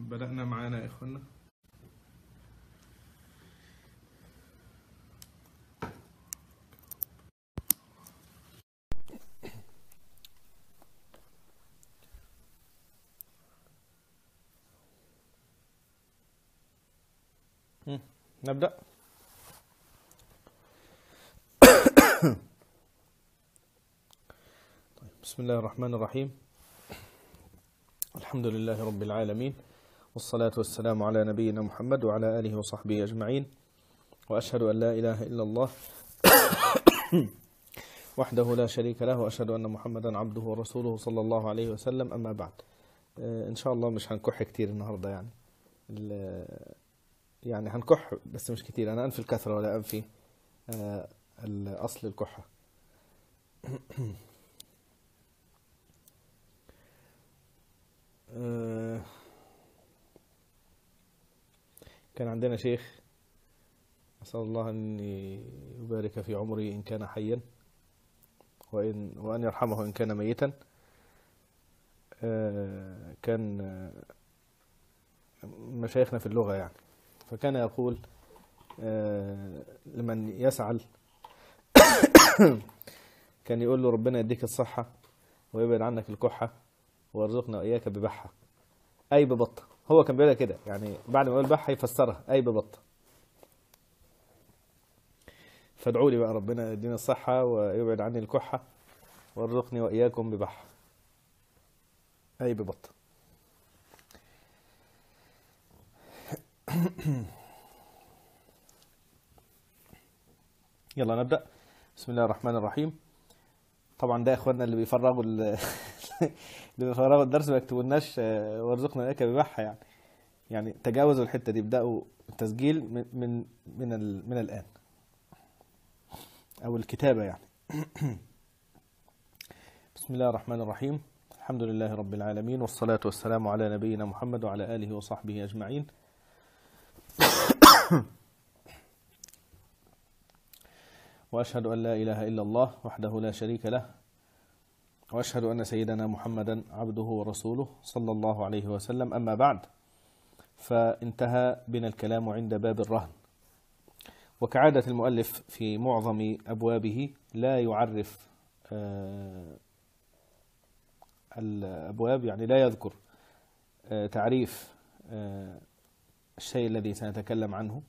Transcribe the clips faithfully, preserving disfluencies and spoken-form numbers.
بدأنا معانا يا إخوانا. نبدأ. بسم الله الرحمن الرحيم. الحمد لله رب العالمين، والصلاة والسلام على نبينا محمد وعلى آله وصحبه أجمعين، وأشهد أن لا إله إلا الله وحده لا شريك له، وأشهد أن محمدا عبده ورسوله صلى الله عليه وسلم. أما بعد، إن شاء الله مش هنكح كتير النهاردة، يعني يعني هنكح بس مش كتير. أنا أنفي الكثرة ولا أنفي الأصل الكحة. كان عندنا شيخ أسأل الله أن يبارك في عمري إن كان حيا، وإن وأن يرحمه إن كان ميتا. كان مشايخنا في اللغة يعني، فكان يقول لمن يسعل كان يقول له ربنا يديك الصحة ويبعد عنك الكحة وارزقنا وإياك ببحة، أي ببطة. هو كان بيقولها كده، يعني بعد ما يقول بحة يفسرها أي ببطة. فادعوا لي بقى ربنا يدينا الصحة ويبعد عني الكحة وارزقني وإياكم ببحة، أي ببطة. يلا نبدأ. بسم الله الرحمن الرحيم. طبعا ده اخواننا اللي بيفرغوا اللي بيفرغوا الدرس ما يكتبولناش وارزقنا وإياك ببحة، يعني يعني تجاوزوا الحتة دي، ابدأوا التسجيل من من من, من الآن، أو الكتابة يعني. بسم الله الرحمن الرحيم. الحمد لله رب العالمين، والصلاة والسلام على نبينا محمد وعلى آله وصحبه أجمعين. وأشهد أن لا إله إلا الله وحده لا شريك له، وأشهد أن سيدنا محمدا عبده ورسوله صلى الله عليه وسلم. أما بعد، فانتهى بنا الكلام عند باب الرهن. وكعادة المؤلف في معظم أبوابه لا يعرف الأبواب، يعني لا يذكر تعريف الشيء الذي سنتكلم عنه.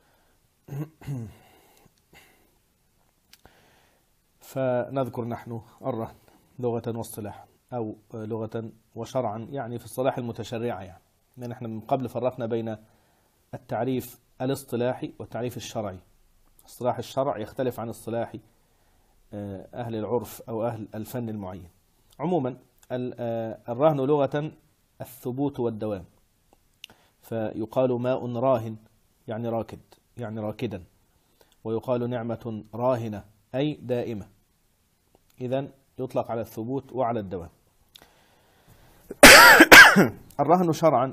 فنذكر نحن الرهن لغة واصطلاحا، أو لغة وشرعا، يعني في الصلاح المتشرعة، يعني لأن احنا من قبل فرقنا بين التعريف الاصطلاحي والتعريف الشرعي. اصطلاح الشرع يختلف عن اصطلاح أهل العرف أو أهل الفن المعين. عموما الرهن لغة الثبوت والدوام، فيقال ماء راهن يعني راكد، يعني راكدا، ويقال نعمة راهنة أي دائمة. إذن يطلق على الثبوت وعلى الدوام. الرهن شرعا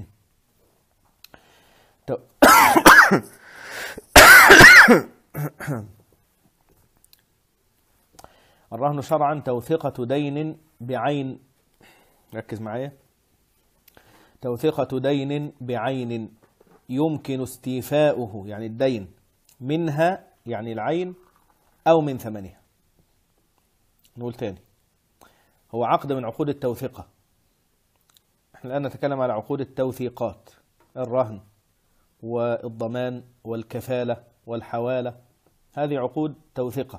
الرهن شرعا توثيقة دين بعين، ركز معايا، توثيقة دين بعين يمكن استيفاؤه، يعني الدين، منها يعني العين، أو من ثمنها. نقول تاني، هو عقد من عقود التوثيقة. احنا الآن نتكلم على عقود التوثيقات، الرهن والضمان والكفالة والحوالة، هذه عقود توثيقة،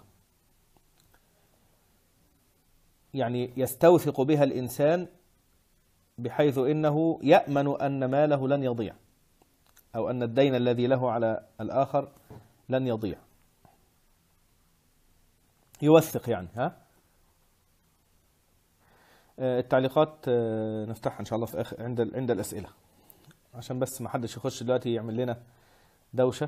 يعني يستوثق بها الإنسان بحيث إنه يأمن أن ماله لن يضيع، أو أن الدين الذي له على الآخر لن يضيع. يوثق يعني. ها التعليقات نفتحها إن شاء الله في آخر عند عند الأسئلة، عشان بس ما حدش يخش دلوقتي يعمل لنا دوشة.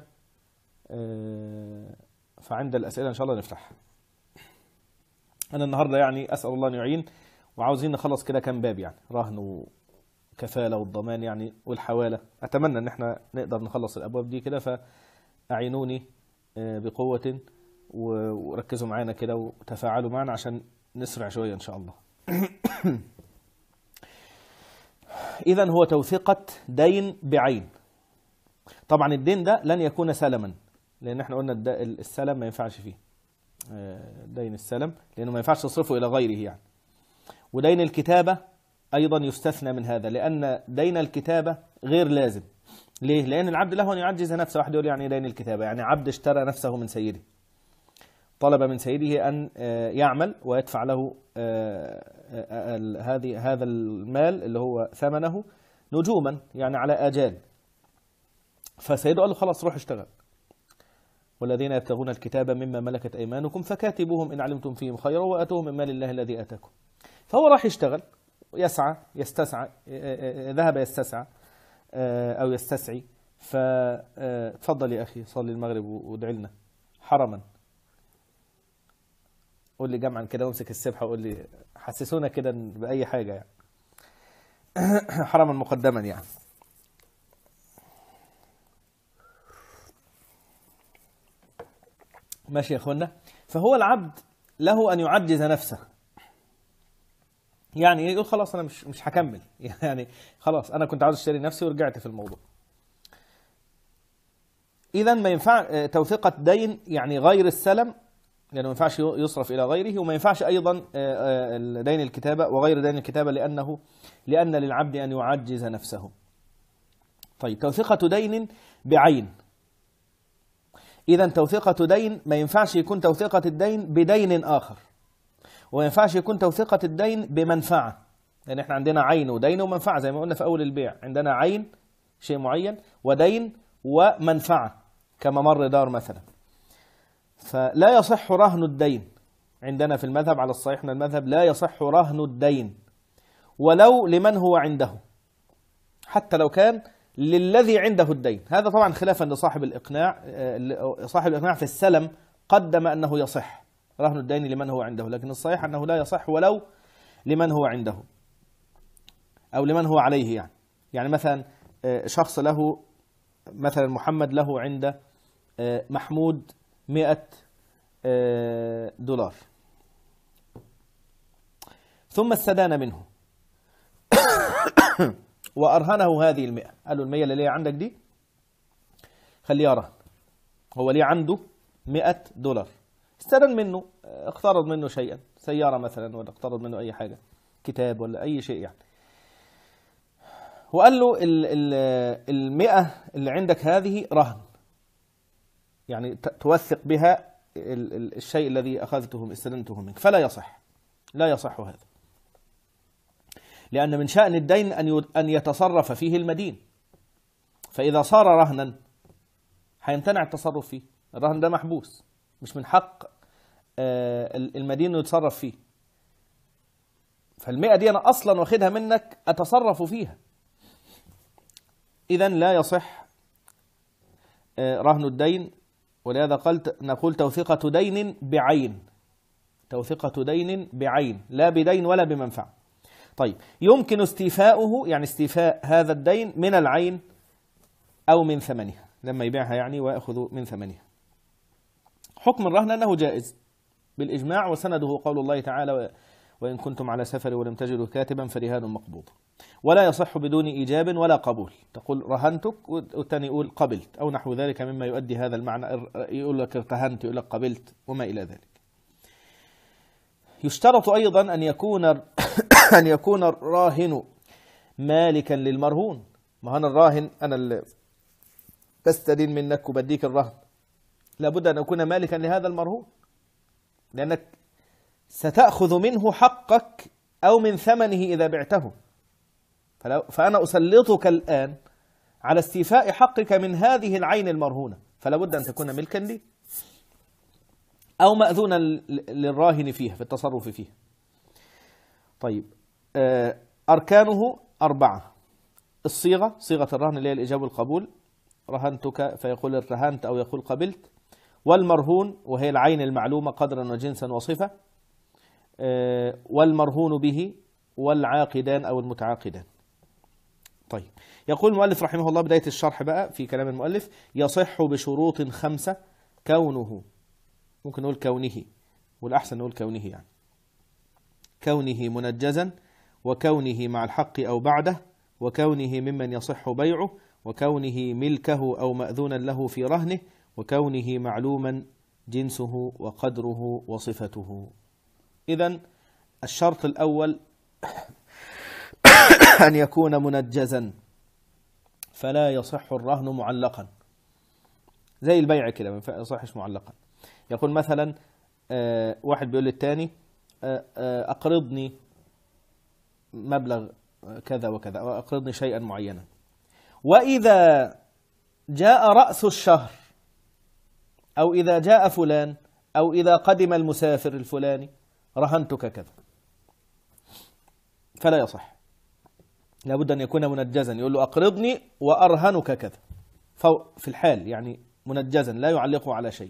فعند الأسئلة إن شاء الله نفتحها. أنا النهاردة يعني أسأل الله أن يعين، وعاوزين نخلص كده كام باب، يعني رهن وكفالة والضمان يعني والحوالة. أتمنى أن احنا نقدر نخلص الأبواب دي كده، فأعينوني بقوة وركزوا معانا كده وتفاعلوا معنا عشان نسرع شوية إن شاء الله. إذن هو توثيقة دين بعين. طبعا الدين ده لن يكون سلما، لأن احنا قلنا السلم ما ينفعش فيه دين السلم، لأنه ما ينفعش تصرفه إلى غيره يعني. ودين الكتابة أيضا يستثنى من هذا، لأن دين الكتابة غير لازم. ليه؟ لأن العبد له أن يعجز نفسه. واحد يقول يعني دين الكتابة يعني عبد اشترى نفسه من سيده، طلب من سيده أن يعمل ويدفع له هذه هذا المال اللي هو ثمنه نجوما يعني على آجال، فسيده قال له خلاص روح اشتغل. والذين يبتغون الكتاب مما ملكت أيمانكم فكاتبوهم إن علمتم فيهم خيرا وآتوهم من مال الله الذي آتاكم. فهو راح يشتغل يسعى يستسعى، ذهب يستسعى أو يستسعي. فتفضل يا أخي صلي المغرب وادعي لنا حرما. قول لي جمعا كده وامسك السبحة وقول لي حسسونا كده بأي حاجة يعني. حرما مقدما يعني. ماشي يا اخوانا. فهو العبد له أن يعجز نفسه، يعني يقول خلاص أنا مش مش هكمل، يعني خلاص أنا كنت عاوز أشتري نفسي ورجعت في الموضوع. إذا ما ينفع توثيقة دين يعني غير السلم، لأنه ما ينفعش يصرف إلى غيره، وما ينفعش أيضا دين الكتابة وغير دين الكتابة، لأنه لأن للعبد أن يعجز نفسه. طيب توثيقة دين بعين. إذا توثيقة دين ما ينفعش يكون توثيقة الدين بدين آخر، وما ينفعش يكون توثيقة الدين بمنفعة، لأن احنا عندنا عين ودين ومنفعة زي ما قلنا في أول البيع. عندنا عين شيء معين ودين ومنفعة كممر دار مثلا. فلا يصح رهن الدين عندنا في المذهب، على الصحيح من المذهب لا يصح رهن الدين ولو لمن هو عنده، حتى لو كان للذي عنده الدين. هذا طبعا خلافا لصاحب الإقناع. صاحب الإقناع في السلم قدم أنه يصح رهن الدين لمن هو عنده، لكن الصحيح أنه لا يصح ولو لمن هو عنده أو لمن هو عليه. يعني يعني مثلا شخص له مثلا محمد له عند محمود مئة دولار، ثم استدان منه وأرهنه هذه المئة. قال له المئة اللي ليه عندك دي خليها رهن. هو ليه عنده مئة دولار، استدان منه، اقترض منه شيئا، سيارة مثلا، ولا اقترض منه أي حاجة، كتاب ولا أي شيء يعني. وقال له المئة اللي عندك هذه رهن، يعني توثق بها الشيء الذي أخذته استدنته منك. فلا يصح، لا يصح هذا، لأن من شأن الدين أن يتصرف فيه المدين، فإذا صار رهنا هيمتنع التصرف فيه. الرهن ده محبوس، مش من حق المدين أنه يتصرف فيه. فالمئة دي أنا أصلا واخدها منك أتصرف فيها. إذن لا يصح رهن الدين، ولهذا قلت نقول توثيقة دين بعين، توثيقة دين بعين لا بدين ولا بمنفعة. طيب يمكن استيفاؤه، يعني استيفاء هذا الدين من العين أو من ثمنها، لما يبيعها يعني ويأخذ من ثمنها. حكم الرهن أنه جائز بالإجماع، وسنده قول الله تعالى وإن كنتم على سفر ولم تجدوا كاتبا فرهان مقبوض. ولا يصح بدون إيجاب ولا قبول، تقول رهنتك والثاني يقول قبلت أو نحو ذلك مما يؤدي هذا المعنى، يقول لك ارتهنت، يقول لك قبلت وما إلى ذلك. يشترط أيضا أن يكون أن يكون الراهن مالكا للمرهون. ما أنا الراهن أنا اللي بستدين منك وبديك الرهن، لابد أن أكون مالكا لهذا المرهون، لأنك ستأخذ منه حقك أو من ثمنه إذا بعته. فأنا أسلطك الآن على استيفاء حقك من هذه العين المرهونة، فلا بد أن تكون ملكا لي أو مأذونا للراهن فيها في التصرف فيها. طيب أركانه أربعة. الصيغة، صيغة الرهن اللي هي الإجابة والقبول، رهنتك فيقول ارتهنت أو يقول قبلت. والمرهون وهي العين المعلومة قدرا وجنسا وصفة. والمرهون به والعاقدان أو المتعاقدان. طيب يقول المؤلف رحمه الله بداية الشرح بقى في كلام المؤلف: يصح بشروط خمسة كونه، ممكن نقول كونه والأحسن نقول كونه، يعني كونه منجزا، وكونه مع الحق أو بعده، وكونه ممن يصح بيعه، وكونه ملكه أو مأذونا له في رهنه، وكونه معلوما جنسه وقدره وصفته. إذن الشرط الأول أن يكون منجزا، فلا يصح الرهن معلقا، زي البيع كده ما يصحش معلقا. يقول مثلا آه واحد بيقول للتاني آه آه أقرضني مبلغ كذا وكذا، أو أقرضني شيئا معينا، وإذا جاء رأس الشهر، أو إذا جاء فلان، أو إذا قدم المسافر الفلاني رهنتك كذا، فلا يصح. لابد أن يكون منجزا، يقول له أقرضني وأرهنك كذا في الحال، يعني منجزا لا يعلقه على شيء.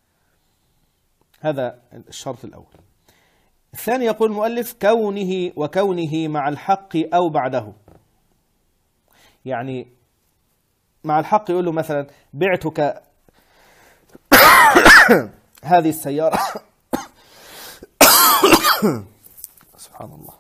هذا الشرط الأول. الثاني يقول المؤلف كونه وكونه مع الحق أو بعده، يعني مع الحق يقول له مثلا بعتك هذه السيارة سبحان الله،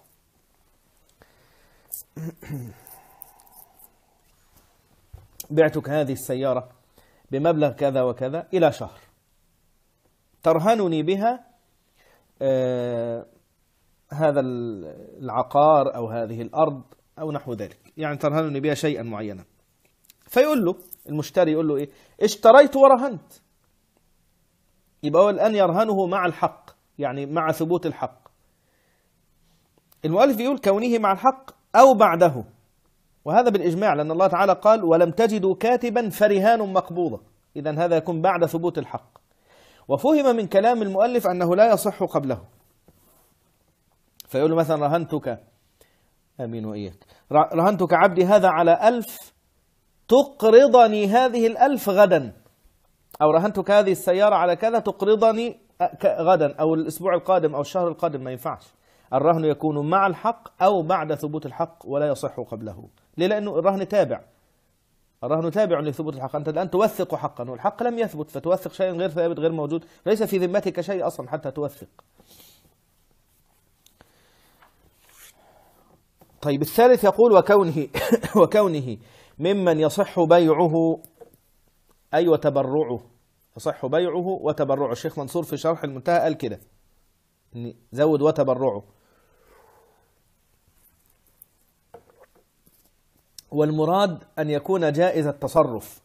بعتك هذه السيارة بمبلغ كذا وكذا إلى شهر، ترهنني بها آه هذا العقار أو هذه الأرض أو نحو ذلك، يعني ترهنني بها شيئا معينا. فيقول له المشتري، يقول له إيه؟ اشتريت ورهنت، يبقى هو الآن يرهنه مع الحق، يعني مع ثبوت الحق. المؤلف يقول كونه مع الحق أو بعده، وهذا بالإجماع، لأن الله تعالى قال ولم تجدوا كاتبا فرهان مقبوضة، إذن هذا يكون بعد ثبوت الحق. وفهم من كلام المؤلف أنه لا يصح قبله، فيقول له مثلا رهنتك، أمين وإياك، رهنتك عبدي هذا على ألف تقرضني هذه الألف غدا، أو رهنتك هذه السيارة على كذا تقرضني غدا أو الأسبوع القادم أو الشهر القادم. ما ينفعش، الرهن يكون مع الحق أو بعد ثبوت الحق، ولا يصح قبله. ليه؟ لأنه الرهن تابع، الرهن تابع لثبوت الحق. أنت الآن توثق حقا والحق لم يثبت، فتوثق شيء غير ثابت غير موجود، ليس في ذمتك شيء أصلا حتى توثق. طيب الثالث يقول وكونه وكونه ممن يصح بيعه أي وتبرعه، يصح بيعه وتبرعه. الشيخ منصور في شرح المنتهى قال كده، زود وتبرعه. والمراد أن يكون جائز التصرف،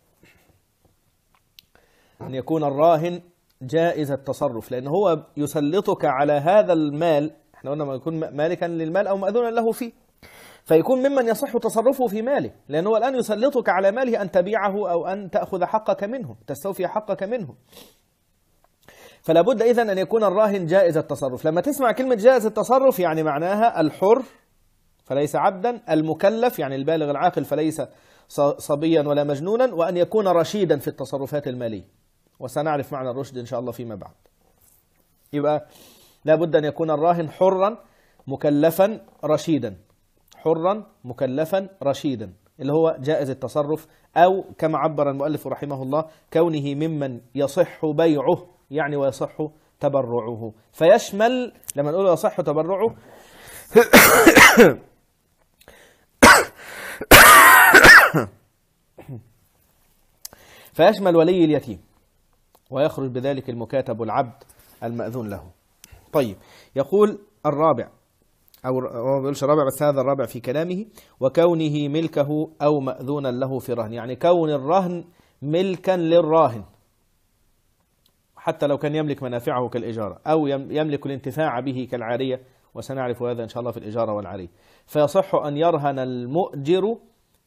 أن يكون الراهن جائز التصرف، لأنه هو يسلطك على هذا المال. احنا قلنا ما يكون مالكا للمال أو مأذونا له فيه، فيكون ممن يصح تصرفه في ماله، لأنه الآن يسلطك على ماله أن تبيعه أو أن تأخذ حقك منه، تستوفي حقك منه. فلا بد إذن أن يكون الراهن جائز التصرف. لما تسمع كلمة جائز التصرف يعني معناها الحر فليس عبدا، المكلف يعني البالغ العاقل فليس صبيا ولا مجنونا، وأن يكون رشيدا في التصرفات المالية، وسنعرف معنى الرشد إن شاء الله فيما بعد. يبقى لا بد أن يكون الراهن حرا مكلفا رشيدا، حرا مكلفا رشيدا، اللي هو جائز التصرف، أو كما عبر المؤلف رحمه الله كونه ممن يصح بيعه يعني ويصح تبرعه. فيشمل لما نقول يصح تبرعه فيشمل ولي اليتيم، ويخرج بذلك المكاتب العبد المأذون له. طيب يقول الرابع، أو هو ما بيقولش الرابع بس هذا الرابع في كلامه، وكونه ملكه أو مأذونا له في رهن، يعني كون الرهن ملكا للراهن حتى لو كان يملك منافعه كالإجارة، أو يملك الانتفاع به كالعارية، وسنعرف هذا إن شاء الله في الإجارة والعارية. فيصح أن يرهن المؤجر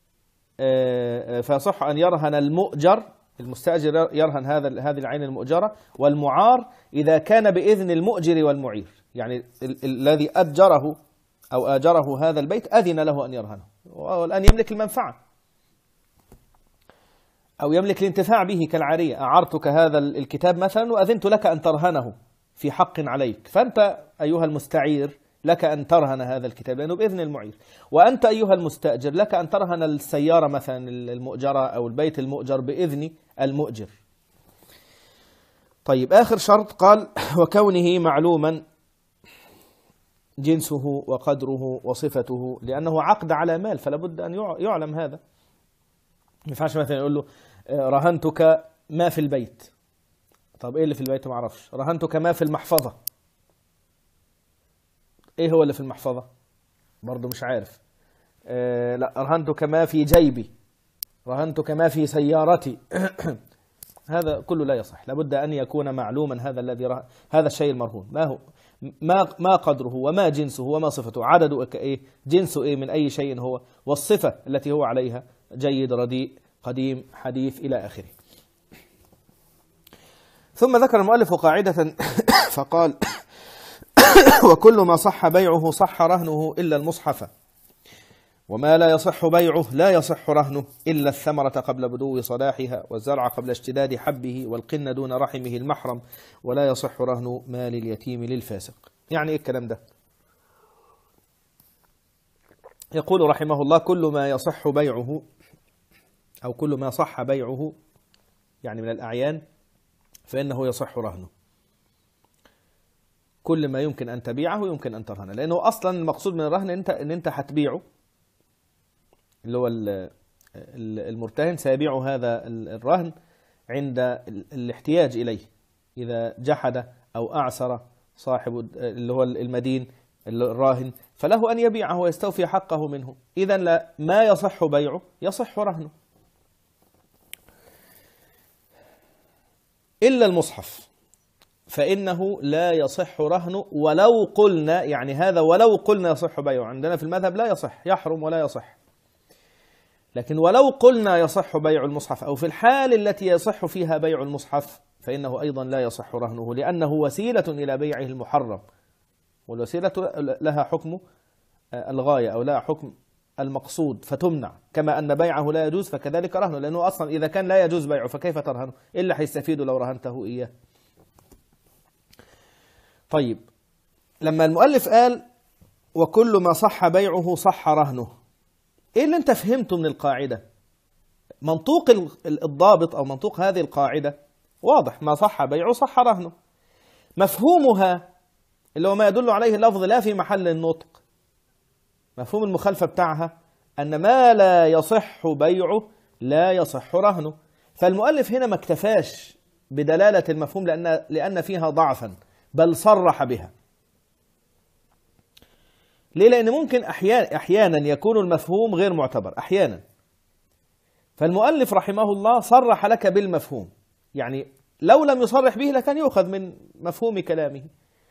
فيصح أن يرهن المؤجر، المستأجر يرهن هذا هذه العين المؤجرة، والمعار إذا كان بإذن المؤجر والمعير، يعني الذي أجره أو آجره هذا البيت أذن له أن يرهنه، والآن يملك المنفعة أو يملك الانتفاع به كالعارية. أعرتك هذا الكتاب مثلا وأذنت لك أن ترهنه في حق عليك، فأنت أيها المستعير لك أن ترهن هذا الكتاب لأنه بإذن المعير، وأنت أيها المستأجر لك أن ترهن السيارة مثلا المؤجرة أو البيت المؤجر بإذن المؤجر. طيب آخر شرط قال وكونه معلوما جنسه وقدره وصفته، لأنه عقد على مال فلا بد أن يعلم هذا. ما ينفعش مثلا يقول له رهنتك ما في البيت، طب إيه اللي في البيت؟ ما أعرفش. رهنتك ما في المحفظة، إيه هو اللي في المحفظة؟ برضه مش عارف. آه لا، رهنتك ما في جيبي، رهنتك ما في سيارتي. هذا كله لا يصح، لابد أن يكون معلوما هذا الذي ره... هذا الشيء المرهون ما هو، ما ما قدره وما جنسه وما صفته، عدده إيه، جنسه إيه، من أي شيء هو، والصفة التي هو عليها، جيد رديء قديم حديث إلى آخره. ثم ذكر المؤلف قاعدة فقال: وكل ما صح بيعه صح رهنه إلا المصحف، وما لا يصح بيعه لا يصح رهنه إلا الثمرة قبل بدو صلاحها، والزرع قبل اشتداد حبه، والقن دون رحمه المحرم، ولا يصح رهن مال اليتيم للفاسق. يعني إيه الكلام ده؟ يقول رحمه الله: كل ما يصح بيعه أو كل ما صح بيعه يعني من الأعيان فإنه يصح رهنه. كل ما يمكن أن تبيعه يمكن أن ترهنه، لأنه أصلا المقصود من الرهن أنت أن أنت هتبيعه، اللي هو المرتهن سيبيع هذا الرهن عند الاحتياج إليه، إذا جحد أو أعسر صاحب اللي هو المدين الراهن فله أن يبيعه ويستوفي حقه منه. إذا لا، ما يصح بيعه يصح رهنه إلا المصحف، فإنه لا يصح رهنه ولو قلنا، يعني هذا ولو قلنا يصح بيعه، عندنا في المذهب لا يصح، يحرم ولا يصح. لكن ولو قلنا يصح بيع المصحف، أو في الحال التي يصح فيها بيع المصحف، فإنه أيضا لا يصح رهنه، لأنه وسيلة إلى بيعه المحرم، والوسيلة لها حكم الغاية أو لها حكم المقصود فتمنع، كما أن بيعه لا يجوز فكذلك رهنه، لأنه أصلا إذا كان لا يجوز بيعه فكيف ترهنه؟ إلا حيستفيد لو رهنته إياه. طيب، لما المؤلف قال وكل ما صح بيعه صح رهنه، إيه اللي أنت فهمته من القاعدة؟ منطوق الضابط أو منطوق هذه القاعدة واضح، ما صح بيعه صح رهنه. مفهومها اللي هو ما يدل عليه اللفظ لا في محل النطق، مفهوم المخالفة بتاعها أن ما لا يصح بيعه لا يصح رهنه. فالمؤلف هنا ما اكتفاش بدلالة المفهوم لأن لأن فيها ضعفا، بل صرح بها. ليه؟ لأن ممكن أحيانا أحيانا يكون المفهوم غير معتبر أحيانا، فالمؤلف رحمه الله صرح لك بالمفهوم، يعني لو لم يصرح به لكان يؤخذ من مفهوم كلامه،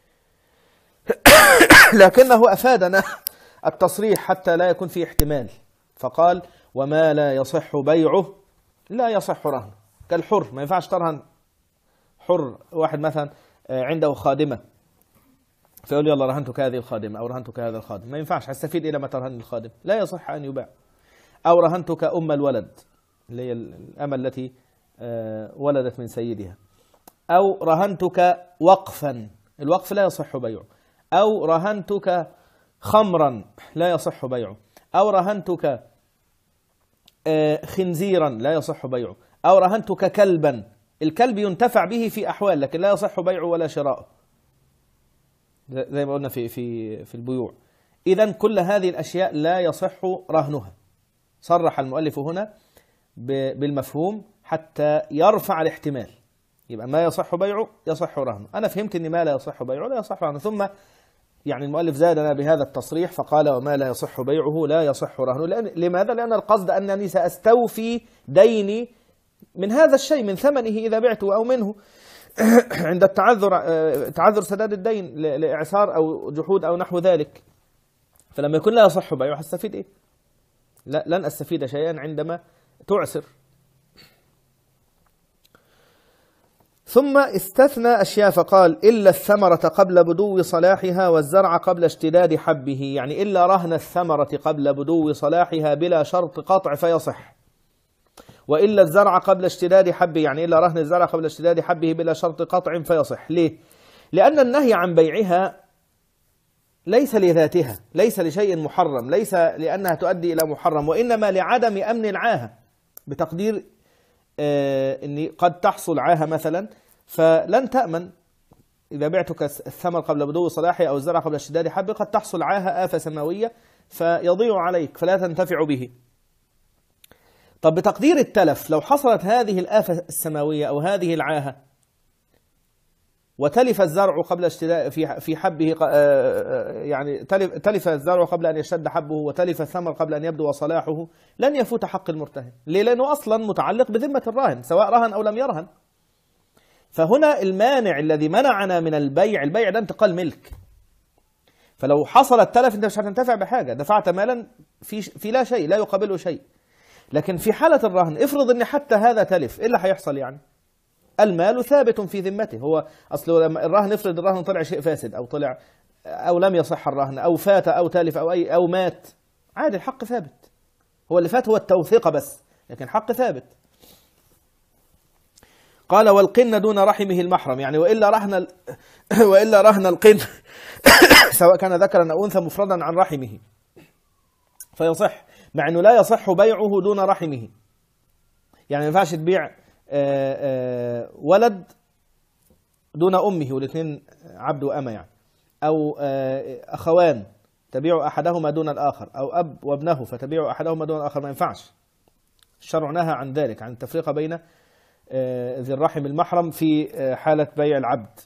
لكنه أفادنا التصريح حتى لا يكون فيه احتمال، فقال وما لا يصح بيعه لا يصح رهنه. كالحر، ما ينفعش ترهن حر، واحد مثلا عنده خادمة فيقول يلا رهنتك هذه الخادمة أو رهنتك هذا الخادم، ما ينفعش، هستفيد إلى ما ترهن الخادم، لا يصح أن يباع. أو رهنتك أم الولد اللي هي الأمة التي ولدت من سيدها، أو رهنتك وقفا، الوقف لا يصح بيعه، أو رهنتك خمرا لا يصح بيعه، أو رهنتك خنزيرا لا يصح بيعه، أو رهنتك كلبا، الكلب ينتفع به في أحوال لكن لا يصح بيعه ولا شراءه، زي ما قلنا في في في البيوع. إذن كل هذه الأشياء لا يصح رهنها. صرح المؤلف هنا بالمفهوم حتى يرفع الاحتمال، يبقى ما يصح بيعه يصح رهنه. أنا فهمت أن ما لا يصح بيعه لا يصح رهنه، ثم يعني المؤلف زادنا بهذا التصريح فقال وما لا يصح بيعه لا يصح رهنه. لأن لماذا؟ لأن القصد أنني سأستوفي ديني من هذا الشيء، من ثمنه إذا بعته أو منه عند التعذر، تعذر سداد الدين لإعسار أو جحود أو نحو ذلك. فلما يكون لا يصح بيعه هستفيد إيه؟ لا، لن أستفيد شيئا عندما تعسر. ثم استثنى أشياء فقال إلا الثمرة قبل بدو صلاحها، والزرع قبل اشتداد حبه، يعني إلا رهن الثمرة قبل بدو صلاحها بلا شرط قطع فيصح، وإلا الزرع قبل اشتداد حبه، يعني إلا رهن الزرع قبل اشتداد حبه بلا شرط قطع فيصح. ليه؟ لأن النهي عن بيعها ليس لذاتها، ليس لشيء محرم، ليس لأنها تؤدي إلى محرم، وإنما لعدم أمن العاهة، بتقدير آه أن قد تحصل عاهة مثلا فلن تأمن إذا بعتك الثمر قبل بدو صلاحه أو الزرع قبل اشتداد حبه قد تحصل عاهة آفة سماوية فيضيع عليك فلا تنتفع به. طب بتقدير التلف لو حصلت هذه الآفة السماوية أو هذه العاهة وتلف الزرع قبل اشتداد في في حبه، يعني تلف تلف الزرع قبل أن يشتد حبه وتلف الثمر قبل أن يبدو صلاحه، لن يفوت حق المرتهن. ليه؟ لأنه أصلا متعلق بذمة الراهن سواء رهن أو لم يرهن. فهنا المانع الذي منعنا من البيع، البيع ده انتقال ملك. فلو حصل التلف انت مش هتنتفع بحاجة، دفعت مالا في في لا شيء لا يقابله شيء. لكن في حالة الرهن افرض ان حتى هذا تلف، ايه اللي هيحصل يعني؟ المال ثابت في ذمته. هو اصله لما الرهن افرض الرهن طلع شيء فاسد او طلع او لم يصح الرهن او فات او تلف او اي او مات، عادي الحق ثابت. هو اللي فات هو التوثيق بس، لكن حق ثابت. قال والقن دون رحمه المحرم، يعني والا رهن والا رهن القن سواء كان ذكرا او انثى مفردا عن رحمه فيصح، مع انه لا يصح بيعه دون رحمه. يعني ما ينفعش تبيع ولد دون امه والاثنين عبد وامه يعني، او اخوان تبيع احدهما دون الاخر، او اب وابنه فتبيع احدهما دون الاخر، ما ينفعش. الشرع نهى عن ذلك، عن التفرقه بين ذي الرحم المحرم في حالة بيع العبد.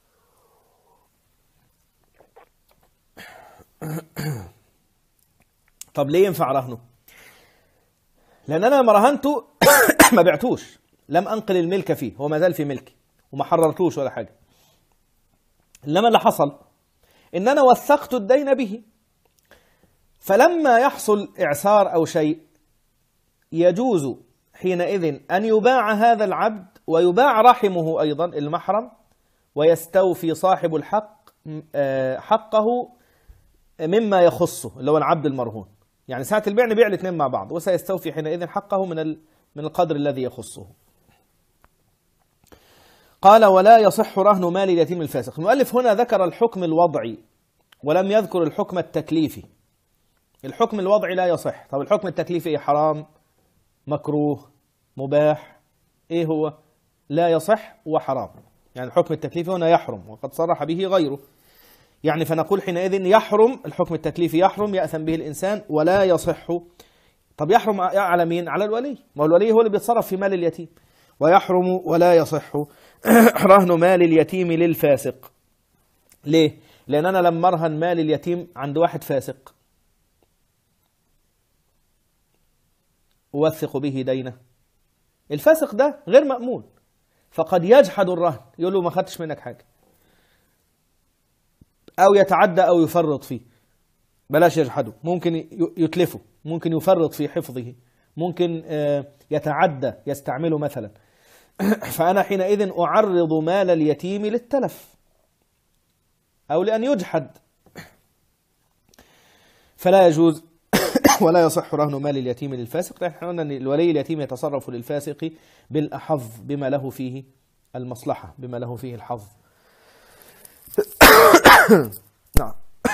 طب ليه ينفع رهنه؟ لأن أنا لما رهنته ما بعتوش، لم أنقل الملك فيه، هو ما زال في ملكي وما حررتوش ولا حاجة. إنما اللي حصل إن أنا وثقت الدين به، فلما يحصل إعسار أو شيء يجوز حينئذ أن يباع هذا العبد ويباع رحمه أيضا المحرم، ويستوفي صاحب الحق حقه مما يخصه اللي هو العبد المرهون. يعني ساعة البيع نبيع الاثنين مع بعض، وسيستوفي حينئذ حقه من من القدر الذي يخصه. قال ولا يصح رهن مال اليتيم الفاسق. المؤلف هنا ذكر الحكم الوضعي ولم يذكر الحكم التكليفي. الحكم الوضعي لا يصح. طب الحكم التكليفي حرام، مكروه، مباح، ايه هو؟ لا يصح وحرام. يعني الحكم التكليفي هنا يحرم وقد صرح به غيره. يعني فنقول حينئذ يحرم، الحكم التكليفي يحرم يأثم به الإنسان ولا يصح. طب يحرم على مين؟ على الولي، ما هو الولي هو اللي بيتصرف في مال اليتيم. ويحرم ولا يصح رهن مال اليتيم للفاسق. ليه؟ لأن أنا لما أرهن مال اليتيم عند واحد فاسق أوثق به دينه، الفاسق ده غير مأمون، فقد يجحد الرهن، يقول له ما خدتش منك حاجة، أو يتعدى أو يفرط فيه. بلاش يجحده، ممكن يتلفه، ممكن يفرط في حفظه، ممكن يتعدى يستعمله مثلا. فأنا حينئذ أعرض مال اليتيم للتلف أو لأن يجحد، فلا يجوز ولا يصح رهن مال اليتيم للفاسق. نحن قلنا أن الولي اليتيم يتصرف للفاسق بالأحظ بما له فيه المصلحة، بما له فيه الحظ. نعم.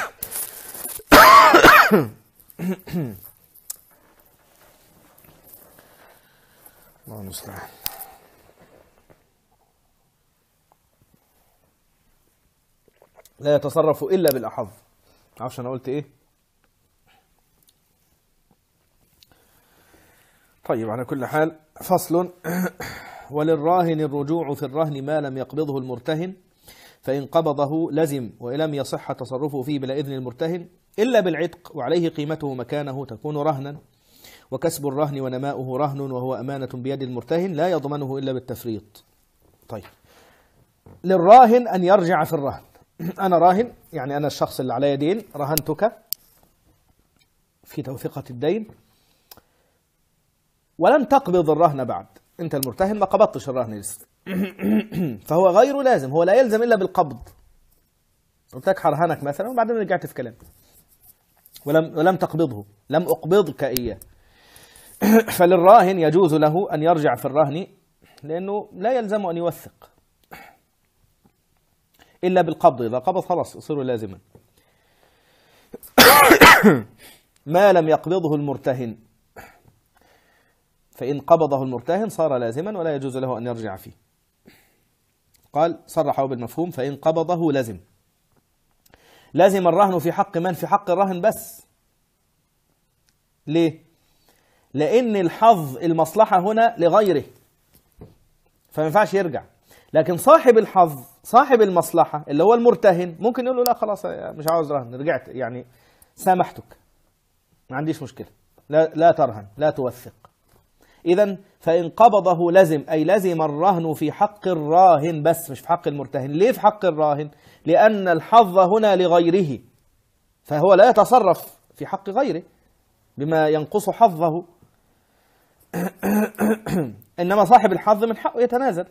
الله المستعان. لا يتصرف إلا بالأحظ. معرفش أنا قلت إيه. طيب على كل حال، فصل. وللراهن الرجوع في الرهن ما لم يقبضه المرتهن، فإن قبضه لزم وإن لم يصح تصرفه فيه بلا إذن المرتهن إلا بالعتق، وعليه قيمته مكانه تكون رهنا، وكسب الرهن ونماؤه رهن وهو أمانة بيد المرتهن لا يضمنه إلا بالتفريط. طيب، للراهن أن يرجع في الرهن. أنا راهن، يعني أنا الشخص اللي علي دين رهنتك في توثيقة الدين ولم تقبض الرهن بعد، أنت المرتهن ما قبضتش الرهن لسه، فهو غير لازم، هو لا يلزم إلا بالقبض. قلت لك هرهنك مثلا وبعدين رجعت في كلام ولم ولم تقبضه، لم أقبضك إياه. فللراهن يجوز له أن يرجع في الرهن لأنه لا يلزم أن يوثق إلا بالقبض، إذا قبض خلاص يصير لازما. ما لم يقبضه المرتهن، فإن قبضه المرتهن صار لازما ولا يجوز له أن يرجع فيه. قال صرحه بالمفهوم فإن قبضه لزم. لازم الرهن في حق من؟ في حق الراهن بس. ليه؟ لأن الحظ المصلحة هنا لغيره فما ينفعش يرجع. لكن صاحب الحظ صاحب المصلحة اللي هو المرتهن ممكن يقول له لا خلاص مش عاوز رهن، رجعت يعني سامحتك ما عنديش مشكلة، لا, لا ترهن لا توثق. إذن فإن قبضه لزم، أي لزم الرهن في حق الراهن بس مش في حق المرتهن. ليه في حق الراهن؟ لأن الحظ هنا لغيره فهو لا يتصرف في حق غيره بما ينقص حظه. إنما صاحب الحظ من حقه يتنازل،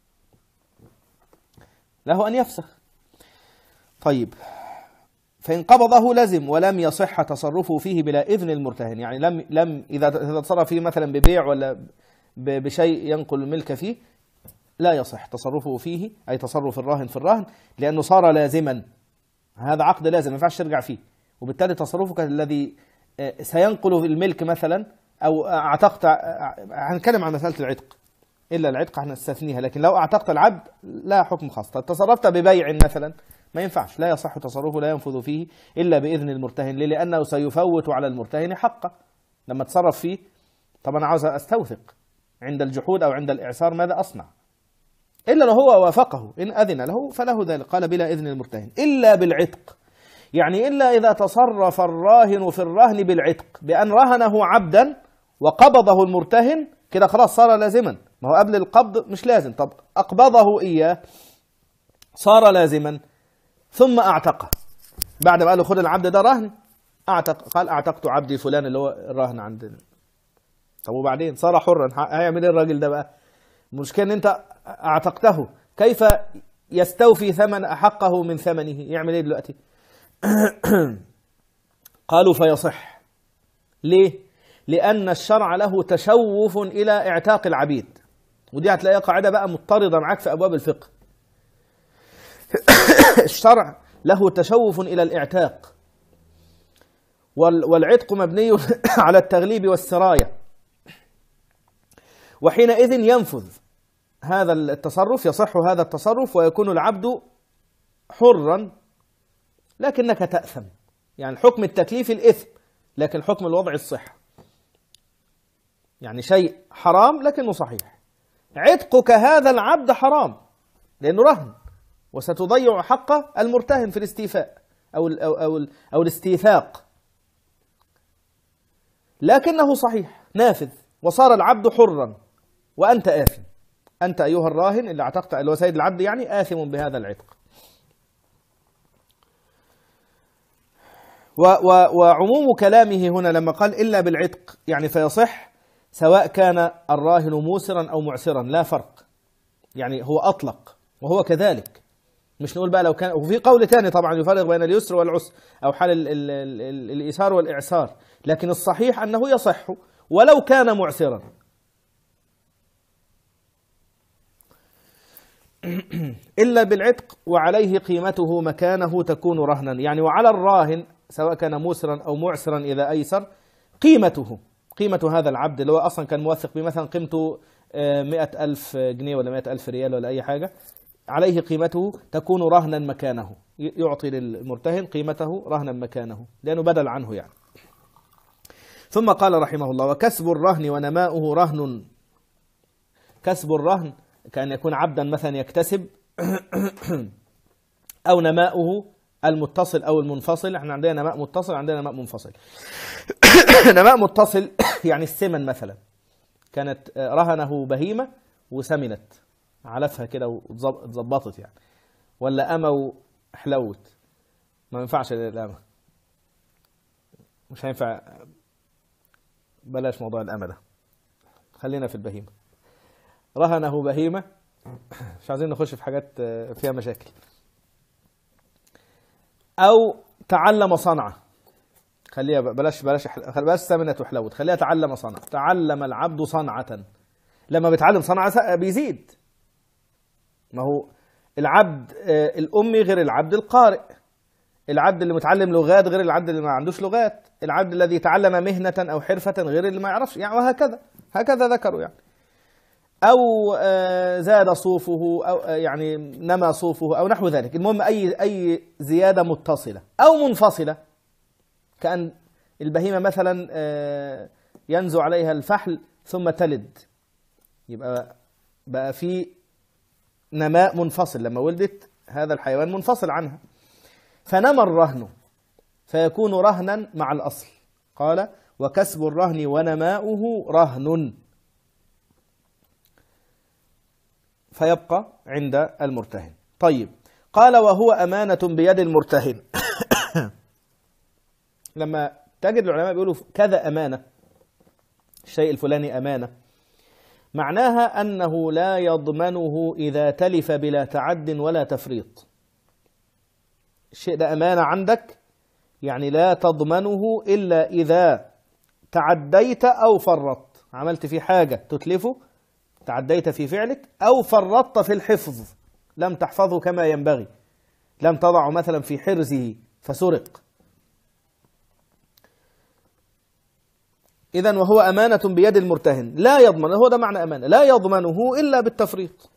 له أن يفسخ. طيب فإن قبضه لزم ولم يصح تصرفه فيه بلا إذن المرتهن، يعني لم لم إذا تصرف فيه مثلا ببيع ولا بشيء ينقل الملك فيه لا يصح تصرفه فيه، أي تصرف الراهن في الرهن، لأنه صار لازما. هذا عقد لازم ما ينفعش ترجع فيه، وبالتالي تصرفك الذي سينقل الملك مثلا أو اعتقت، هنتكلم عن مسألة العتق إلا العتق هنستثنيها، لكن لو اعتقت العبد لا حكم خاص. تصرفت ببيع مثلا ما ينفعش، لا يصح تصرفه، لا ينفذ فيه إلا بإذن المرتهن. ليه؟ لأنه سيفوت على المرتهن حقه لما تصرف فيه. طبعا أنا عاوز أستوثق عند الجحود أو عند الإعسار ماذا أصنع، إلا لو هو وافقه إن أذن له فله ذلك. قال بلا إذن المرتهن إلا بالعتق، يعني إلا إذا تصرف الراهن في الرهن بالعتق بأن رهنه عبدا وقبضه المرتهن، كده خلاص صار لازما. ما هو قبل القبض مش لازم، طب أقبضه إياه صار لازما، ثم أعتقه بعد ما قال له خد العبد ده رهن، أعتق، قال أعتقت عبدي فلان اللي هو الرهن عندنا. طب وبعدين صار حرا، هيعمل ايه الراجل ده بقى؟ المشكلة ان انت اعتقته، كيف يستوفي ثمن حقه من ثمنه؟ يعمل ايه دلوقتي؟ قالوا فيصح. ليه؟ لأن الشرع له تشوف إلى اعتاق العبيد، ودي هتلاقيها قاعدة بقى مضطردة معاك في أبواب الفقه. الشرع له تشوف إلى الاعتاق، والعتق مبني على التغليب والسراية، وحينئذ ينفذ هذا التصرف، يصح هذا التصرف ويكون العبد حرا، لكنك تأثم. يعني الحكم التكليفي الإثم، لكن حكم الوضع الصحة. يعني شيء حرام لكنه صحيح. عتقك هذا العبد حرام لأنه رهن، وستضيع حق المرتهن في الاستيفاء أو ال أو أو, ال أو الاستيثاق، لكنه صحيح نافذ، وصار العبد حرا وأنت آثم. أنت أيها الراهن اللي اعتقت اللي هو سيد العبد يعني آثم بهذا العتق. و و وعموم كلامه هنا لما قال إلا بالعتق يعني فيصح سواء كان الراهن موسرا أو معسرا لا فرق، يعني هو أطلق وهو كذلك. مش نقول بقى لو كان، وفي قول تاني طبعا يفرق بين اليسر والعسر أو حال ال ال ال ال الإيسار والإعسار، لكن الصحيح أنه يصح ولو كان معسرا. إلا بالعتق وعليه قيمته مكانه تكون رهنا، يعني وعلى الراهن سواء كان موسرا أو معسرا إذا أيسر قيمته، قيمة هذا العبد اللي هو أصلا كان موثق بمثلا قيمته مئة ألف جنيه ولا مئة ألف ريال ولا أي حاجة، عليه قيمته تكون رهنا مكانه، يعطي للمرتهن قيمته رهنا مكانه لأنه بدل عنه يعني. ثم قال رحمه الله وكسب الرهن ونماؤه رهن. كسب الرهن كأن يكون عبدا مثلا يكتسب، أو نماؤه المتصل أو المنفصل. احنا عندنا نماء متصل عندنا نماء منفصل. نماء متصل يعني السمن مثلا كانت رهنه بهيمة وسمنت علفها كده واتظبطت يعني، ولا أمة وحلوت، ما ينفعش الأمة، مش هينفع، بلاش موضوع الأمة ده، خلينا في البهيمة. رهنه بهيمة، مش عايزين نخش في حاجات فيها مشاكل. أو تعلم صنعة، خليها بلاش بلاش بلاش سمنة وحلوت، خليها تعلم صنعة. تعلم العبد صنعة، لما بيتعلم صنعة بيزيد. ما هو العبد الأمي غير العبد القارئ، العبد اللي متعلم لغات غير العبد اللي ما عندوش لغات، العبد الذي تعلم مهنة أو حرفة غير اللي ما يعرفش يعني، وهكذا هكذا ذكروا يعني. أو زاد صوفه أو يعني نمى صوفه أو نحو ذلك. المهم أي أي زيادة متصلة أو منفصلة، كأن البهيمة مثلا ينزو عليها الفحل ثم تلد، يبقى بقى في نماء منفصل، لما ولدت هذا الحيوان منفصل عنها، فنمى الرهن فيكون رهنا مع الأصل. قال وكسب الرهن ونماؤه رهن، فيبقى عند المرتهن. طيب قال وهو أمانة بيد المرتهن. لما تجد العلماء بيقولوا كذا أمانة، الشيء الفلاني أمانة، معناها أنه لا يضمنه إذا تلف بلا تعد ولا تفريط. الشيء ده أمانة عندك، يعني لا تضمنه إلا إذا تعديت أو فرطت، عملت في حاجة تتلفه، تعديت في فعلك، أو فرطت في الحفظ، لم تحفظه كما ينبغي، لم تضعه مثلا في حرزه فسرق. إذن وهو أمانة بيد المرتهن لا يضمن، هو ده معنى أمانة، لا يضمنه إلا بالتفريط،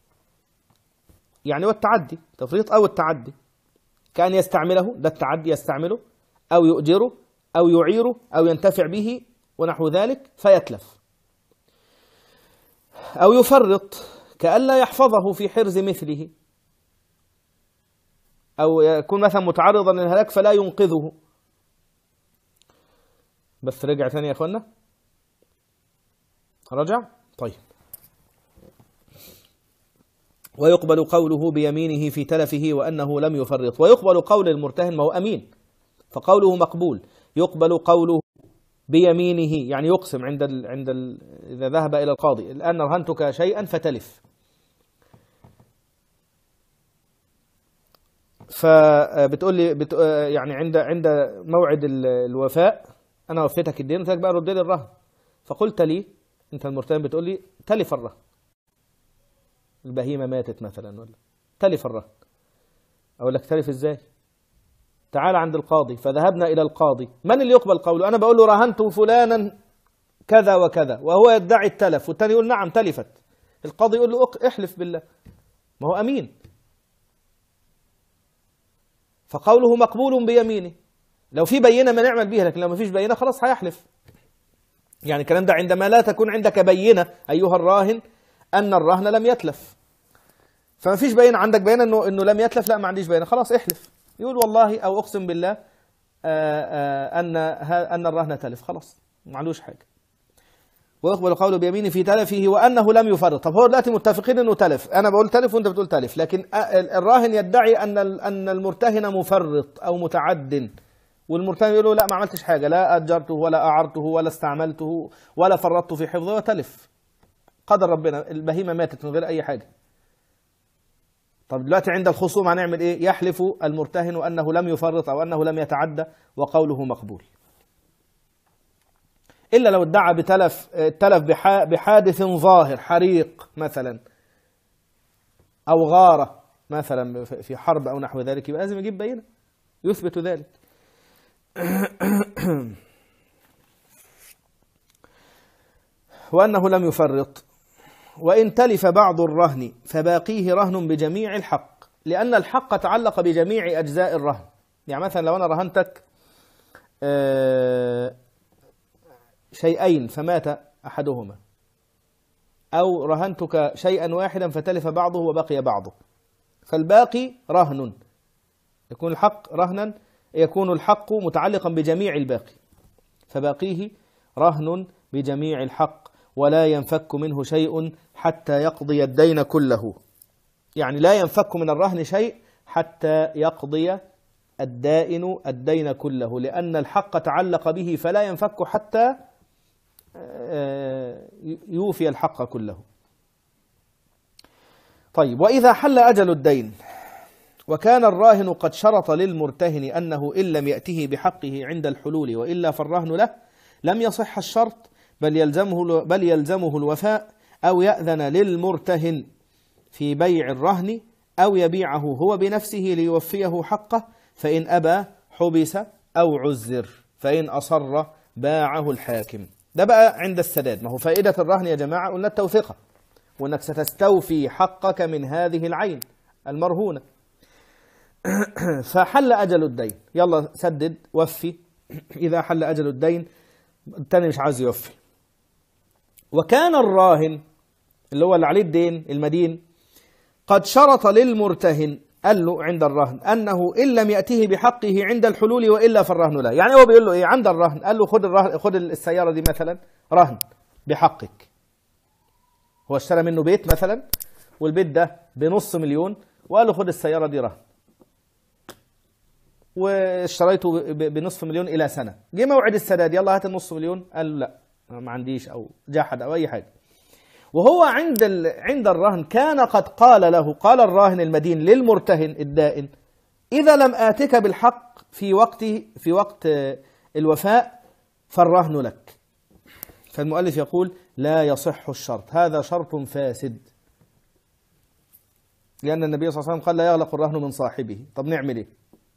يعني والتعدي، تفريط أو التعدي، كأن يستعمله، ده التعدي، يستعمله أو يؤجره أو يعيره أو ينتفع به ونحو ذلك فيتلف، أو يفرط كأن لا يحفظه في حرز مثله، أو يكون مثلا متعرضا للهلاك فلا ينقذه. بس رجع ثاني يا أخوانا، رجع. طيب ويقبل قوله بيمينه في تلفه وأنه لم يفرط، ويقبل قول المرتهن، ما هو أمين فقوله مقبول. يقبل قوله بيمينه يعني يقسم عند ال عند ال إذا ذهب إلى القاضي، الآن رهنتك شيئا فتلف، فبتقول لي بت يعني عند عند موعد الوفاء أنا وفيتك الدين، قلت لك بقى رد لي الرهن، فقلت لي أنت المرتهن بتقول لي تلف الرهن، البهيمة ماتت مثلا ولا تلف الرهن، أقول لك تلف إزاي؟ تعال عند القاضي، فذهبنا إلى القاضي، من اللي يقبل قوله؟ أنا بقول له رهنت فلانا كذا وكذا وهو يدعي التلف، والتاني يقول نعم تلفت، القاضي يقول له احلف بالله، ما هو أمين، فقوله مقبول بيمينه، لو في بينة ما نعمل بيها، لكن لو ما فيش بينة خلاص هيحلف. يعني الكلام ده عندما لا تكون عندك بينة أيها الراهن أن الرهن لم يتلف، فما فيش بينة، عندك بينة إنه إنه لم يتلف، لا ما عنديش بينة، خلاص احلف، يقول والله أو أقسم بالله آآ آآ أن أن الرهن تلف، خلاص ما عندوش حاجة. ويقبل قوله بيمينه في تلفه وأنه لم يفرط. طب هو دلوقتي متفقين إنه تلف، أنا بقول تلف وأنت بتقول تلف، لكن الراهن يدعي أن أن المرتهن مفرط أو متعد، والمرتهن يقول له لا ما عملتش حاجة، لا أجرته ولا أعرته ولا استعملته ولا فرطت في حفظه، وتلف، قدر ربنا البهيمة ماتت من غير أي حاجة. طب دلوقتي عند الخصوم هنعمل إيه؟ يحلف المرتهن أنه لم يفرط أو أنه لم يتعدى وقوله مقبول، إلا لو ادعى بتلف تلف بحادث ظاهر، حريق مثلا أو غارة مثلا في حرب أو نحو ذلك، يبقى لازم يجيب بينة يثبت ذلك. وأنه لم يفرط. وإن تلف بعض الرهن فباقيه رهن بجميع الحق، لأن الحق تعلق بجميع أجزاء الرهن. يعني مثلا لو أنا رهنتك شيئين فمات أحدهما، أو رهنتك شيئا واحدا فتلف بعضه وبقي بعضه، فالباقي رهن، يكون الحق رهنا، يكون الحق متعلقا بجميع الباقي، فباقيه رهن بجميع الحق ولا ينفك منه شيء حتى يقضي الدين كله. يعني لا ينفك من الرهن شيء حتى يقضي الدائن الدين كله، لأن الحق تعلق به فلا ينفك حتى يوفي الحق كله. طيب وإذا حل أجل الدين وكان الراهن قد شرط للمرتهن أنه إن لم يأته بحقه عند الحلول وإلا فالرهن له، لم يصح الشرط بل يلزمه, بل يلزمه الوفاء، أو يأذن للمرتهن في بيع الرهن أو يبيعه هو بنفسه ليوفيه حقه، فإن أبى حبس أو عزر، فإن أصر باعه الحاكم. ده بقى عند السداد. ما هو فائدة الرهن يا جماعة قلنا التوثيقة، وأنك ستستوفي حقك من هذه العين المرهونة. فحل أجل الدين، يلا سدد وفي. إذا حل أجل الدين التاني مش عايز يوفي. وكان الراهن اللي هو اللي عليه الدين المدين قد شرط للمرتهن، قال له عند الرهن أنه إن لم يأته بحقه عند الحلول وإلا فالرهن له. يعني هو بيقول له إيه عند الرهن؟ قال له خد الرهن، خد السيارة دي مثلا رهن بحقك. هو اشترى منه بيت مثلا والبيت ده بنص مليون، وقال له خد السيارة دي رهن، واشتريته بنصف مليون إلى سنة. جه موعد السداد، يلا هات النص مليون، قال له لا ما عنديش، أو جحد أو أي حاجة. وهو عند ال... عند الرهن كان قد قال له، قال الراهن المدين للمرتهن الدائن: إذا لم آتك بالحق في وقت في وقت الوفاء فالرهن لك. فالمؤلف يقول: لا يصح الشرط، هذا شرط فاسد، لأن النبي صلى الله عليه وسلم قال: لا يغلق الرهن من صاحبه. طب نعمل إيه؟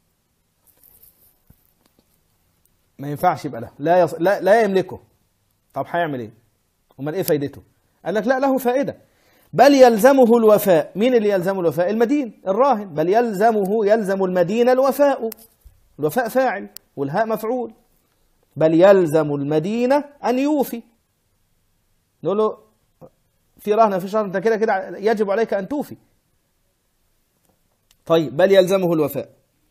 ما ينفعش يبقى له، لا يص... لا لا يملكه. طب هيعمل إيه؟ أمال إيه فايدته؟ قال لك لا، له فائدة، بل يلزمه الوفاء. مين اللي يلزمه الوفاء؟ المدين الراهن. بل يلزمه يلزم المدين الوفاء. الوفاء فاعل والهاء مفعول. بل يلزم المدين أن يوفي. نقول له في رهن في شهر، أنت كده كده يجب عليك أن توفي. طيب بل يلزمه الوفاء.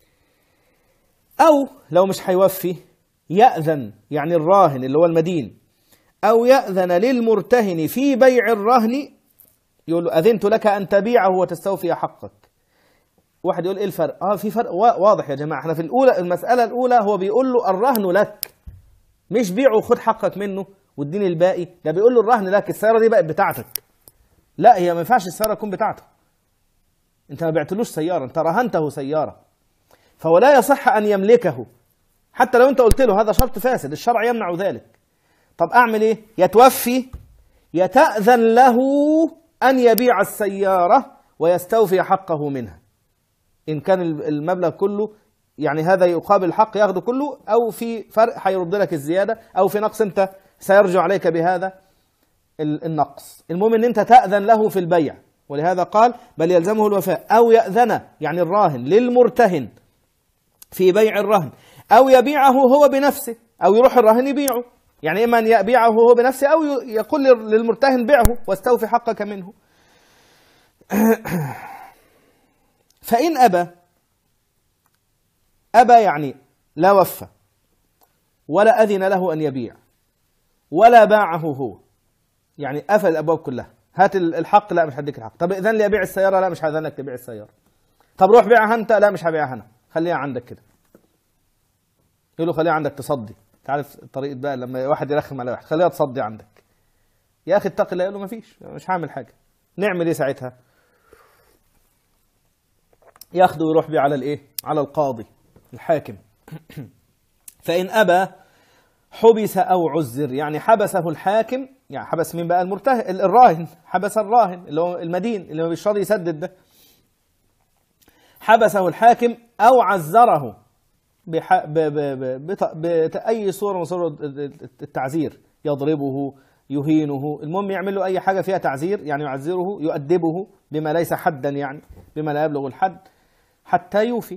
أو لو مش هيوفي يأذن، يعني الراهن اللي هو المدين، أو يأذن للمرتهن في بيع الرهن، يقول له: أذنت لك أن تبيعه وتستوفي حقك. واحد يقول: إيه الفرق؟ آه في فرق واضح يا جماعة. احنا في الأولى المسألة الأولى هو بيقول له الرهن لك، مش بيعه وخد حقك منه واديني الباقي. ده بيقول له الرهن لك، السيارة دي بقت بتاعتك. لا، هي ما ينفعش السيارة تكون بتاعته. أنت ما بعتلوش سيارة، أنت رهنته سيارة، فهو لا يصح أن يملكه حتى لو أنت قلت له. هذا شرط فاسد، الشرع يمنع ذلك. طب أعمل إيه؟ يتوفي، يتأذن له أن يبيع السيارة ويستوفي حقه منها. إن كان المبلغ كله، يعني هذا يقابل الحق ياخده كله، أو في فرق هيرد لك الزيادة، أو في نقص أنت سيرجع عليك بهذا النقص. المهم أن أنت تأذن له في البيع. ولهذا قال: بل يلزمه الوفاء. أو يأذن يعني الراهن للمرتهن في بيع الرهن، أو يبيعه هو بنفسه، أو يروح الراهن يبيعه. يعني إما أن يبيعه هو بنفسه، أو يقول للمرتهن: بيعه واستوفي حقك منه. فإن أبى، أبى يعني لا وفى ولا أذن له أن يبيع ولا باعه هو، يعني قفل الأبواب كلها. هات الحق، لا مش هديك الحق. طب إذن لي أبيع السيارة، لا مش هأذن لك تبيع السيارة. طب روح بيعها أنت، لا مش هبيعها أنا، خليها عندك كده. يقول له: خليها عندك تصدي. تعرف طريقة بقى لما واحد يرخم على واحد: خليها تصدي عندك. يا أخي اتق الله. يقول له: ما فيش، مش هعمل حاجة. نعمل إيه ساعتها؟ ياخده ويروح بيه على الإيه؟ على القاضي الحاكم. فإن أبى حبس أو عزر، يعني حبسه الحاكم. يعني حبس مين بقى؟ المرتهن الراهن، حبس الراهن اللي هو المدين اللي مش راضي يسدد ده. حبسه الحاكم أو عزره بح... ب... ب... ب... بأي صورة من صور التعزير، يضربه، يهينه، المهم يعمل له أي حاجة فيها تعزير، يعني يعزره، يؤدبه بما ليس حدا، يعني بما لا يبلغ الحد، حتى يوفي.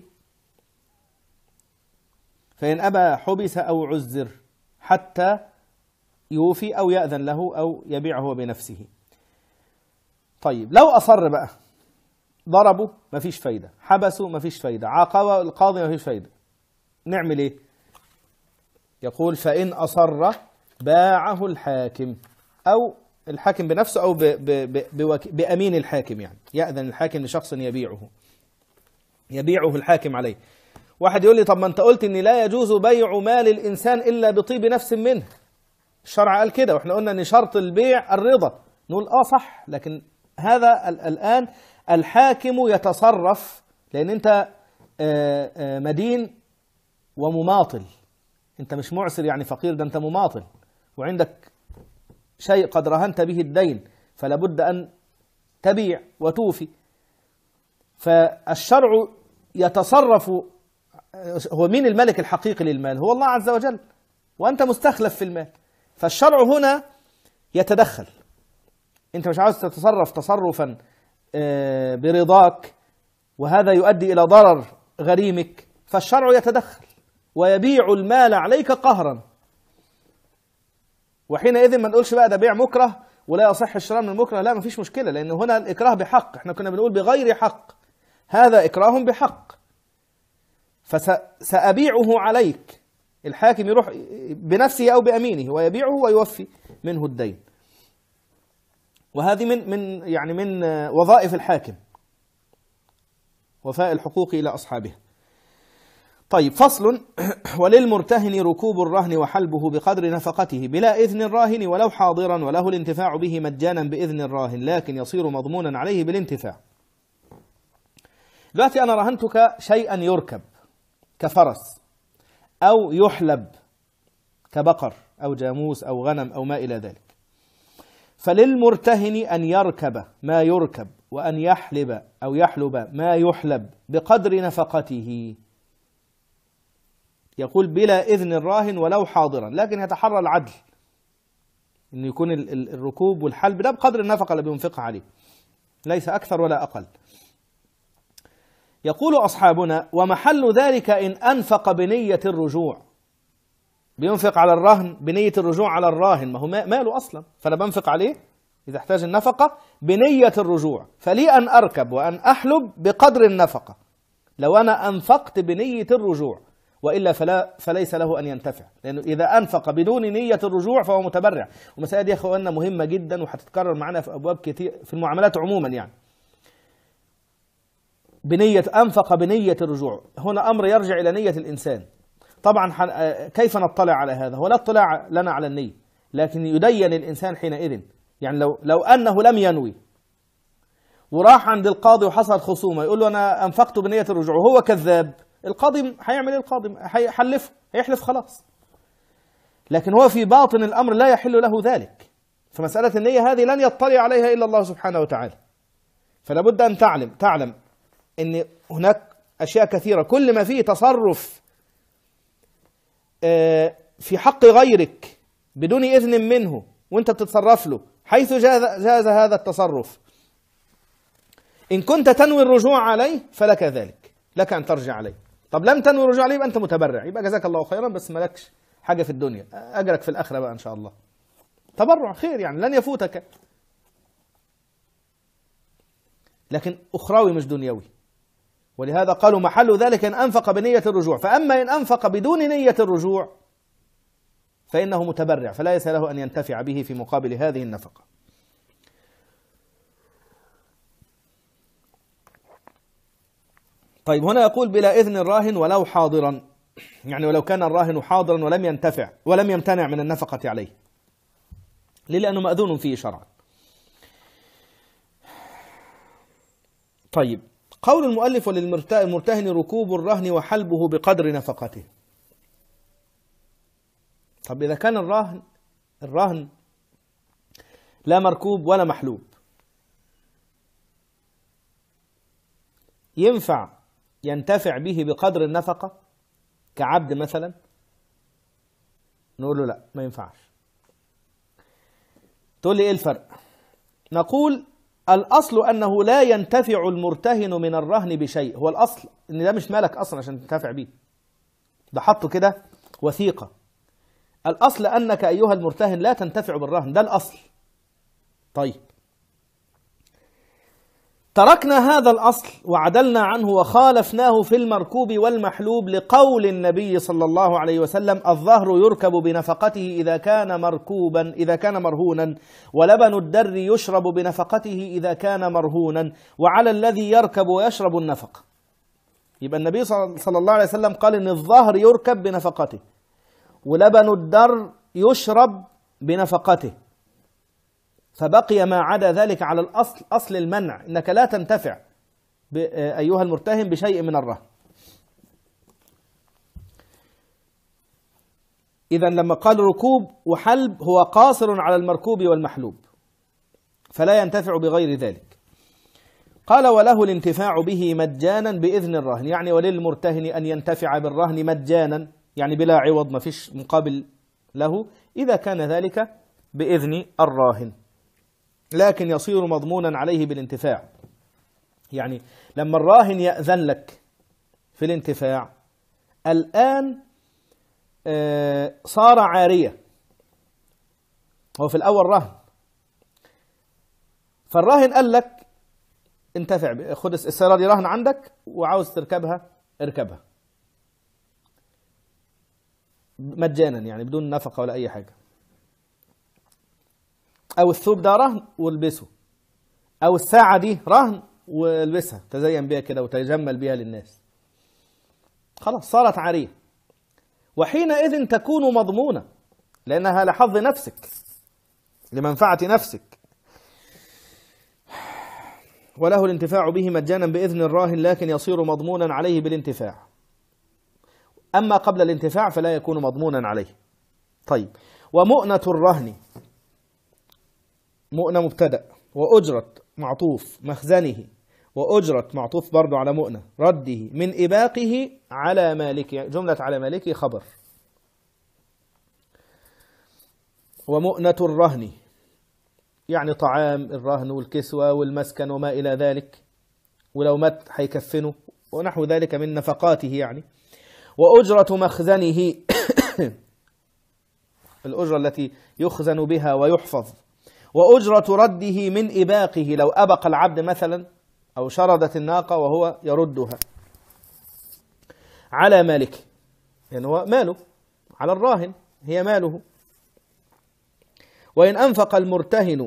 فإن أبى حبس أو عزر حتى يوفي، أو يأذن له، أو يبيعه بنفسه. طيب لو أصر بقى، ضربوا ما فيش فايدة، حبسوا ما فيش فايدة، عاقبوا القاضي ما فيش فايدة، نعمل إيه؟ يقول: فإن أصر باعه الحاكم، أو الحاكم بنفسه، أو ب ب ب بأمين الحاكم، يعني يأذن الحاكم لشخص يبيعه يبيعه الحاكم عليه. واحد يقول لي: طب ما أنت قلت إن لا يجوز بيع مال الإنسان إلا بطيب نفس منه. الشرع قال كده، وإحنا قلنا إن شرط البيع الرضا. نقول: آه صح، لكن هذا الآن الحاكم يتصرف، لأن أنت مدين ومماطل، أنت مش معسر يعني فقير، ده أنت مماطل وعندك شيء قد رهنت به الدين، فلا بد أن تبيع وتوفي. فالشرع يتصرف. هو مين الملك الحقيقي للمال؟ هو الله عز وجل، وأنت مستخلف في المال. فالشرع هنا يتدخل أنت مش عاوز تتصرف تصرفا برضاك وهذا يؤدي إلى ضرر غريمك، فالشرع يتدخل ويبيع المال عليك قهرا. وحينئذ ما نقولش بقى ده بيع مكره ولا يصح الشراء من المكره، لا مفيش مشكلة، لأن هنا الإكراه بحق. احنا كنا بنقول بغير حق، هذا إكراه بحق، فسأبيعه عليك. الحاكم يروح بنفسه أو بأمينه ويبيعه ويوفي منه الدين. وهذه من من يعني من وظائف الحاكم، وفاء الحقوق إلى أصحابها. طيب فصل: وللمرتهن ركوب الرهن وحلبه بقدر نفقته بلا إذن الراهن ولو حاضرا، وله الانتفاع به مجانا بإذن الراهن، لكن يصير مضمونا عليه بالانتفاع. دلوقتي أنا رهنتك شيئا يركب كفرس أو يحلب كبقر أو جاموس أو غنم أو ما إلى ذلك، فللمرتهن أن يركب ما يركب وأن يحلب أو يحلب ما يحلب بقدر نفقته. يقول بلا إذن الراهن ولو حاضرا، لكن يتحرى العدل أن يكون الركوب والحلب ده بقدر النفقة اللي بينفقها عليه، ليس أكثر ولا أقل. يقول أصحابنا: ومحل ذلك إن أنفق بنية الرجوع. بينفق على الرهن بنية الرجوع على الراهن، ما هو ماله أصلا، فأنا بنفق عليه إذا احتاج النفقة بنية الرجوع، فلي أن أركب وأن أحلب بقدر النفقة لو أنا أنفقت بنية الرجوع، وإلا فلا فليس له أن ينتفع، لأنه إذا أنفق بدون نية الرجوع فهو متبرع. والمسألة دي يا أخواننا مهمة جدا وهتتكرر معنا في أبواب كتير في المعاملات عموما. يعني بنية أنفق بنية الرجوع، هنا أمر يرجع إلى نية الإنسان. طبعا كيف نطلع على هذا؟ ولا اطلاع لنا على النية، لكن يدين الإنسان حينئذ. يعني لو لو أنه لم ينوي وراح عند القاضي وحصل خصومة، يقول له أنا أنفقت بنية الرجوع وهو كذاب، القاضي هيعمل ايه؟ القاضي هيحلفه، هيحلف خلاص. لكن هو في باطن الأمر لا يحل له ذلك، فمسألة النية هذه لن يطلع عليها إلا الله سبحانه وتعالى. فلا بد أن تعلم تعلم أن هناك أشياء كثيرة، كل ما فيه تصرف في حق غيرك بدون إذن منه وأنت بتتصرف له حيث جاز, جاز هذا التصرف، إن كنت تنوي الرجوع عليه فلك ذلك، لك أن ترجع عليه. طب لم تنوي الرجوع عليه يبقى أنت متبرع، يبقى جزاك الله خيرا، بس مالكش حاجة في الدنيا، أجرك في الآخرة بقى إن شاء الله. تبرع خير يعني لن يفوتك، لكن أخروي مش دنيوي. ولهذا قالوا محل ذلك إن أنفق بنية الرجوع، فأما إن أنفق بدون نية الرجوع فإنه متبرع، فليس له أن ينتفع به في مقابل هذه النفقة. طيب هنا يقول بلا إذن الراهن ولو حاضرا، يعني ولو كان الراهن حاضرا ولم ينتفع ولم يمتنع من النفقة عليه، ليه؟ لأنه مأذون فيه شرعا. طيب قول المؤلف وللمرتهن ركوب الرهن وحلبه بقدر نفقته. طب إذا كان الرهن الرهن لا مركوب ولا محلوب، ينفع ينتفع به بقدر النفقة كعبد مثلا؟ نقول له لا ما ينفعش. تقول لي إيه الفرق؟ نقول الأصل أنه لا ينتفع المرتهن من الرهن بشيء، هو الأصل إن ده مش مالك أصلا عشان تنتفع به، ده حطه كده وثيقة. الأصل أنك أيها المرتهن لا تنتفع بالرهن، ده الأصل. طيب تركنا هذا الأصل وعدلنا عنه وخالفناه في المركوب والمحلوب لقول النبي صلى الله عليه وسلم: الظهر يركب بنفقته إذا كان مركوبا إذا كان مرهونا، ولبن الدر يشرب بنفقته إذا كان مرهونا، وعلى الذي يركب ويشرب النفقة. يبقى النبي صلى الله عليه وسلم قال إن الظهر يركب بنفقته، ولبن الدر يشرب بنفقته، فبقي ما عدا ذلك على الأصل، أصل المنع، إنك لا تنتفع أيها المرتهن بشيء من الرهن. إذن لما قال ركوب وحلب هو قاصر على المركوب والمحلوب، فلا ينتفع بغير ذلك. قال وله الانتفاع به مجانا بإذن الراهن، يعني وللمرتهن أن ينتفع بالرهن مجانا، يعني بلا عوض، ما فيش مقابل له، إذا كان ذلك بإذن الراهن. لكن يصير مضمونا عليه بالانتفاع. يعني لما الراهن يأذن لك في الانتفاع الآن صار عارية، هو في الأول رهن، فالراهن قال لك انتفع، خد السيارة دي رهن عندك وعاوز تركبها اركبها مجانا، يعني بدون نفقة ولا أي حاجة. أو الثوب ده رهن والبسه، أو الساعة دي رهن والبسها تزين بيها كده وتجمل بيها للناس. خلاص صارت عارية، وحينئذ تكون مضمونة لأنها لحظ نفسك لمنفعة نفسك، وله الانتفاع به مجانا بإذن الراهن، لكن يصير مضمونا عليه بالانتفاع. أما قبل الانتفاع فلا يكون مضمونا عليه. طيب، ومؤنة الرهن، مؤنة مبتدأ، وأجرة معطوف مخزنه، وأجرة معطوف برضو على مؤنة رده من إباقه على مالكه، جملة على مالكه خبر. ومؤنة الرهن يعني طعام الرهن والكسوة والمسكن وما إلى ذلك، ولو مات هيكفنه ونحو ذلك من نفقاته يعني. وأجرة مخزنه الأجرة التي يخزن بها ويحفظ. وأجرة رده من إباقه، لو أبق العبد مثلا أو شردت الناقة وهو يردها على مالك، يعني هو ماله على الراهن، هي ماله. وإن أنفق المرتهن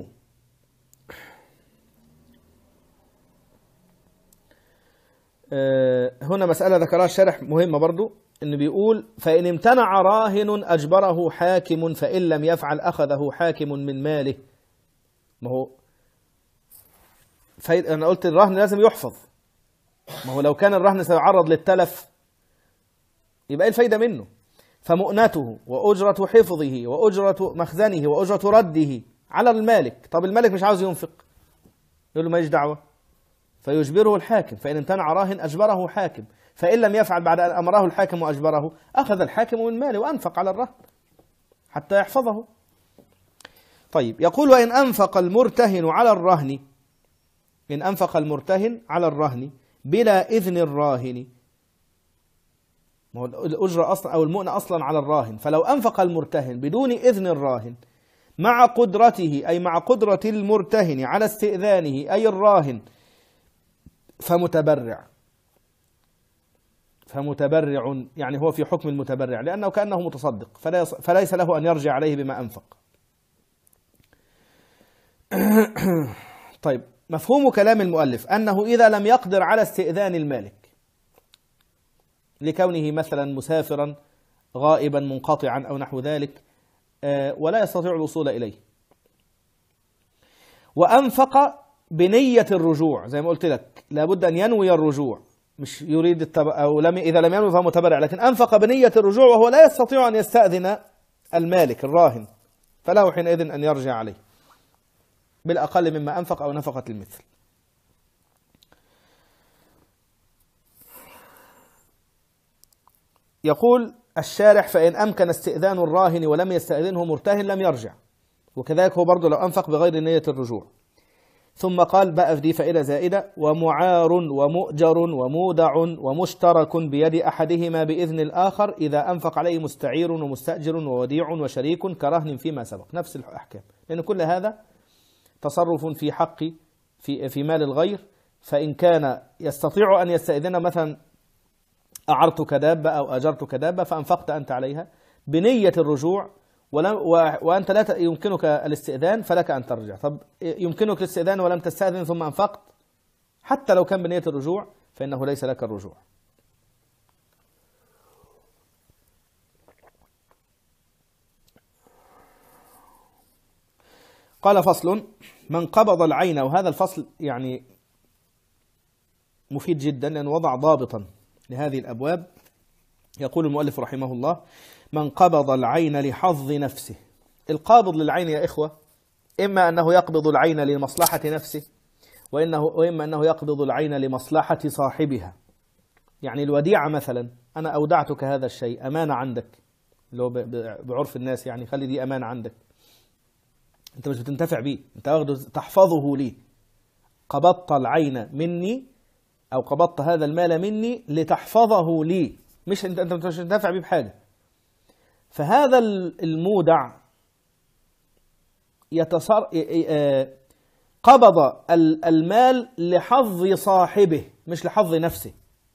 هنا مسألة ذكرها الشارح مهمة برضو، إنه بيقول فإن امتنع راهن أجبره حاكم، فإن لم يفعل أخذه حاكم من ماله. ما هو فايد... أنا قلت الرهن لازم يحفظ، ما هو لو كان الرهن سيعرض للتلف يبقى إيه الفايدة منه؟ فمؤنته وأجرة حفظه وأجرة مخزنه وأجرة رده على المالك. طب المالك مش عاوز ينفق، يقول له ماليش دعوة، فيجبره الحاكم. فإن امتنع راهن أجبره حاكم، فإن لم يفعل بعد أن أمره الحاكم وأجبره أخذ الحاكم من ماله وأنفق على الرهن حتى يحفظه. طيب، يقول وإن أنفق المرتهن على الرهن، إن أنفق المرتهن على الرهن بلا إذن الراهن، ما هو الأجرة أصلا أو المؤنة أصلا على الراهن، فلو أنفق المرتهن بدون إذن الراهن مع قدرته، أي مع قدرة المرتهن على استئذانه أي الراهن، فمتبرع فمتبرع يعني هو في حكم المتبرع، لأنه كأنه متصدق، فليس له أن يرجع عليه بما أنفق. طيب، مفهوم كلام المؤلف أنه إذا لم يقدر على استئذان المالك لكونه مثلا مسافرا غائبا منقطعا أو نحو ذلك ولا يستطيع الوصول إليه، وأنفق بنية الرجوع، زي ما قلت لك لابد أن ينوي الرجوع، مش يريد التب... أو لم... إذا لم ينوي فهو متبرع، لكن أنفق بنية الرجوع وهو لا يستطيع أن يستأذن المالك الراهن، فله حينئذ أن يرجع عليه بالأقل مما أنفق أو نفقة المثل. يقول الشارح فإن أمكن استئذان الراهن ولم يستأذنه مرتهن لم يرجع، وكذلك هو برضه لو أنفق بغير نية الرجوع. ثم قال بقى في دي فائدة زائدة: ومعار ومؤجر ومودع ومشترك بيد أحدهما بإذن الآخر إذا أنفق عليه مستعير ومستأجر ووديع وشريك كرهن فيما سبق، نفس الأحكام، لأن كل هذا تصرف في حق في في مال الغير. فإن كان يستطيع أن يستأذن، مثلا أعرتك دابة أو أجرتك دابة فأنفقت أنت عليها بنية الرجوع ولم وأنت لا يمكنك الاستئذان، فلك أن ترجع. طب يمكنك الاستئذان ولم تستأذن ثم أنفقت، حتى لو كان بنية الرجوع فإنه ليس لك الرجوع. قال فصل: من قبض العين، وهذا الفصل يعني مفيد جدا لأنه وضع ضابطا لهذه الأبواب. يقول المؤلف رحمه الله: من قبض العين لحظ نفسه. القابض للعين يا إخوة إما أنه يقبض العين لمصلحة نفسه، وإنه وإما أنه يقبض العين لمصلحة صاحبها. يعني الوديعة مثلا، أنا أودعتك هذا الشيء أمانة عندك، اللي هو بعرف الناس يعني خلي دي أمانة عندك، أنت مش بتنتفع بيه، أنت واخده تحفظه لي. قبضت العين مني أو قبضت هذا المال مني لتحفظه لي، مش أنت أنت مش بتنتفع بيه بحاجة. فهذا المودع يتصر قبض المال لحظ صاحبه مش لحظ نفسه،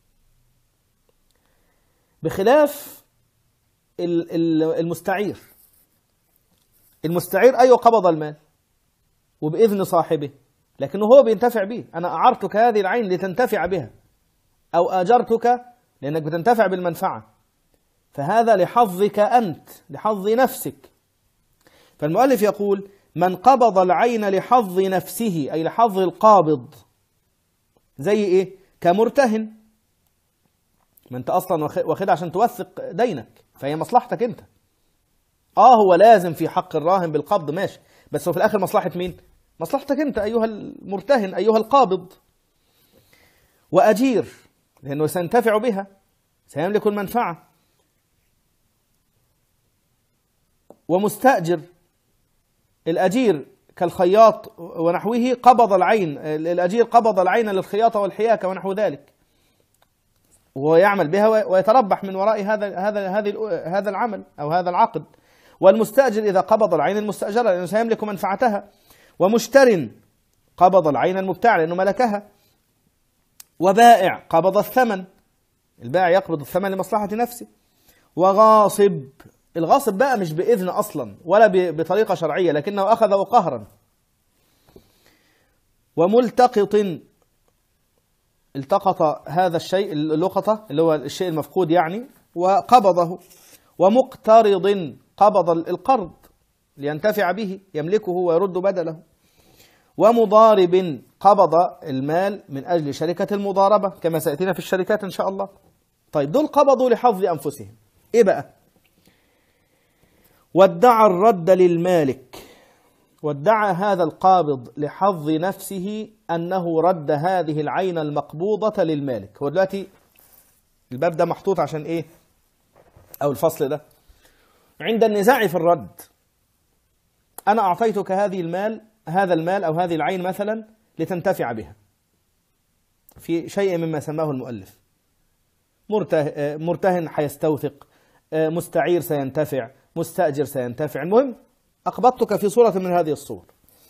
بخلاف المستعير. المستعير أيوة قبض المال وبإذن صاحبه، لكنه هو بينتفع به. أنا أعرتك هذه العين لتنتفع بها، أو آجرتك لأنك بتنتفع بالمنفعة، فهذا لحظك أنت، لحظ نفسك. فالمؤلف يقول من قبض العين لحظ نفسه، أي لحظ القابض. زي إيه؟ كمرتهن، ما أنت أصلا واخد عشان توثق دينك، فهي مصلحتك أنت. آه هو لازم في حق الراهن بالقبض ماشي، بس هو في الآخر مصلحة مين؟ مصلحتك أنت أيها المرتهن، أيها القابض. وأجير لأنه سينتفع بها، سيملك المنفعة. ومستأجر، الأجير كالخياط ونحوه قبض العين، الأجير قبض العين للخياطة والحياكة ونحو ذلك، وهو يعمل بها ويتربح من وراء هذا هذا هذا هذا العمل أو هذا العقد. والمستأجر إذا قبض العين المستأجرة لأنه سيملك منفعتها. ومشتر قبض العين المبتاع لأنه ملكها. وبائع قبض الثمن، البائع يقبض الثمن لمصلحة نفسه. وغاصب، الغاصب بقى مش بإذن أصلا ولا بطريقة شرعية، لكنه أخذه قهرا. وملتقط، التقط هذا الشيء، اللقطة اللي هو الشيء المفقود يعني، وقبضه. ومقترض قبض القرض لينتفع به، يملكه ويرد بدله. ومضارب قبض المال من أجل شركة المضاربة كما سيأتينا في الشركات إن شاء الله. طيب دول قبضوا لحظ أنفسهم. إيه بقى؟ وادعى الرد للمالك، وادعى هذا القابض لحظ نفسه أنه رد هذه العين المقبوضة للمالك. هو دلوقتي الباب ده محطوط عشان إيه؟ أو الفصل ده عند النزاع في الرد. أنا أعطيتك هذه المال، هذا المال أو هذه العين مثلا لتنتفع بها في شيء مما سماه المؤلف. مرتهن حيستوثق، مستعير سينتفع، مستأجر سينتفع، المهم أقبضتك في صورة من هذه الصور.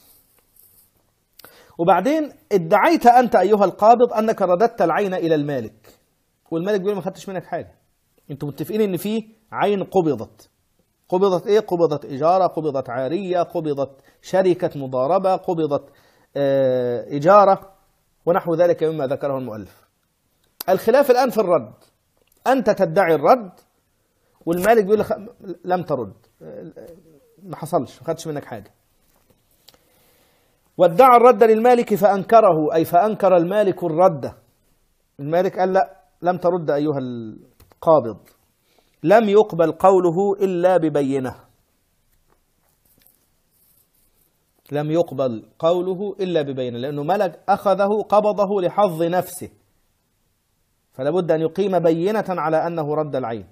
وبعدين ادعيت أنت أيها القابض أنك رددت العين إلى المالك، والمالك بيقول ما خدتش منك حاجة. أنتم متفقين إن في عين قبضت. قبضت إيه؟ قبضت إجارة، قبضت عارية، قبضت شركة مضاربة، قبضت إجارة ونحو ذلك مما ذكره المؤلف. الخلاف الآن في الرد. أنت تدعي الرد والمالك بيقول لك لم ترد، ما حصلش، ما خدتش منك حاجة. وادعى الرد للمالك فأنكره، أي فأنكر المالك الرد. المالك قال لا، لم ترد أيها القابض. لم يقبل قوله إلا ببينة. لم يقبل قوله إلا ببينة، لأنه ملك أخذه قبضه لحظ نفسه، فلا بد أن يقيم بينة على أنه رد العين.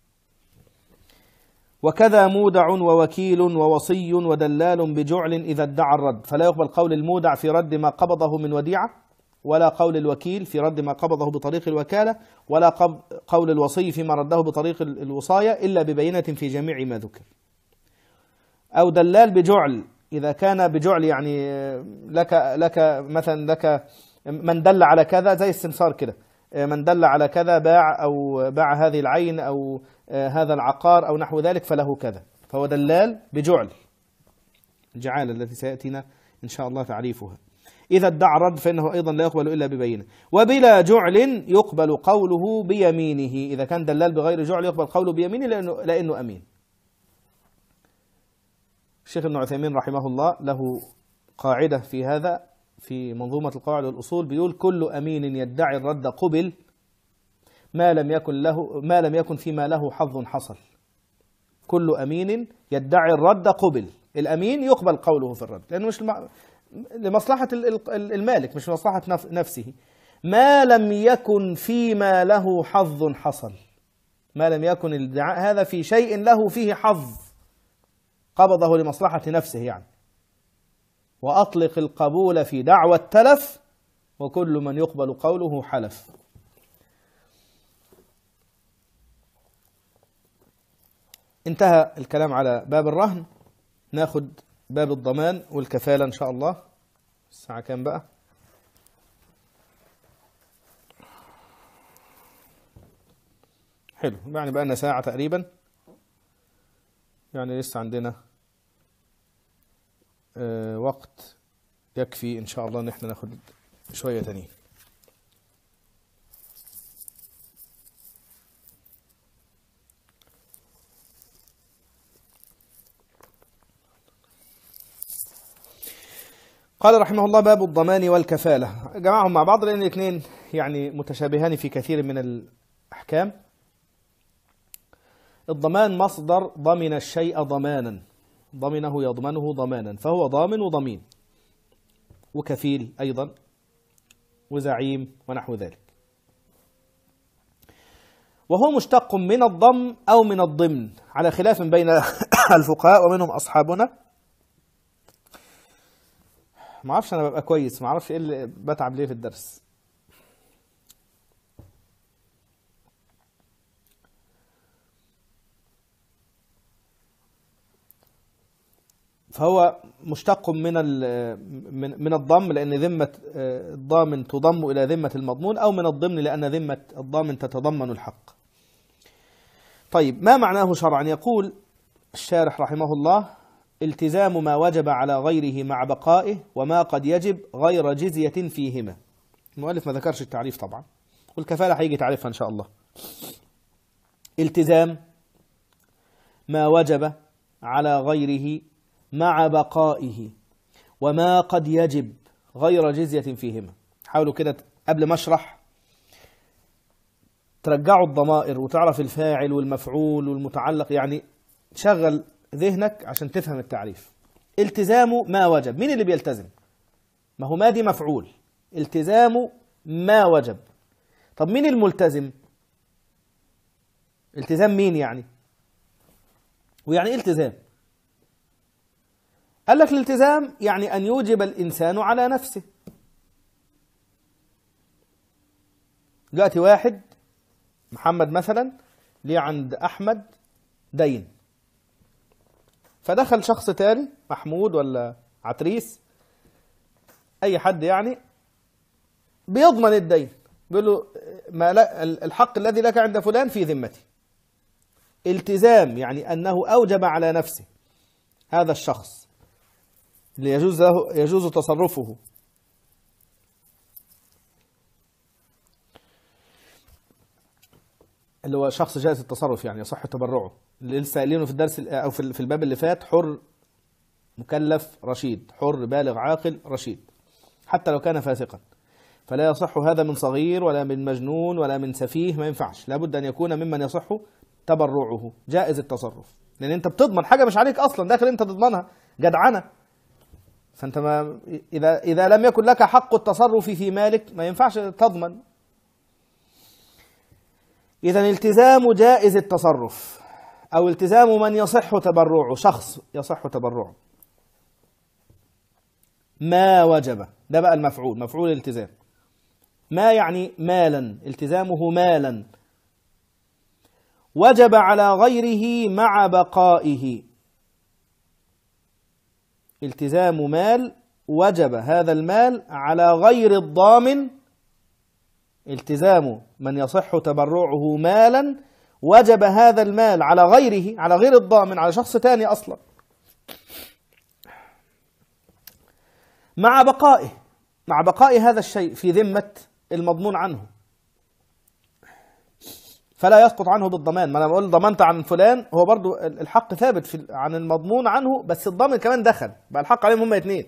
وكذا مودع ووكيل ووصي ودلال بجعل إذا ادعى الرد، فلا يقبل قول المودع في رد ما قبضه من وديعة، ولا قول الوكيل في رد ما قبضه بطريق الوكالة، ولا قول الوصي فيما رده بطريق الوصاية إلا ببينة في جميع ما ذكر. أو دلال بجعل، إذا كان بجعل يعني لك لك مثلا لك من دل على كذا، زي السمسار كده، من دل على كذا باع أو باع هذه العين أو هذا العقار أو نحو ذلك فله كذا، فهو دلال بجعل، الجعالة التي سيأتينا إن شاء الله تعريفها. إذا ادعى الرد فإنه أيضا لا يقبل إلا ببينة. وبلا جعل يقبل قوله بيمينه، إذا كان دلال بغير جعل يقبل قوله بيمينه لأنه, لأنه أمين. الشيخ ابن عثيمين رحمه الله له قاعدة في هذا في منظومة القواعد والأصول، بيقول كل أمين يدعي الرد قبل ما لم يكن له ما لم يكن فيما له حظ حصل. كل أمين يدعي الرد قبل، الأمين يقبل قوله في الرد لأنه مش لمصلحة المالك مش لمصلحة نفسه، ما لم يكن فيما له حظ حصل. ما لم يكن الادعاء هذا في شيء له فيه حظ، قبضه لمصلحة نفسه يعني، وأطلق القبول في دعوى التلف، وكل من يقبل قوله حلف. انتهى الكلام على باب الرهن. ناخد باب الضمان والكفالة إن شاء الله. الساعة كام بقى؟ حلو، يعني بقى لنا ساعة تقريبا، يعني لسه عندنا آه وقت يكفي إن شاء الله إن احنا ناخد شوية تانيين. قال رحمه الله: باب الضمان والكفالة. جمعهم مع بعض لأن الاثنين يعني متشابهان في كثير من الأحكام. الضمان مصدر ضمن الشيء ضمانا، ضمنه يضمنه ضمانا، فهو ضامن وضمين وكفيل أيضا وزعيم ونحو ذلك. وهو مشتق من الضم أو من الضمن على خلاف بين الفقهاء ومنهم أصحابنا. ما اعرفش، انا ببقى كويس، ما اعرفش ايه اللي بتعب ليه في الدرس. فهو مشتق من من من الضم لان ذمه الضامن تضم الى ذمه المضمون، او من الضمن لان ذمه الضامن تتضمن الحق. طيب، ما معناه شرعا؟ يقول الشارح رحمه الله: التزام ما وجب على غيره مع بقائه، وما قد يجب غير جزية فيهما. المؤلف ما ذكرش التعريف طبعا، والكفالة هيجي تعرفها إن شاء الله. التزام ما وجب على غيره مع بقائه، وما قد يجب غير جزية فيهما. حاولوا كده قبل ما اشرح ترجعوا الضمائر وتعرف الفاعل والمفعول والمتعلق، يعني تشغل ذهنك عشان تفهم التعريف. التزام ما وجب، مين اللي بيلتزم؟ ما هو ما دي مفعول، التزام ما وجب. طب مين الملتزم؟ التزام مين يعني؟ ويعني ايه التزام؟ قال لك الالتزام يعني أن يوجب الإنسان على نفسه. دلوقتي واحد محمد مثلا ليه عند أحمد دين، فدخل شخص تاني محمود ولا عتريس أي حد يعني بيضمن الدين، بيقول له ما لا الحق الذي لك عند فلان في ذمتي. التزام يعني أنه أوجب على نفسه هذا الشخص اللي يجوز له يجوز تصرفه. اللي هو شخص جائز التصرف يعني يصح تبرعه، اللي لسه قايلينه في الدرس او في الباب اللي فات: حر مكلف رشيد، حر بالغ عاقل رشيد، حتى لو كان فاسقا. فلا يصح هذا من صغير ولا من مجنون ولا من سفيه، ما ينفعش، لابد ان يكون ممن يصح تبرعه جائز التصرف، لان انت بتضمن حاجه مش عليك اصلا، داخل انت تضمنها جدعنه. فانت ما اذا اذا لم يكن لك حق التصرف في مالك ما ينفعش تضمن. إذن التزام جائز التصرف أو التزام من يصح تبرعه، شخص يصح تبرعه. ما وجب، ده بقى المفعول، مفعول الالتزام. ما يعني مالا، التزامه مالا وجب على غيره مع بقائه. التزام مال وجب هذا المال على غير الضامن، التزام من يصح تبرعه مالا وجب هذا المال على غيره، على غير الضامن، على شخص تاني أصلا، مع بقائه، مع بقاء هذا الشيء في ذمة المضمون عنه، فلا يسقط عنه بالضمان. ما أنا بقول ضمنت عن فلان، هو برضو الحق ثابت في عن المضمون عنه، بس الضامن كمان دخل بقى الحق عليهم هما اثنين.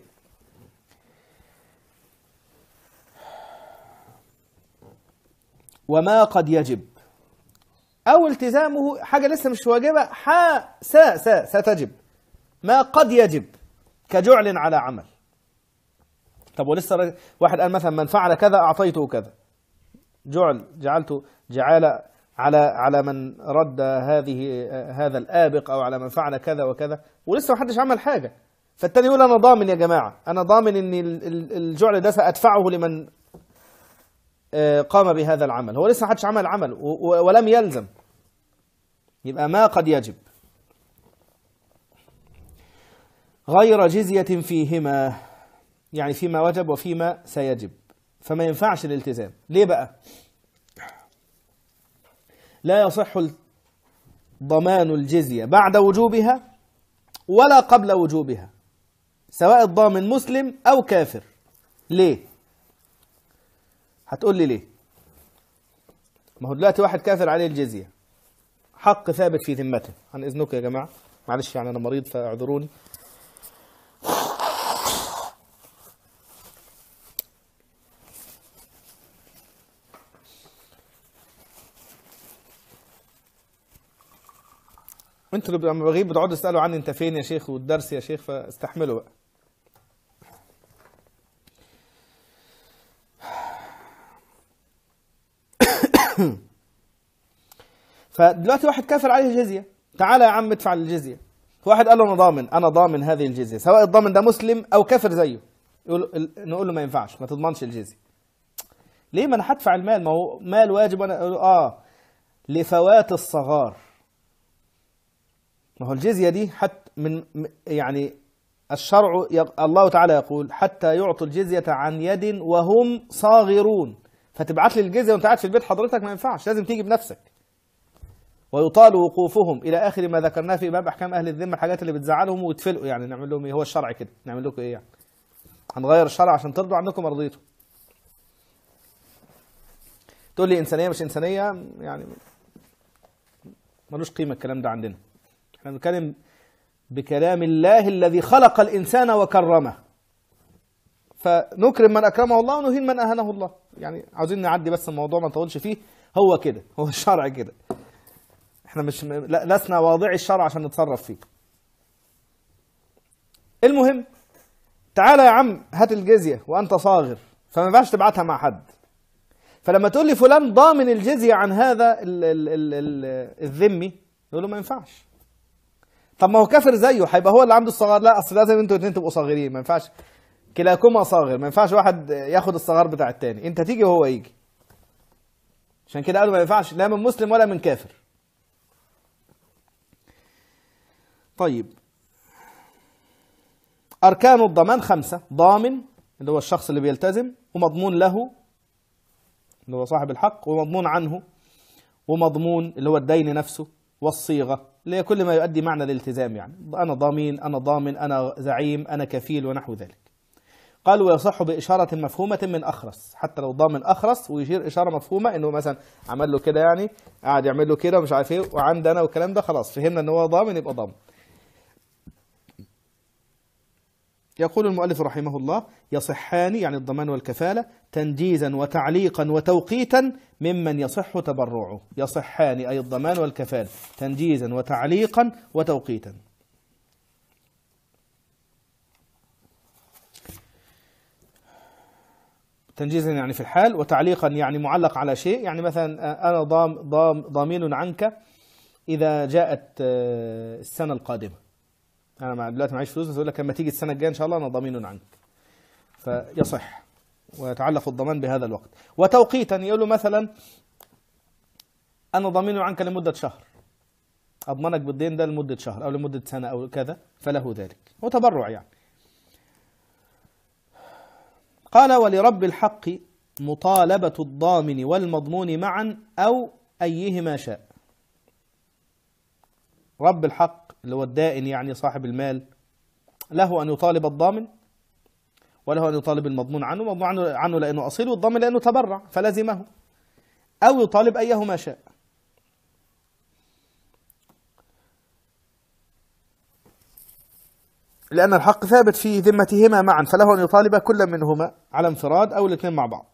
وما قد يجب، أو التزامه حاجة لسه مش واجبة، حا سا سا ستجب، ما قد يجب كجعل على عمل. طب ولسه واحد قال مثلا: من فعل كذا أعطيته كذا، جعل جعلته جعل على على من رد هذه هذا الآبق، أو على من فعل كذا وكذا، ولسه ما حدش عمل حاجة، فالتاني يقول أنا ضامن يا جماعة، أنا ضامن إن الجعل ده سأدفعه لمن قام بهذا العمل. هو لسه محدش عمل عمل ولم يلزم، يبقى ما قد يجب غير جزية فيهما، يعني فيما وجب وفيما سيجب، فما ينفعش الالتزام. ليه بقى؟ لا يصح ضمان الجزية بعد وجوبها ولا قبل وجوبها، سواء الضامن مسلم أو كافر. ليه؟ هتقول لي ليه؟ ما هو دلوقتي واحد كافر عليه الجزية، حق ثابت في ذمته. عن إذنك يا جماعة، معلش يعني أنا مريض فاعذروني. انتوا اللي لما بغيب بتقعدوا تسالوا عني انت فين يا شيخ والدرس يا شيخ، فاستحملوا بقى. فدلوقتي واحد كافر عليه جزيه، تعالى يا عم ادفع الجزيه. واحد قال له انا ضامن، انا ضامن هذه الجزيه، سواء الضامن ده مسلم او كافر زيه. يقول نقول له ما ينفعش، ما تضمنش الجزيه. ليه؟ ما انا هدفع المال، ما هو مال واجب. وانا اه لفوات الصغار. ما هو الجزية دي حتى من يعني الشرع الله تعالى يقول حتى يعطوا الجزية عن يد وهم صاغرون. فتبعت لي الجزية وانت قاعد في البيت حضرتك، ما ينفعش، لازم تيجي بنفسك. ويطال وقوفهم إلى آخر ما ذكرناه في باب أحكام أهل الذمة، الحاجات اللي بتزعلهم وتفلقوا. يعني نعمل لهم إيه؟ هو الشرع كده، نعمل لكم إيه يعني؟ هنغير الشرع عشان ترضوا عنكم مرضيته. تقول لي إنسانية مش إنسانية، يعني ملوش قيمة الكلام ده عندنا. احنا بنتكلم بكلام الله الذي خلق الإنسان وكرمه، فنكرم من أكرمه الله ونهين من أهانه الله. يعني عاوزين نعدي بس الموضوع ما نطولش فيه. هو كده، هو الشرع كده، احنا مش لسنا واضعي الشرع عشان نتصرف فيه. المهم تعالى يا عم هات الجزية وأنت صاغر، فما ينفعش تبعتها مع حد. فلما تقول لي فلان ضامن الجزية عن هذا ال ال ال ال الذمي، يقول له ما ينفعش. طب ما هو كافر زيه، هيبقى هو اللي عنده الصغار؟ لا، اصل لازم انتوا الاثنين تبقوا صاغرين، ما ينفعش كلاكما صاغر، ما ينفعش واحد ياخد الصغار بتاع الثاني، انت تيجي وهو يجي. عشان كده قالوا ما ينفعش لا من مسلم ولا من كافر. طيب، أركان الضمان خمسة: ضامن اللي هو الشخص اللي بيلتزم، ومضمون له اللي هو صاحب الحق، ومضمون عنه، ومضمون اللي هو الدين نفسه، والصيغة اللي هي كل ما يؤدي معنى الالتزام. يعني أنا ضامن، أنا ضامن، أنا زعيم، أنا كفيل، ونحو ذلك. قال ويصح بإشارة مفهومة من أخرس، حتى لو ضامن أخرس ويشير إشارة مفهومة، إنه مثلا عمل له كده، يعني قاعد يعمل له كده ومش عارف إيه وعندنا والكلام ده، خلاص فهمنا إن هو ضامن، يبقى ضامن. يقول المؤلف رحمه الله: يصحان يعني الضمان والكفالة تنجيزا وتعليقا وتوقيتا ممن يصح تبرعه. يصحان أي الضمان والكفالة تنجيزا وتعليقا وتوقيتا. تنجيزا يعني في الحال، وتعليقا يعني معلق على شيء. يعني مثلا أنا ضام ضام ضامن عنك إذا جاءت السنة القادمة. أنا دلوقتي معيش فلوس، بس أقول لك لما تيجي السنة الجاية إن شاء الله أنا ضامن عنك، فيصح ويتعلق الضمان بهذا الوقت. وتوقيتا يقول له مثلا أنا ضامن عنك لمدة شهر، أضمنك بالدين ده لمدة شهر أو لمدة سنة أو كذا، فله ذلك. وتبرع يعني. قال: ولرب الحق مطالبة الضامن والمضمون معا أو أيهما شاء. رب الحق اللي هو الدائن، يعني صاحب المال، له أن يطالب الضامن وله أن يطالب المضمون عنه. المضمون عنه لأنه أصيل، والضامن لأنه تبرع فلزمه، أو يطالب أيهما شاء. لأن الحق ثابت في ذمتهما معا، فله أن يطالب كل منهما على انفراد أو الاثنين مع بعض.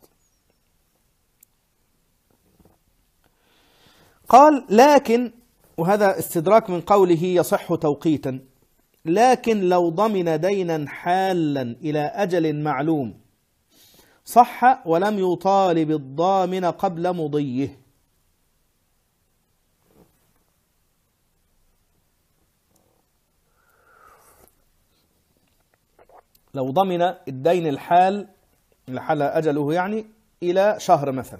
قال: لكن، وهذا استدراك من قوله يصح توقيتا، لكن لو ضمن دينا حالا إلى أجل معلوم صح ولم يطالب الضامن قبل مضيه. لو ضمن الدين الحال اللي حال أجله يعني إلى شهر مثلا،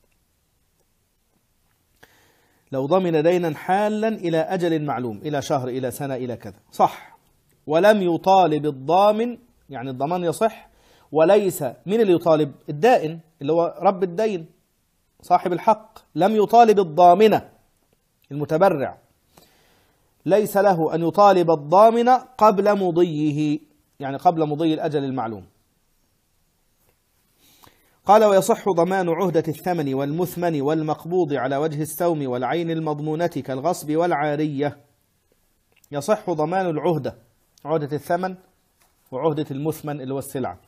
لو ضمن دينا حالا إلى أجل معلوم، إلى شهر إلى سنة إلى كذا، صح، ولم يطالب الضامن، يعني الضمان يصح، وليس من اللي يطالب؟ الدائن اللي هو رب الدين صاحب الحق، لم يطالب الضامنة المتبرع، ليس له أن يطالب الضامن قبل مضيه، يعني قبل مضي الأجل المعلوم. قال: ويصح ضمان عهدة الثمن والمثمن والمقبوض على وجه السوم والعين المضمونة كالغصب والعارية. يصح ضمان العهدة، عهدة الثمن وعهدة المثمن اللي هو السلعة.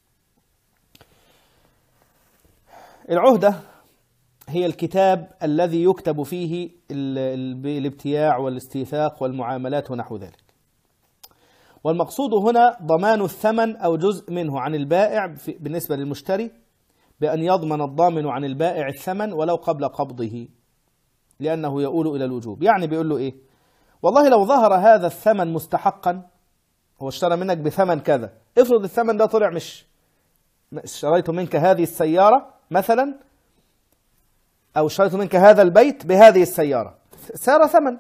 العهدة هي الكتاب الذي يكتب فيه الابتياع والاستيثاق والمعاملات ونحو ذلك. والمقصود هنا ضمان الثمن أو جزء منه عن البائع بالنسبة للمشتري، بأن يضمن الضامن عن البائع الثمن ولو قبل قبضه، لأنه يؤول إلى الوجوب. يعني بيقول له إيه؟ والله لو ظهر هذا الثمن مستحقا، هو اشترى منك بثمن كذا، افرض الثمن ده طلع مش اشتريت منك هذه السيارة مثلا، أو اشتريت منك هذا البيت بهذه السيارة، السيارة ثمن،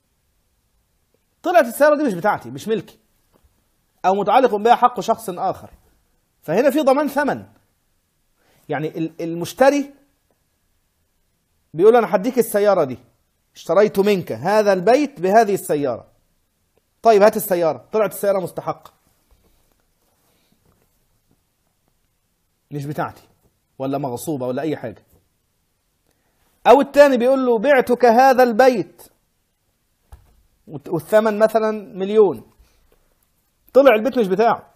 طلعت السيارة دي مش بتاعتي، مش ملكي، أو متعلق بها حق شخص آخر، فهنا في ضمان ثمن. يعني المشتري بيقول أنا هديك السيارة دي، اشتريت منك هذا البيت بهذه السيارة، طيب هات السيارة، طلعت السيارة مستحقة مش بتاعتي ولا مغصوبة ولا أي حاجة. أو التاني بيقول له بعتك هذا البيت والثمن مثلا مليون، طلع البيت مش بتاعه،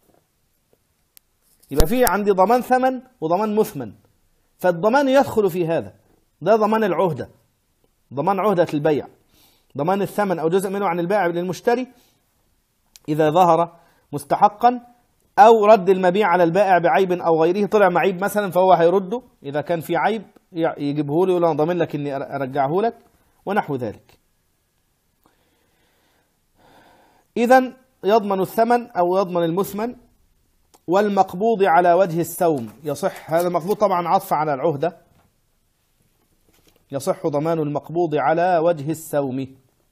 يبقى في عندي ضمان ثمن وضمان مثمن، فالضمان يدخل في هذا، ده ضمان العهدة، ضمان عهدة البيع، ضمان الثمن أو جزء منه عن البائع للمشتري إذا ظهر مستحقا، أو رد المبيع على البائع بعيب أو غيره، طلع معيب مثلا فهو هيرده، إذا كان في عيب يجيبه لي، يقول أنا ضامن لك إني أرجعه لك ونحو ذلك. إذن يضمن الثمن أو يضمن المثمن. والمقبوض على وجه السوم يصح، هذا المقبوض طبعا عطف على العهدة، يصح ضمان المقبوض على وجه السوم،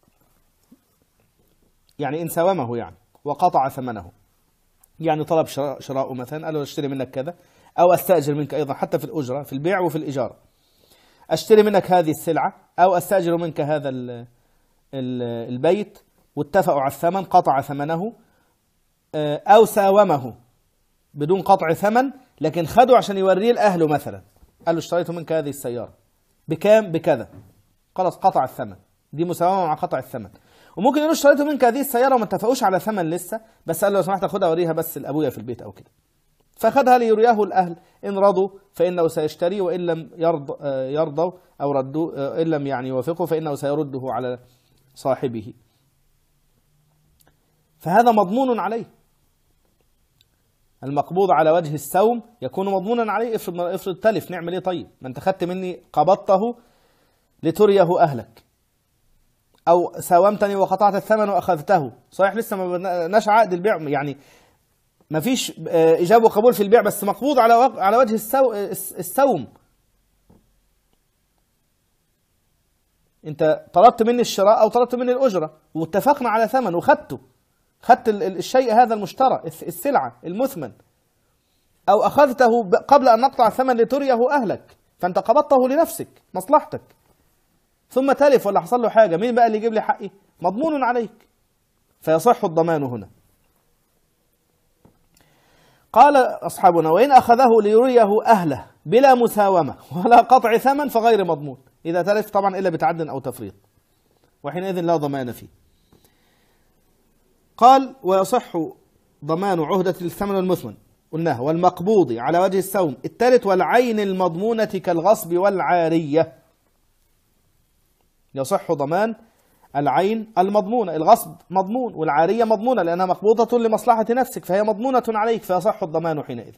يعني إن ساومه يعني وقطع ثمنه، يعني طلب شراءه مثلا، قال له اشتري منك كذا، أو أستأجر منك أيضا، حتى في الأجرة في البيع وفي الإجارة، أشتري منك هذه السلعة أو أستأجر منك هذا البيت، واتفقوا على الثمن، قطع ثمنه، أو ساومه بدون قطع ثمن، لكن خده عشان يوريه لأهله مثلا، قال له اشتريت منك هذه السيارة بكام؟ بكذا، خلاص قطع الثمن، دي مساومة مع قطع الثمن. وممكن يقولوا اشتريت منك هذه السيارة وما اتفقوش على ثمن لسه، بس قال له لو سمحت خدها وريها بس لأبويا في البيت أو كده، فخدها ليرياه الأهل، إن رضوا فإنه سيشتري، وإن لم يرض يرضوا أو ردوا، إن لم يعني يوافقوا فإنه سيرده على صاحبه، فهذا مضمون عليه. المقبوض على وجه السوم يكون مضمونا عليه. افرض افرض تلف، نعمل ايه؟ طيب ما انت خدت مني، قبضته لتريه اهلك، او ساومتني وقطعت الثمن واخذته، صحيح لسه ما بناش عقد البيع، يعني ما فيش اجابه وقبول في البيع، بس مقبوض على على وجه السو السوم. انت طلبت مني الشراء او طلبت مني الاجره واتفقنا على ثمن وخدته، خدت الشيء هذا المشترى، السلعة المثمن، أو أخذته قبل أن نقطع الثمن لتريه أهلك، فأنت قبضته لنفسك مصلحتك، ثم تلف ولا حصل له حاجة، مين بقى اللي يجيب لي حقي؟ مضمون عليك، فيصح الضمان هنا. قال أصحابنا: وإن أخذه ليريه أهله بلا مساومة ولا قطع ثمن فغير مضمون، إذا تلف طبعا إلا بتعد أو تفريط، وحينئذ لا ضمان فيه. قال: ويصح ضمان عهدة الثمن والمثمن، قلناها، والمقبوض على وجه السوم الثالث، والعين المضمونة كالغصب والعارية. يصح ضمان العين المضمونة، الغصب مضمون والعارية مضمونة لأنها مقبوضة لمصلحة نفسك، فهي مضمونة عليك، فيصح الضمان حينئذ.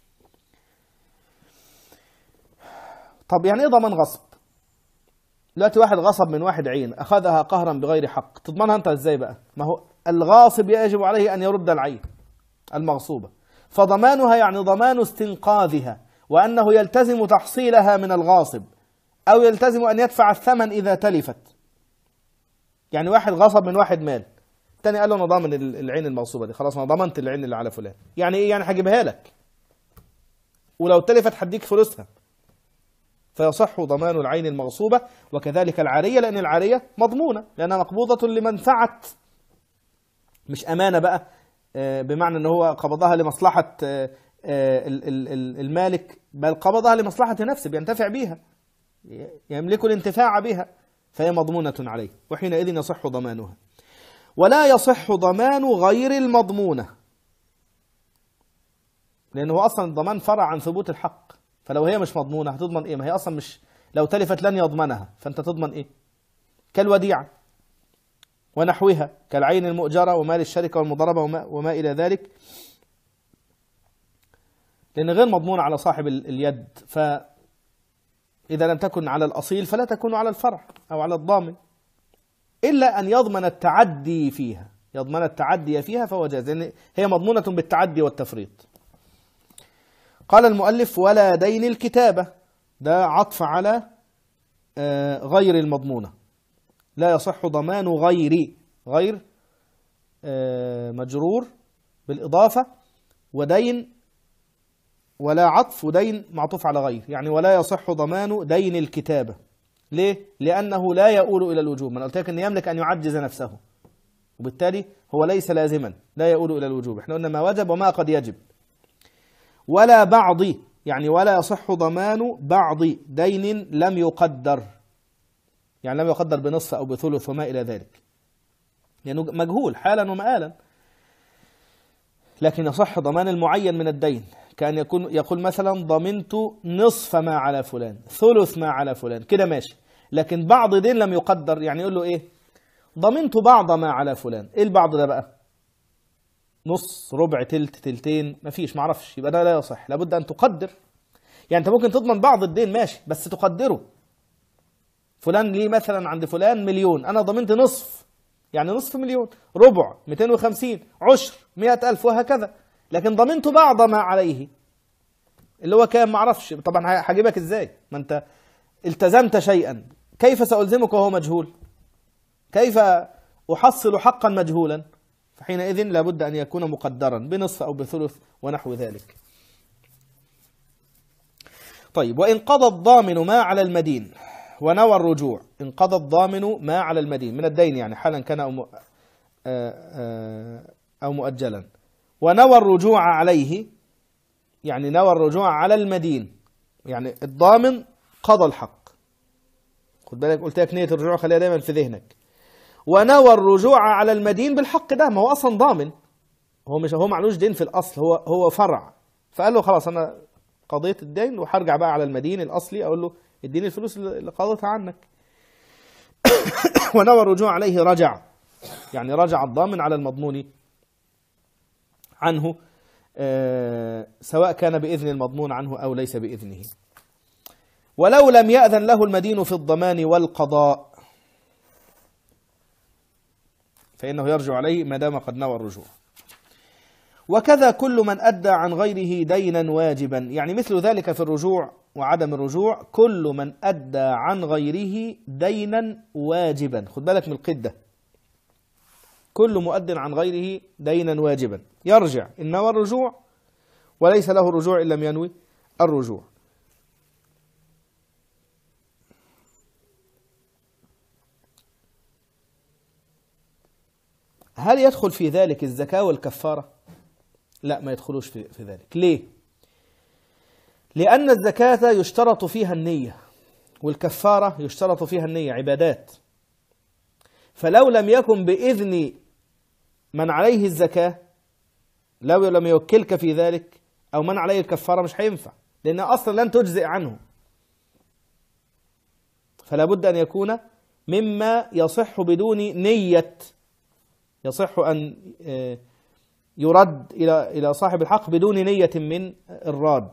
طب يعني ايه ضمان غصب؟ دلوقتي واحد غصب من واحد عين، أخذها قهرا بغير حق، تضمنها أنت إزاي بقى؟ ما هو الغاصب يجب عليه أن يرد العين، المغصوبة، فضمانها يعني ضمان استنقاذها، وأنه يلتزم تحصيلها من الغاصب، أو يلتزم أن يدفع الثمن إذا تلفت. يعني واحد غصب من واحد مال، الثاني قال له أنا ضامن العين المغصوبة دي، خلاص أنا ضمنت العين اللي على فلان. يعني إيه؟ يعني هجيبها لك، ولو تلفت هديك فلوسها. فيصح ضمان العين المغصوبة، وكذلك العارية، لأن العارية مضمونة لأنها مقبوضة لمنفعة، مش أمانة بقى بمعنى أنه هو قبضها لمصلحة المالك، بل قبضها لمصلحة نفسه بينتفع بها، يملك الانتفاع بها، فهي مضمونة عليه، وحينئذ يصح ضمانها. ولا يصح ضمان غير المضمونة، لأنه أصلا الضمان فرع عن ثبوت الحق، فلو هي مش مضمونة هتضمن إيه؟ ما هي أصلا مش، لو تلفت لن يضمنها، فأنت تضمن إيه؟ كالوديعة ونحوها، كالعين المؤجرة ومال الشركة والمضاربة وما, وما إلى ذلك، لأن غير مضمونة على صاحب اليد، فإذا لم تكن على الأصيل فلا تكون على الفرع أو على الضامن، إلا أن يضمن التعدي فيها، يضمن التعدي فيها فهو جاز، لأن هي مضمونة بالتعدي والتفريط. قال المؤلف: ولا دين الكتابة، ده عطف على غير المضمونة، لا يصح ضمان غير، غير مجرور بالإضافة، ودين ولا عطف، ودين معطوف على غير، يعني ولا يصح ضمان دين الكتابة. ليه؟ لأنه لا يؤول إلى الوجوب، من قلت لك أن يملك أن يعجز نفسه، وبالتالي هو ليس لازما، لا يؤول إلى الوجوب، احنا قلنا ما وجب وما قد يجب. ولا بعض، يعني ولا يصح ضمان بعض دين لم يقدر، يعني لم يقدر بنصف أو بثلث وما إلى ذلك، يعني مجهول حالا ومآلا، لكن يصح ضمان المعين من الدين، كان يكون يقول مثلا ضمنت نصف ما على فلان، ثلث ما على فلان، كده ماشي. لكن بعض دين لم يقدر، يعني يقول له إيه؟ ضمنت بعض ما على فلان، إيه البعض ده بقى؟ نص، ربع، تلت، تلتين، مفيش، معرفش، يبقى ده لا يصح، لابد أن تقدر. يعني أنت ممكن تضمن بعض الدين ماشي، بس تقدره. فلان ليه مثلا عند فلان مليون، أنا ضمنت نصف، يعني نصف مليون، ربع مئتين وخمسين، عشر مئة ألف، وهكذا. لكن ضمنت بعض ما عليه، اللي هو كام معرفش، طبعا هجيبك إزاي؟ ما أنت التزمت شيئا، كيف سألزمك وهو مجهول؟ كيف أحصل حقا مجهولا؟ فحينئذ لابد أن يكون مقدرا بنصف أو بثلث ونحو ذلك. طيب، وإن قضى الضامن ما على المدين ونوى الرجوع، إن قضى الضامن ما على المدين من الدين، يعني حالا كان أو أو مؤجلا، ونوى الرجوع عليه، يعني نوى الرجوع على المدين، يعني الضامن قضى الحق، خد بالك قلت لك نية الرجوع خليها دايما في ذهنك، ونوى الرجوع على المدين بالحق، ده ما هو أصلا ضامن، هو مش هو معلوش دين في الأصل، هو هو فرع، فقال له خلاص أنا قضيت الدين وهرجع بقى على المدين الأصلي، أقول له اديني الفلوس اللي قضيتها عنك. ونوى الرجوع عليه رجع، يعني رجع الضامن على المضمون عنه، آه سواء كان بإذن المضمون عنه أو ليس بإذنه. ولو لم يأذن له المدين في الضمان والقضاء فإنه يرجع عليه ما دام قد نوى الرجوع. وكذا كل من أدى عن غيره دينا واجبا، يعني مثل ذلك في الرجوع وعدم الرجوع، كل من أدى عن غيره دينا واجبا، خد بالك من القيد ده، كل مؤد عن غيره دينا واجبا يرجع إن نوى الرجوع، وليس له الرجوع إن لم ينوي الرجوع. هل يدخل في ذلك الزكاة والكفارة؟ لا، ما يدخلوش في, في ذلك. ليه؟ لأن الزكاة يشترط فيها النية، والكفارة يشترط فيها النية، عبادات، فلو لم يكن بإذن من عليه الزكاة، لو لم يوكلك في ذلك، أو من عليه الكفارة، مش هينفع، لأن أصلا لن تجزئ عنه، فلا بد أن يكون مما يصح بدون نية، يصح أن يرد إلى إلى صاحب الحق بدون نية من الراد.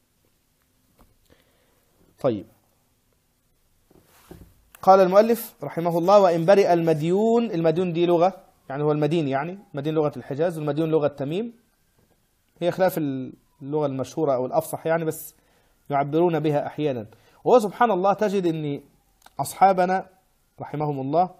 طيب، قال المؤلف رحمه الله: وإن برئ المديون، المديون دي لغة، يعني هو المدين، يعني مدين لغة الحجاز، والمديون لغة تميم، هي خلاف اللغة المشهورة أو الأفصح يعني، بس يعبرون بها أحيانا. وهو سبحان الله تجد أن أصحابنا رحمهم الله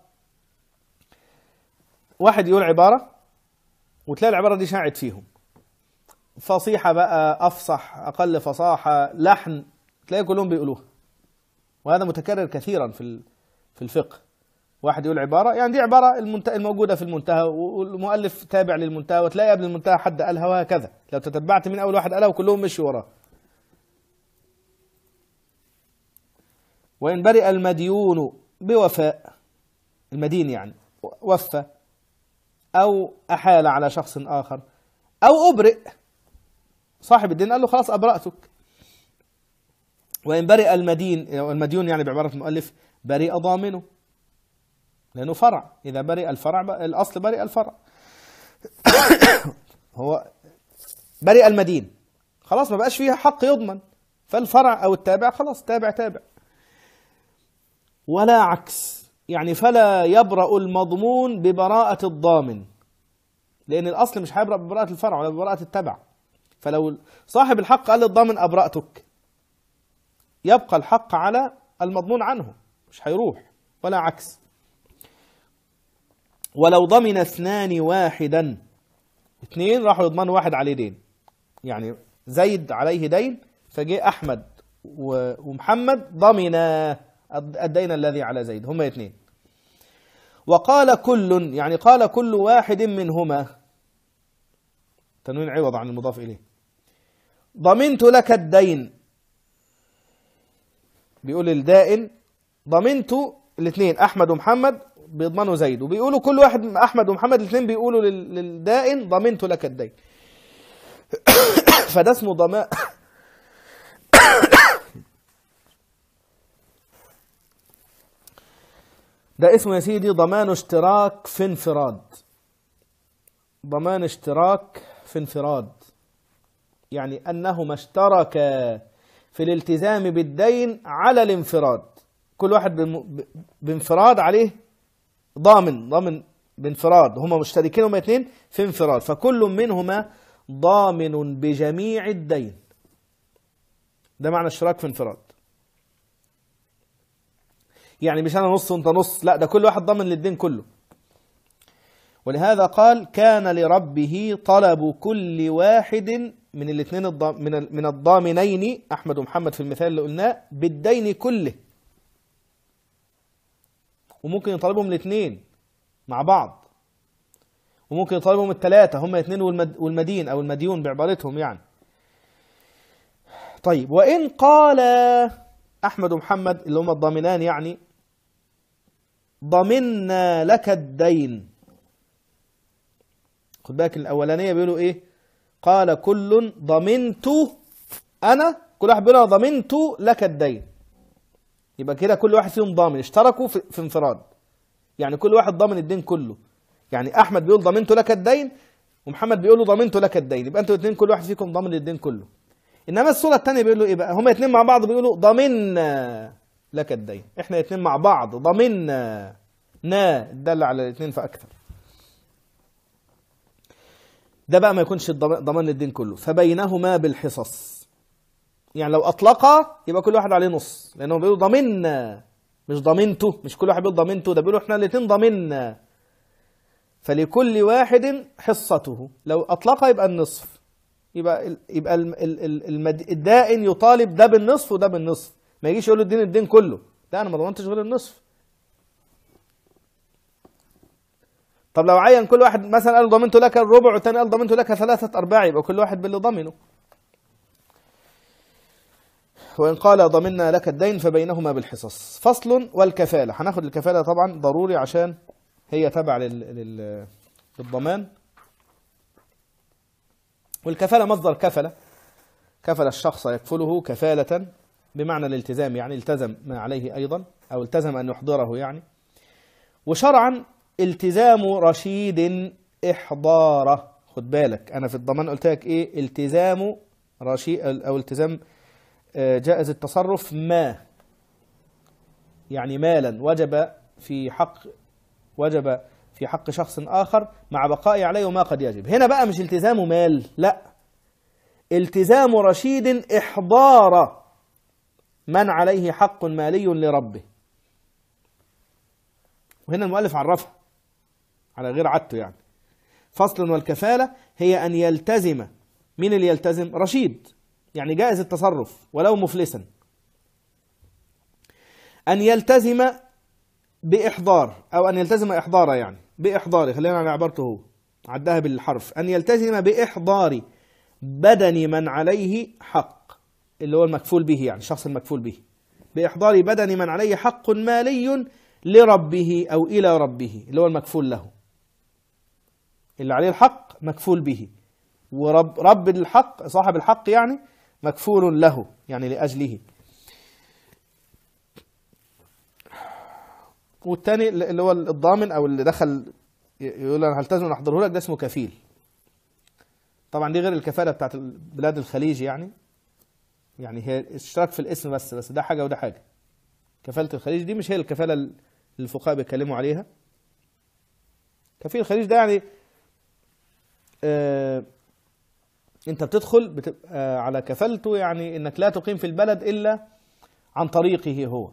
واحد يقول عبارة وتلاقي العبارة دي شاعت فيهم، فصيحة بقى، أفصح، أقل فصاحة، لحن، تلاقي كلهم بيقولوها. وهذا متكرر كثيرا في في الفقه. واحد يقول عبارة، يعني دي عبارة الموجودة في المنتهى والمؤلف تابع للمنتهى، وتلاقي قبل المنتهى حد قالها وهكذا. لو تتبعت من أول واحد قالها وكلهم مشوا وراه. وإن برئ المديون بوفاء، المدين يعني وفى أو أحال على شخص آخر، أو أبرئ، صاحب الدين قال له خلاص أبرأتك. وإن برئ المدين، المديون يعني بعبارة المؤلف برئ ضامنه، لأنه فرع، إذا برئ الفرع الأصل برئ الفرع. هو برئ المدين خلاص ما بقاش فيها حق يضمن، فالفرع أو التابع خلاص تابع تابع. ولا عكس، يعني فلا يبرأ المضمون ببراءة الضامن، لأن الأصل مش هيبرأ ببراءة الفرع ولا ببراءة التبع. فلو صاحب الحق قال للضامن أبرأتك، يبقى الحق على المضمون عنه، مش هيروح. ولا عكس. ولو ضمن اثنان واحدا، اثنين راحوا يضمنوا واحد عليه دين، يعني زيد عليه دين، فجاء أحمد ومحمد ضمنا الدين الذي على زيد، هما اثنين. وقال كل، يعني قال كل واحد منهما، تنوين عوض عن المضاف إليه، ضمنت لك الدين، بيقول الدائن ضمنت، الاثنين أحمد ومحمد بيضمنوا زيد، وبيقولوا كل واحد أحمد ومحمد الاثنين بيقولوا للدائن ضمنت لك الدين. فده اسمه ضمان. ده اسمه يا سيدي ضمان اشتراك في انفراد. ضمان اشتراك في انفراد، يعني أنهما اشتركا في الالتزام بالدين على الانفراد، كل واحد بانفراد عليه ضامن، ضامن بانفراد، هما مشتركين هما اثنين في انفراد، فكل منهما ضامن بجميع الدين. ده معنى اشتراك في انفراد، يعني مش أنا نص وأنت نص، لا، ده كل واحد ضامن للدين كله. ولهذا قال كان لربه طلب كل واحد من الاثنين من من الضامنين أحمد ومحمد في المثال اللي قلناه بالدين كله. وممكن يطالبهم الاثنين مع بعض، وممكن يطالبهم الثلاثة هم الاثنين والمدين أو المديون بعبارتهم يعني. طيب، وإن قال أحمد ومحمد اللي هم الضامنان يعني ضمنا لك الدين، خد بالك الأولانية بيقولوا إيه؟ قال كل ضمنت، أنا كل واحد بيقول ضمنت لك الدين، يبقى كده كل واحد فيهم ضامن، اشتركوا في, في انفراد، يعني كل واحد ضامن الدين كله. يعني أحمد بيقول ضمنت لك الدين ومحمد بيقولوا ضمنت لك الدين، يبقى أنتوا الاثنين كل واحد فيكم ضامن الدين كله. إنما الصورة الثانية بيقولوا إيه بقى؟ هما الاثنين مع بعض بيقولوا ضمنا لك الدين، إحنا الاثنين مع بعض ضمنا، نا دل على الاثنين فأكثر. ده بقى ما يكونش ضمان للدين كله، فبينهما بالحصص، يعني لو أطلقا يبقى كل واحد عليه نص، لأنه بيقولوا ضمنا مش ضمنته، مش كل واحد بيقول ضمنته، ده بيقولوا إحنا الاثنين ضمنا، فلكل واحد حصته. لو أطلقا يبقى النصف، يبقى يبقى الدائن يطالب ده بالنصف وده بالنصف، ما يجيش يقول له الدين الدين كله، لا أنا ما ضمنتش غير النصف. طب لو عين كل واحد مثلا قال ضمنت لك الربع والثاني قال ضمنت لك ثلاثة أرباع، يبقى كل واحد باللي ضمنه. وإن قال ضمنا لك الدين فبينهما بالحصص. فصل. والكفالة، هناخد الكفالة طبعا ضروري عشان هي تبع لل... للضمان. والكفالة مصدر كفلة، كفل الشخص يكفله كفالة بمعنى الالتزام، يعني التزم ما عليه أيضا، أو التزم أن يحضره يعني. وشرعا التزام رشيد إحضاره، خد بالك أنا في الضمان قلت لك إيه؟ التزام رشيد أو التزام جائز التصرف ما، يعني مالا وجب في حق وجب في حق شخص آخر مع بقاء عليه وما قد يجب. هنا بقى مش التزامه مال، لا، التزام رشيد إحضار من عليه حق مالي لربه. وهنا المؤلف عرفها على غير عادته يعني. فصل: والكفالة هي أن يلتزم. مين اللي يلتزم؟ رشيد، يعني جائز التصرف ولو مفلسا. أن يلتزم بإحضار، أو أن يلتزم إحضاره، يعني بإحضار، خلينا على عبارته هو عدها بالحرف. أن يلتزم بإحضار بدن من عليه حق، اللي هو المكفول به، يعني الشخص المكفول به، بإحضار بدن من عليه حق مالي لربه أو إلى ربه، اللي هو المكفول له، اللي عليه الحق مكفول به، ورب رب الحق صاحب الحق يعني مكفول له، يعني لأجله. والتاني اللي هو الضامن أو اللي دخل يقول أنا هلتزم أن أحضره لك، ده اسمه كفيل. طبعا دي غير الكفالة بتاعت بلاد الخليج، يعني يعني هي اشتراك في الاسم بس بس ده حاجة وده حاجة. كفالة الخليج دي مش هي الكفالة اللي الفقهاء بيتكلموا عليها. كفيل الخليج ده يعني آه انت بتدخل بتبقى على كفالته، يعني انك لا تقيم في البلد الا عن طريقه هو،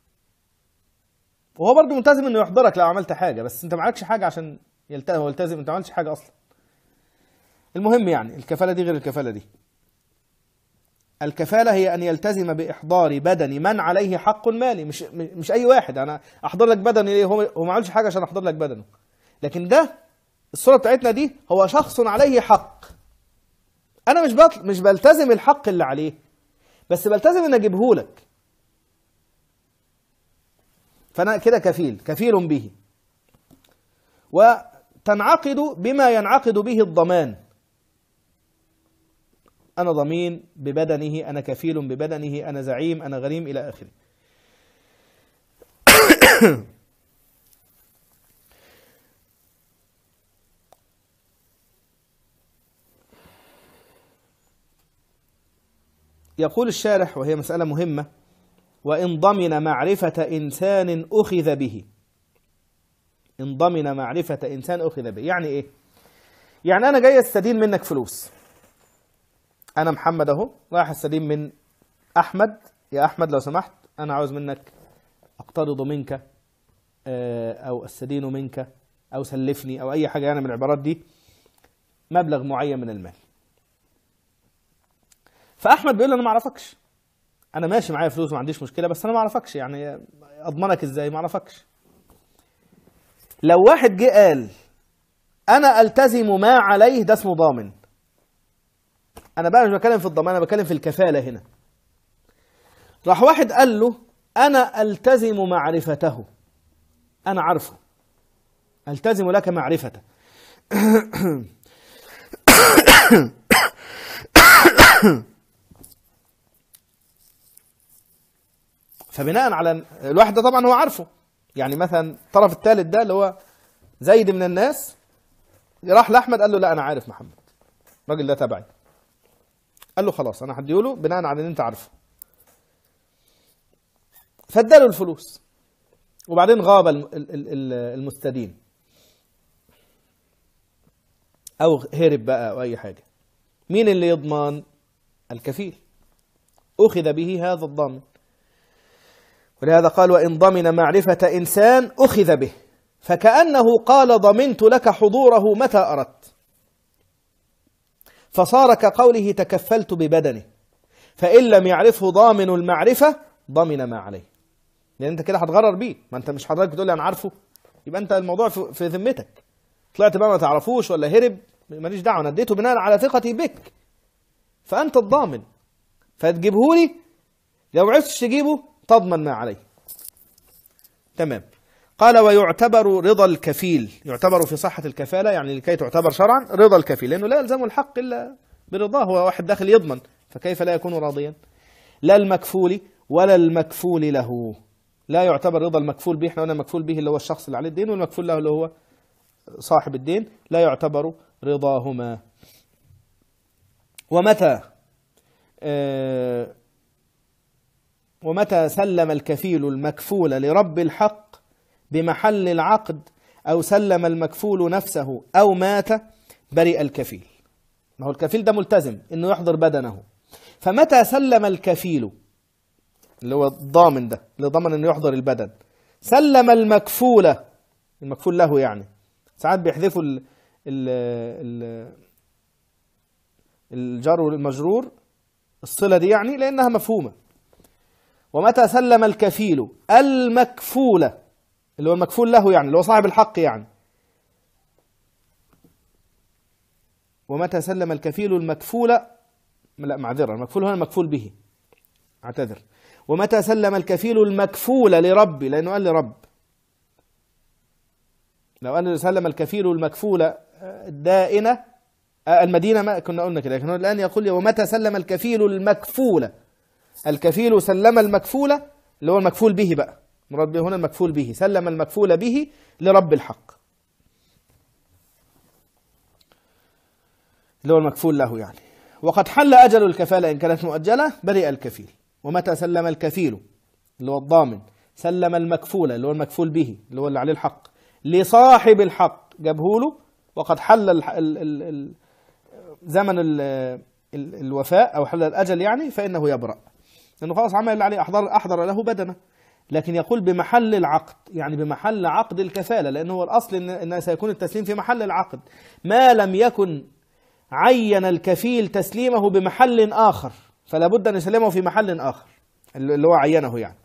وهو برضه ملتزم انه يحضرك لو عملت حاجه، بس انت معكش حاجه عشان يلتزم، هو يلتزم انت ما عملتش حاجه اصلا. المهم يعني الكفاله دي غير الكفاله دي. الكفاله هي ان يلتزم باحضار بدن من عليه حق مالي، مش مش اي واحد انا احضر لك بدن ليه، هو هو ما عملش حاجه عشان احضر لك بدنه، لكن ده الصوره بتاعتنا دي هو شخص عليه حق. انا مش بطل مش بلتزم الحق اللي عليه، بس بلتزم ان اجيبه لك، فانا كده كفيل كفيل به. وتنعقد بما ينعقد به الضمان، انا ضمين ببدنه، انا كفيل ببدنه، انا زعيم، انا غريم، الى اخره. يقول الشارح وهي مسألة مهمة: وإن ضمن معرفة إنسان أخذ به. إن ضمن معرفة إنسان أخذ به يعني إيه؟ يعني أنا جاي أستدين منك فلوس، أنا محمد أهو رايح أستدين من أحمد، يا أحمد لو سمحت أنا عاوز منك أقترض منك أو أستدين منك أو سلفني أو أي حاجة يعني من العبارات دي مبلغ معين من المال. فأحمد بيقول لي أنا ما أعرفكش، أنا ماشي معايا فلوس ما عنديش مشكلة، بس أنا ما أعرفكش، يعني أضمنك إزاي؟ ما أعرفكش. لو واحد جه قال أنا ألتزم ما عليه، ده اسمه ضامن. أنا بقى مش بتكلم في الضمان، أنا بتكلم في الكفالة هنا. راح واحد قال له أنا ألتزم معرفته، أنا عارفه، ألتزم لك معرفته. فبناء على الواحد ده طبعا هو عارفه، يعني مثلا الطرف الثالث ده اللي هو زيد من الناس راح لأحمد قال له لا أنا عارف محمد، الراجل ده تبعي. قال له خلاص أنا هديله بناء على إن أنت عارفه. فاداله الفلوس وبعدين غاب المستدين أو هرب بقى أو أي حاجة. مين اللي يضمن؟ الكفيل، أخذ به هذا الضامن. ولهذا قال وإن ضمن معرفة إنسان أخذ به، فكأنه قال ضمنت لك حضوره متى أردت، فصار كقوله تكفلت ببدنه، فإن لم يعرفه ضامن المعرفة ضمن ما عليه. لأن أنت كده هتغرر بيه، ما أنت مش حضرتك بتقول لي أنا عارفه، يبقى أنت الموضوع في ذمتك. طلعت بقى ما تعرفوش ولا هرب ماليش دعوة، أنا اديته بناء على ثقتي بك، فأنت الضامن، فتجيبه لي، لو ما عرفتش تجيبه تضمن ما عليه. تمام. قال ويعتبر رضا الكفيل، يعتبر في صحة الكفالة يعني لكي تعتبر شرعا رضا الكفيل، لأنه لا يلزم الحق إلا برضاه، هو واحد داخل يضمن فكيف لا يكون راضيا. لا المكفول ولا المكفول له، لا يعتبر رضا المكفول به، احنا قلنا المكفول به اللي هو الشخص اللي عليه الدين، والمكفول له اللي هو صاحب الدين، لا يعتبر رضاهما. ومتى آه ومتى سلم الكفيل المكفول لرب الحق بمحل العقد أو سلم المكفول نفسه أو مات برئ الكفيل. ما هو الكفيل ده ملتزم انه يحضر بدنه، فمتى سلم الكفيل اللي هو الضامن ده اللي ضمن انه يحضر البدن، سلم المكفول، المكفول له يعني، ساعات بيحذفوا ال ال ال الجار والمجرور الصلة دي يعني لأنها مفهومة. ومتى سلم الكفيل المكفول اللي هو المكفول له يعني اللي هو صاحب الحق يعني، ومتى سلم الكفيل المكفول، لا معذرة، المكفول هنا المكفول به، اعتذر. ومتى سلم الكفيل المكفول لرب، لأنه قال لرب، لو قال سلم الكفيل المكفول الدائنة المدينة ما كنا قلنا كده، لكن الآن يقول ومتى سلم الكفيل المكفول، الكفيل سلم المكفول اللي هو المكفول به بقى، مراد به هنا المكفول به، سلم المكفول به لرب الحق اللي هو المكفول له يعني. وقد حل أجل الكفالة إن كانت مؤجلة برئ الكفيل. ومتى سلم الكفيل اللي هو الضامن سلم المكفول اللي هو المكفول به اللي هو اللي عليه الحق لصاحب الحق جابه له، وقد حل ال ال ال ال زمن ال ال الوفاء أو حل الأجل يعني، فإنه يبرأ لأنه خلاص عمل اللي عليه، أحضر, أحضر له بدنه. لكن يقول بمحل العقد، يعني بمحل عقد الكفالة، لأنه هو الأصل إن سيكون التسليم في محل العقد ما لم يكن عين الكفيل تسليمه بمحل آخر، فلا بد أن يسلمه في محل آخر اللي هو عينه يعني.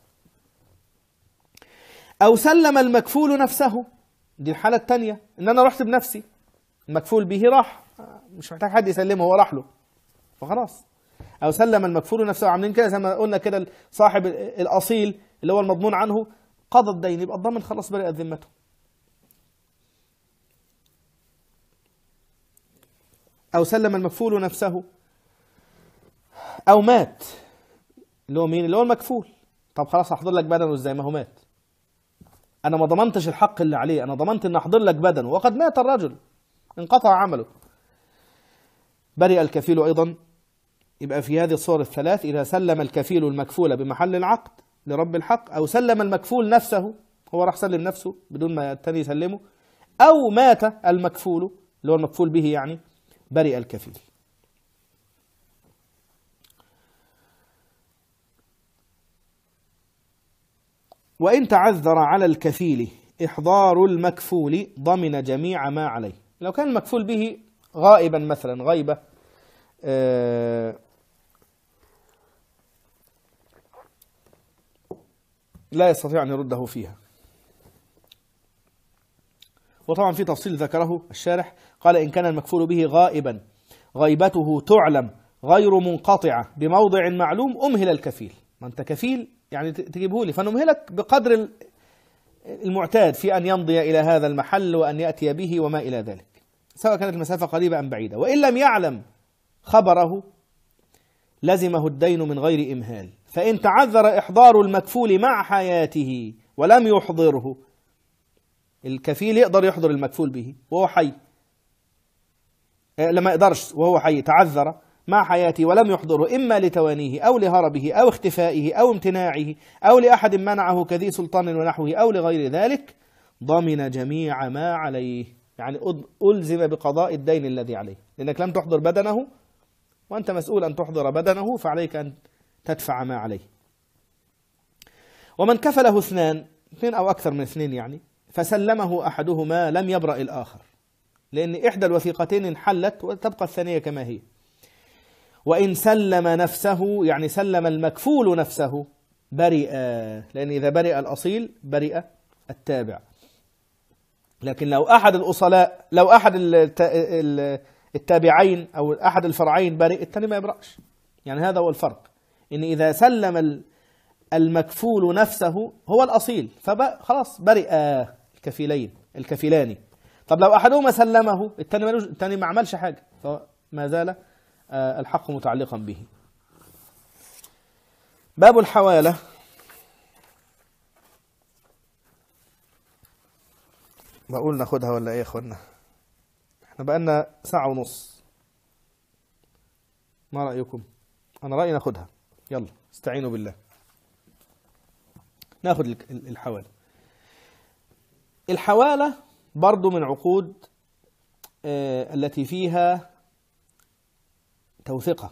أو سلم المكفول نفسه، دي الحالة الثانية، إن أنا رحت بنفسي، المكفول به راح مش محتاج حد يسلمه، هو راح له فخلاص. أو سلم المكفول نفسه، عاملين كده زي ما قلنا كده، صاحب الأصيل اللي هو المضمون عنه قضى الدين، يبقى الضامن خلاص برئت ذمته. أو سلم المكفول نفسه، أو مات اللي هو مين؟ اللي هو المكفول. طب خلاص هحضر لك بدنه ازاي؟ ما هو مات، أنا ما ضمنتش الحق اللي عليه، أنا ضمنت إن أحضر لك بدنه وقد مات الرجل انقطع عمله، برئ الكفيل أيضا. يبقى في هذه الصور الثلاث، إذا سلم الكفيل المكفول بمحل العقد لرب الحق، أو سلم المكفول نفسه، هو راح سلم نفسه بدون ما التاني يسلمه، أو مات المكفول اللي هو المكفول به يعني، برئ الكفيل. وإن تعذر على الكفيل إحضار المكفول ضمن جميع ما عليه. لو كان المكفول به غائبا مثلا غيبة آه لا يستطيع أن يرده فيها. وطبعا في تفصيل ذكره الشارح، قال إن كان المكفول به غائبا غيبته تعلم غير منقطعة بموضع معلوم أمهل الكفيل. ما أنت كفيل يعني تجيبه لي، فنمهلك بقدر المعتاد في أن يمضي إلى هذا المحل وأن يأتي به وما إلى ذلك، سواء كانت المسافة قريبة أم بعيدة. وإن لم يعلم خبره لزمه الدين من غير إمهال. فإن تعذر إحضار المكفول مع حياته ولم يحضره، الكفيل يقدر يحضر المكفول به وهو حي، لما يقدرش وهو حي، تعذر مع حياته ولم يحضره، إما لتوانيه أو لهربه أو اختفائه أو امتناعه أو لأحد منعه كذي سلطان ونحوه أو لغير ذلك، ضمن جميع ما عليه، يعني ألزم بقضاء الدين الذي عليه، لأنك لم تحضر بدنه وأنت مسؤول أن تحضر بدنه، فعليك أن تدفع ما عليه. ومن كفله اثنان، اثنين أو أكثر من اثنين يعني، فسلمه أحدهما لم يبرأ الآخر، لأن إحدى الوثيقتين انحلت وتبقى الثانية كما هي. وإن سلم نفسه، يعني سلم المكفول نفسه، برئ، لأن إذا برئ الأصيل برئ التابع. لكن لو أحد الأصلاء، لو أحد التابعين أو أحد الفرعين برئ، الثاني ما يبرأش. يعني هذا هو الفرق، إن إذا سلم المكفول نفسه هو الأصيل فخلاص برئ الكفيلين الكفيلان. طب لو أحدهما سلمه الثاني ملوش، الثاني ما عملش حاجة، فما زال الحق متعلقا به. باب الحوالة. بقول ناخدها ولا ايه يا اخوانا؟ احنا بقالنا ساعة ونص، ما رأيكم؟ انا رأيي ناخدها، يلا استعينوا بالله ناخد الحوالة. الحوالة برضو من عقود التي فيها توثقة،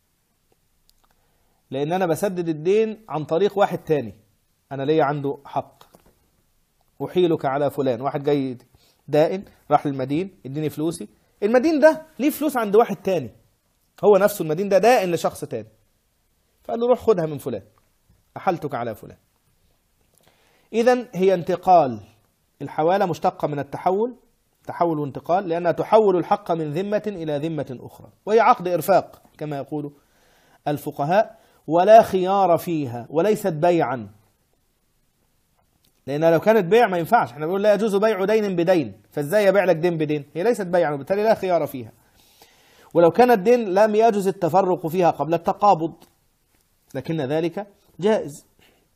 لأن أنا بسدد الدين عن طريق واحد تاني، أنا ليا عنده حق، أحيلك على فلان، واحد جاي دائن راح للمدين اديني فلوسي، المدين ده ليه فلوس عند واحد تاني، هو نفسه المدين ده دائن لشخص تاني، فقال له روح خدها من فلان، أحلتك على فلان. إذن هي انتقال، الحوالة مشتقة من التحول، تحول وانتقال، لأنها تحول الحق من ذمة إلى ذمة أخرى، وهي عقد إرفاق كما يقول الفقهاء، ولا خيار فيها وليست بيعا، لأن لو كانت بيع ما ينفعش، احنا بنقول لا يجوز بيع دين بدين، فازاي يبيع لك دين بدين؟ هي ليست بيعا وبالتالي لا خيار فيها. ولو كان الدين لم يجوز التفرق فيها قبل التقابض، لكن ذلك جائز.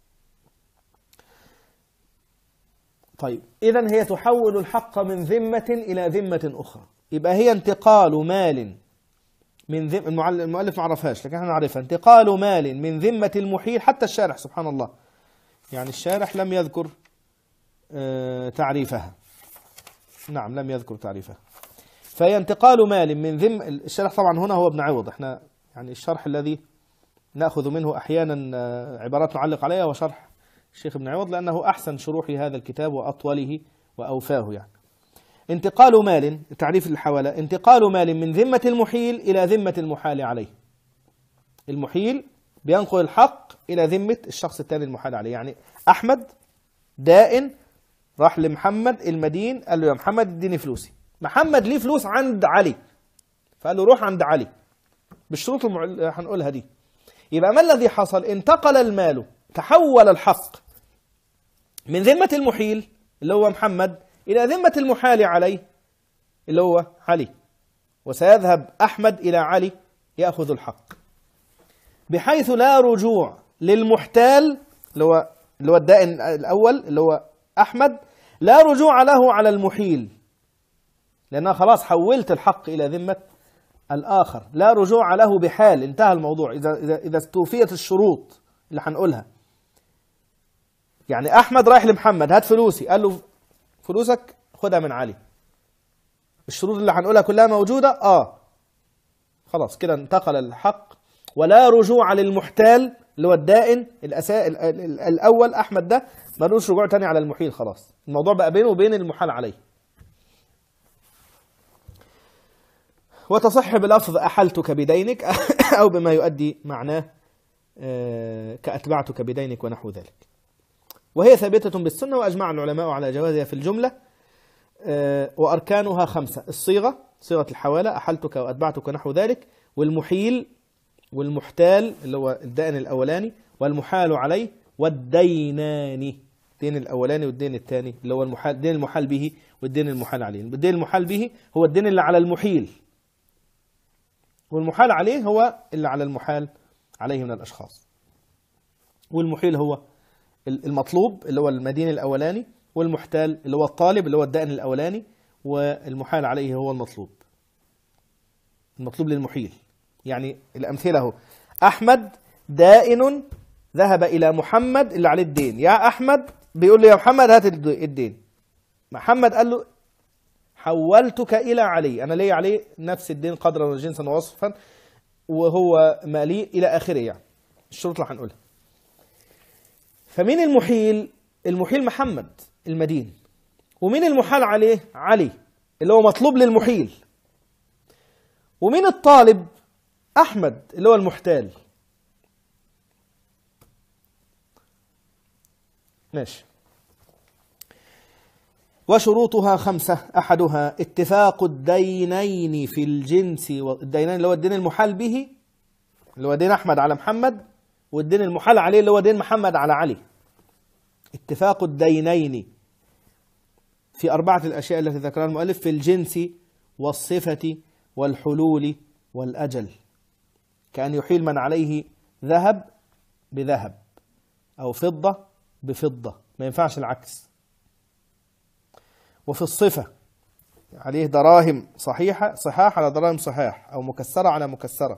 طيب إذن هي تحول الحق من ذمة إلى ذمة أخرى، يبقى هي انتقال مال من ذم، المؤلف ما عرفهاش لكن احنا نعرفها، انتقال مال من ذمة المحيل، حتى الشارح سبحان الله، يعني الشارح لم يذكر اه تعريفها، نعم لم يذكر تعريفها، فهي انتقال مال من ذم، الشارح طبعا هنا هو ابن عوض، احنا يعني الشرح الذي نأخذ منه أحيانا عبارات نعلق عليها وشرح الشيخ ابن عوض، لأنه أحسن شروح هذا الكتاب وأطوله وأوفاه يعني. انتقال مال، تعريف الحوالة، انتقال مال من ذمة المحيل إلى ذمة المحال عليه، المحيل بينقل الحق إلى ذمة الشخص الثاني المحال عليه، يعني أحمد دائن راح لمحمد المدين قال له يا محمد اديني فلوسي، محمد ليه فلوس عند علي فقال له روح عند علي بالشروط اللي هنقولها دي. يبقى ما الذي حصل؟ انتقل المال، تحول الحق من ذمة المحيل اللي هو محمد إلى ذمة المحال عليه اللي هو علي، وسيذهب أحمد إلى علي يأخذ الحق، بحيث لا رجوع للمحتال اللي هو اللي هو الدائن الأول اللي هو أحمد، لا رجوع له على المحيل، لأنها خلاص حولت الحق إلى ذمة الآخر، لا رجوع له بحال، انتهى الموضوع إذا إذا إذا استوفيت الشروط اللي هنقولها. يعني أحمد رايح لمحمد هات فلوسي، قال له فلوسك خدها من علي، الشروط اللي هنقولها كلها موجودة، آه خلاص كده انتقل الحق، ولا رجوع للمحتال اللي هو الدائن الأسا... الأول أحمد ده ملوش رجوع تاني على المحيل، خلاص الموضوع بقى بينه وبين المحال عليه. وتصح بلفظ أحلتك بدينك أو بما يؤدي معناه كأتبعتك بدينك ونحو ذلك، وهي ثابتة بالسنة وأجمع العلماء على جوازها في الجملة، وأركانها خمسة: الصيغة، صيغة الحوالة أحلتك وأتبعتك ونحو ذلك، والمحيل والمحتال اللي هو الدائن الأولاني، والمحال عليه، والدينان، الدين الأولاني والدين الثاني اللي هو المحال، الدين المحال به والدين المحال عليه. الدين المحال به هو الدين اللي على المحيل، والمحال عليه هو اللي على المحال عليه من الأشخاص، والمحيل هو المطلوب اللي هو المدين الأولاني، والمحتال اللي هو الطالب اللي هو الدائن الأولاني، والمحال عليه هو المطلوب، المطلوب للمحيل. يعني الأمثلة هو أحمد دائن ذهب إلى محمد اللي عليه الدين، يا أحمد بيقول له يا محمد هات الدين، محمد قال له حولتك إلى علي، أنا لي عليه نفس الدين قدرا وجنسا ووصفا وهو مالي إلى آخره، يعني الشروط اللي هنقولها. فمين المحيل؟ المحيل محمد المدين، ومين المحال عليه؟ علي اللي هو مطلوب للمحيل، ومين الطالب؟ أحمد اللي هو المحتال. ماشي. وشروطها خمسة: أحدها اتفاق الدينين في الجنس، والدينين اللي هو الدين المحال به اللي هو دين أحمد على محمد، والدين المحال عليه اللي هو دين محمد على علي. اتفاق الدينين في أربعة الأشياء التي ذكرها المؤلف: في الجنس والصفة والحلول والأجل، كأن يحيل من عليه ذهب بذهب أو فضة بفضة، ما ينفعش العكس. وفي الصفة عليه دراهم صحيحة صحاح على دراهم صحاح، أو مكسرة على مكسرة،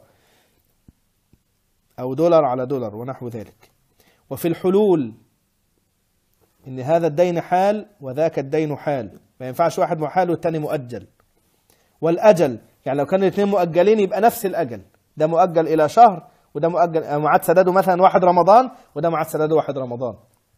أو دولار على دولار ونحو ذلك. وفي الحلول إن هذا الدين حال وذاك الدين حال، ما ينفعش واحد محال والتاني مؤجل. والأجل يعني لو كانوا الاثنين مؤجلين يبقى نفس الأجل، ده مؤجل إلى شهر، وده مؤجل ميعاد سداده مثلا واحد رمضان، وده ميعاد سداده واحد رمضان.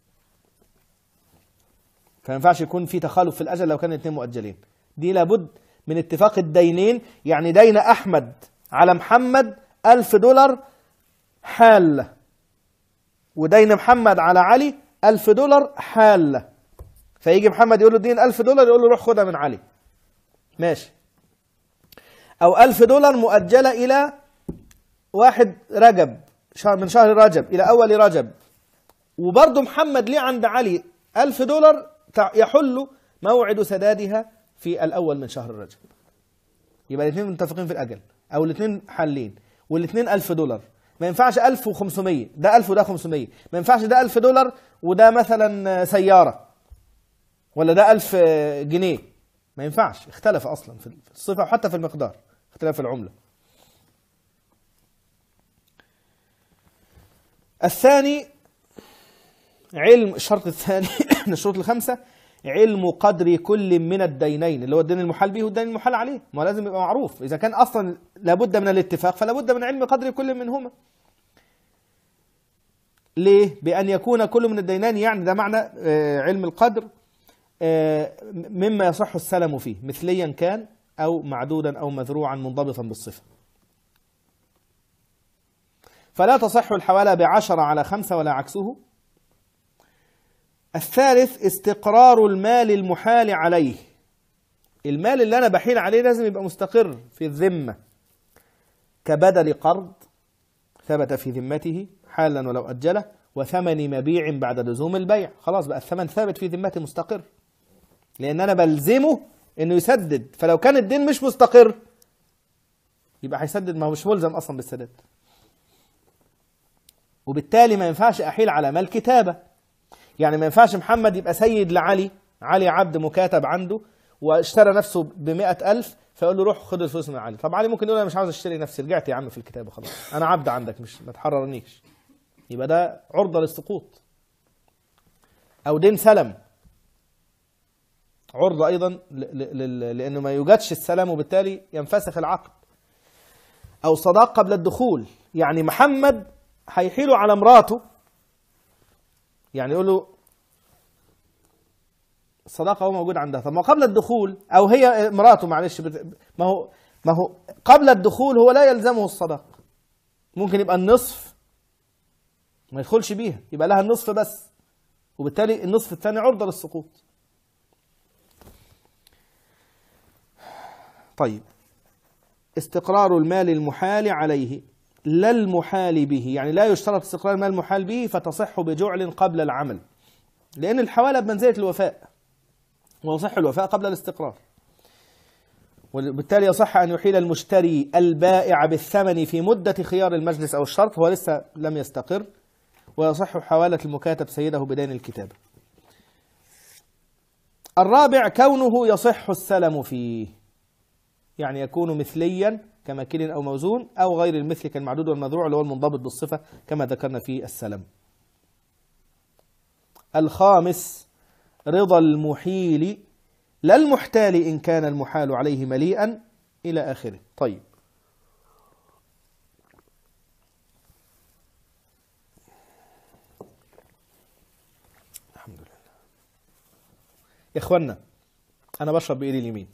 فما ينفعش يكون في تخالف في الأجل لو كان الاثنين مؤجلين. دي لابد من اتفاق الدينين. يعني دين أحمد على محمد ألف دولار حالة، ودين محمد على علي ألف دولار حالة. فيجي محمد يقول له اديني ألف دولار، يقول له روح خدها من علي، ماشي. أو ألف دولار مؤجلة إلى واحد رجب، من شهر رجب إلى أول رجب، وبرضه محمد ليه عند علي ألف دولار يحل موعد سدادها في الأول من شهر رجب. يبقى الاثنين متفقين في الأجل، أو الاثنين حالين، والاثنين ألف دولار. ما ينفعش ألف وخمسمية، ده ألف وده خمسمية. ما ينفعش ده ألف دولار وده مثلا سيارة، ولا ده ألف جنيه. ما ينفعش، اختلف أصلا في الصفة وحتى في المقدار، اختلاف العملة. الثاني علم، الشرط الثاني من الشروط الخمسة علم قدر كل من الدينين، اللي هو الدين المحال به والدين المحال عليه. ما لازم يبقى معروف، إذا كان أصلا لابد من الاتفاق فلا بد من علم قدر كل منهما. ليه؟ بأن يكون كل من الدينين، يعني ده معنى علم القدر، مما يصح السلم فيه، مثليا كان أو معدودا أو مذروعا منضبطا بالصفة. فلا تصح الحوالة بعشرة على خمسة ولا عكسه. الثالث استقرار المال المحال عليه. المال اللي أنا بحيل عليه لازم يبقى مستقر في الذمة، كبدل قرض ثبت في ذمته حالا ولو أجله، وثمن مبيع بعد لزوم البيع. خلاص بقى الثمن ثابت في ذمته مستقر، لأن أنا بلزمه إنه يسدد. فلو كان الدين مش مستقر يبقى هيسدد، ما هو مش ملزم أصلا بالسداد. وبالتالي ما ينفعش أحيل على مال كتابة. يعني ما ينفعش محمد يبقى سيد لعلي، علي عبد مكاتب عنده واشترى نفسه بمئة ألف، فيقول له روح خد الفلوس من علي. طب علي ممكن يقول أنا مش عاوز اشتري نفسي، رجعت يا عم في الكتابة خلاص، أنا عبد عندك، مش ما تحررنيش. يبقى ده عرضة للسقوط. أو دين سلم، عرضة أيضا لأنه ما يوجدش السلام وبالتالي ينفسخ العقد. أو صداق قبل الدخول، يعني محمد هيحيله على مراته، يعني يقول له الصداقة هو موجود عندها. طب ما قبل الدخول، أو هي مراته معلش، ما هو ما هو قبل الدخول هو لا يلزمه الصداق، ممكن يبقى النصف ما يدخلش بيها، يبقى لها النصف بس، وبالتالي النصف الثاني عرضة للسقوط. طيب، استقرار المال المحال عليه لا المحال به، يعني لا يشترط استقرار المال المحال به فتصح بجعل قبل العمل، لأن الحوالة بمنزلة الوفاء، ويصح الوفاء قبل الاستقرار. وبالتالي يصح أن يحيل المشتري البائع بالثمن في مدة خيار المجلس أو الشرط، هو لسه لم يستقر، ويصح حوالة المكاتب سيده بدين الكتابة. الرابع كونه يصح السلم فيه، يعني يكون مثليا كماكل أو موزون، أو غير المثل كالمعدود والمذروع اللي هو المنضبط بالصفة كما ذكرنا في السلم. الخامس رضا المحيل لا المحتال إن كان المحال عليه مليئا إلى آخره. طيب، الحمد لله يا إخوانا، أنا بشرب بإيدي اليمين،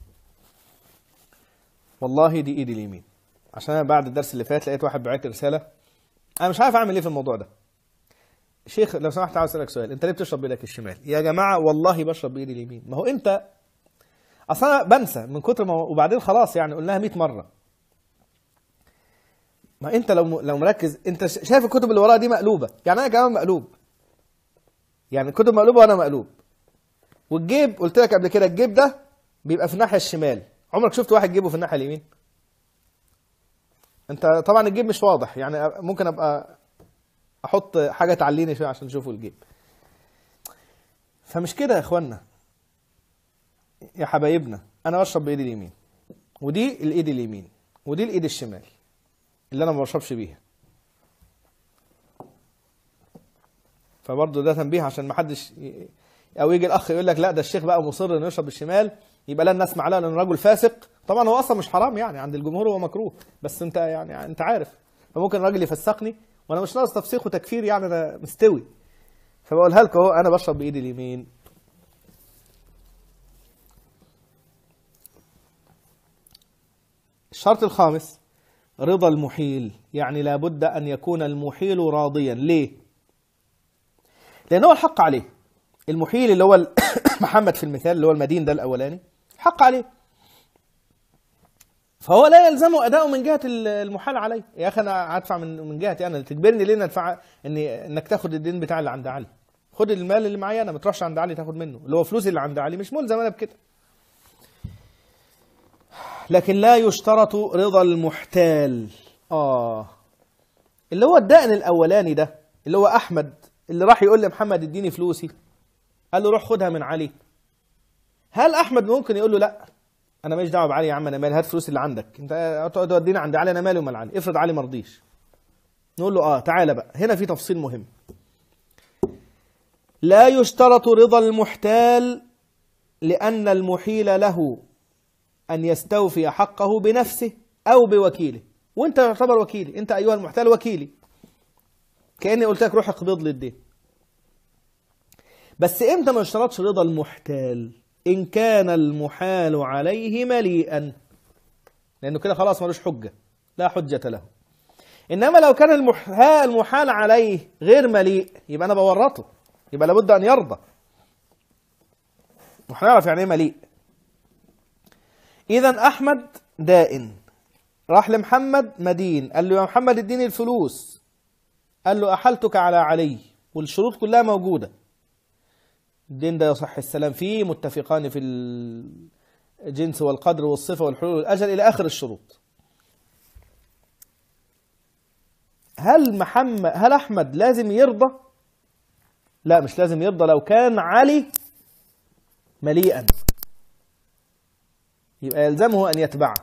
والله دي إيدي اليمين، عشان أنا بعد الدرس اللي فات لقيت واحد بعت رسالة، أنا مش عارف أعمل إيه في الموضوع ده. شيخ لو سمحت عاوز أسألك سؤال، أنت ليه بتشرب بإيدك الشمال؟ يا جماعة والله بشرب بإيدي اليمين. ما هو أنت أصلا بنسى من كتر ما، وبعدين خلاص يعني قلناها مئة مرة. ما أنت لو لو مركز، أنت شايف الكتب اللي وراها دي مقلوبة، يعني أنا كمان مقلوب، يعني الكتب مقلوبة وأنا مقلوب. والجيب قلت لك قبل كده الجيب ده بيبقى في الناحية الشمال، عمرك شفت واحد جيبه في الناحية اليمين؟ أنت طبعا الجيب مش واضح، يعني ممكن أبقى أحط حاجة تعليني شوية عشان تشوفوا الجيب. فمش كده يا إخوانا يا حبايبنا، أنا بشرب بإيدي اليمين، ودي الإيد اليمين، ودي الإيد الشمال اللي أنا ما بشربش بيها. فبرضه ده تنبيه عشان ما حدش ي... أو يجي الأخ يقول لك لا ده الشيخ بقى مصر إنه يشرب بالشمال، يبقى لا نسمع له لأنه رجل فاسق طبعا هو اصلا مش حرام يعني، عند الجمهور هو مكروه، بس انت يعني انت عارف فممكن الراجل يفسقني وانا مش ناقص تفسيق وتكفير يعني، انا مستوي. فبقولها لكم اهو، انا بشرب بايدي اليمين. الشرط الخامس رضا المحيل، يعني لابد ان يكون المحيل راضيا. ليه؟ لانه الحق عليه. المحيل اللي هو محمد في المثال اللي هو المدين ده الاولاني، حق عليه، فهو لا يلزمه اداؤه من جهه المحال عليه. يا اخي انا هدفع من من جهتي انا، تجبرني ليه ندفع اني انك تاخد الدين بتاع اللي عند علي؟ خد المال اللي معايا انا، ما تروحش عند علي تاخد منه، اللي هو فلوسي اللي عند علي، مش ملزم انا بكده. لكن لا يشترط رضا المحتال. اه اللي هو الدائن الاولاني ده، اللي هو احمد اللي راح يقول لمحمد اديني فلوسي، قال له روح خدها من علي. هل احمد ممكن يقول له لا انا ماليش دعوه بعلي يا عم، انا مالي، هات فلوس اللي عندك انت، تودينا عند علي، انا مالي ومال علي، افرض علي ما رضيش. نقول له اه تعالى بقى، هنا في تفصيل مهم. لا يشترط رضا المحتال، لان المحيل له ان يستوفي حقه بنفسه او بوكيله، وانت تعتبر وكيلي، انت ايها المحتال وكيلي، كاني قلت لك روح اقبض لي الدين. بس امتى ما يشترطش رضا المحتال؟ إن كان المحال عليه مليئا، لأنه كده خلاص ملوش حجة، لا حجة له. إنما لو كان المحال عليه غير مليء، يبقى أنا بورطه، يبقى لابد أن يرضى، وهنعرف يعني إيه مليء. إذا أحمد دائن راح لمحمد مدين، قال له يا محمد اديني الفلوس، قال له أحلتك على علي، والشروط كلها موجودة، الدين ده يصح السلام فيه، متفقان في الجنس والقدر والصفة والحلول والأجل إلى آخر الشروط. هل محمد هل أحمد لازم يرضى؟ لا مش لازم يرضى لو كان علي مليئا، يبقى يلزمه أن يتبعه.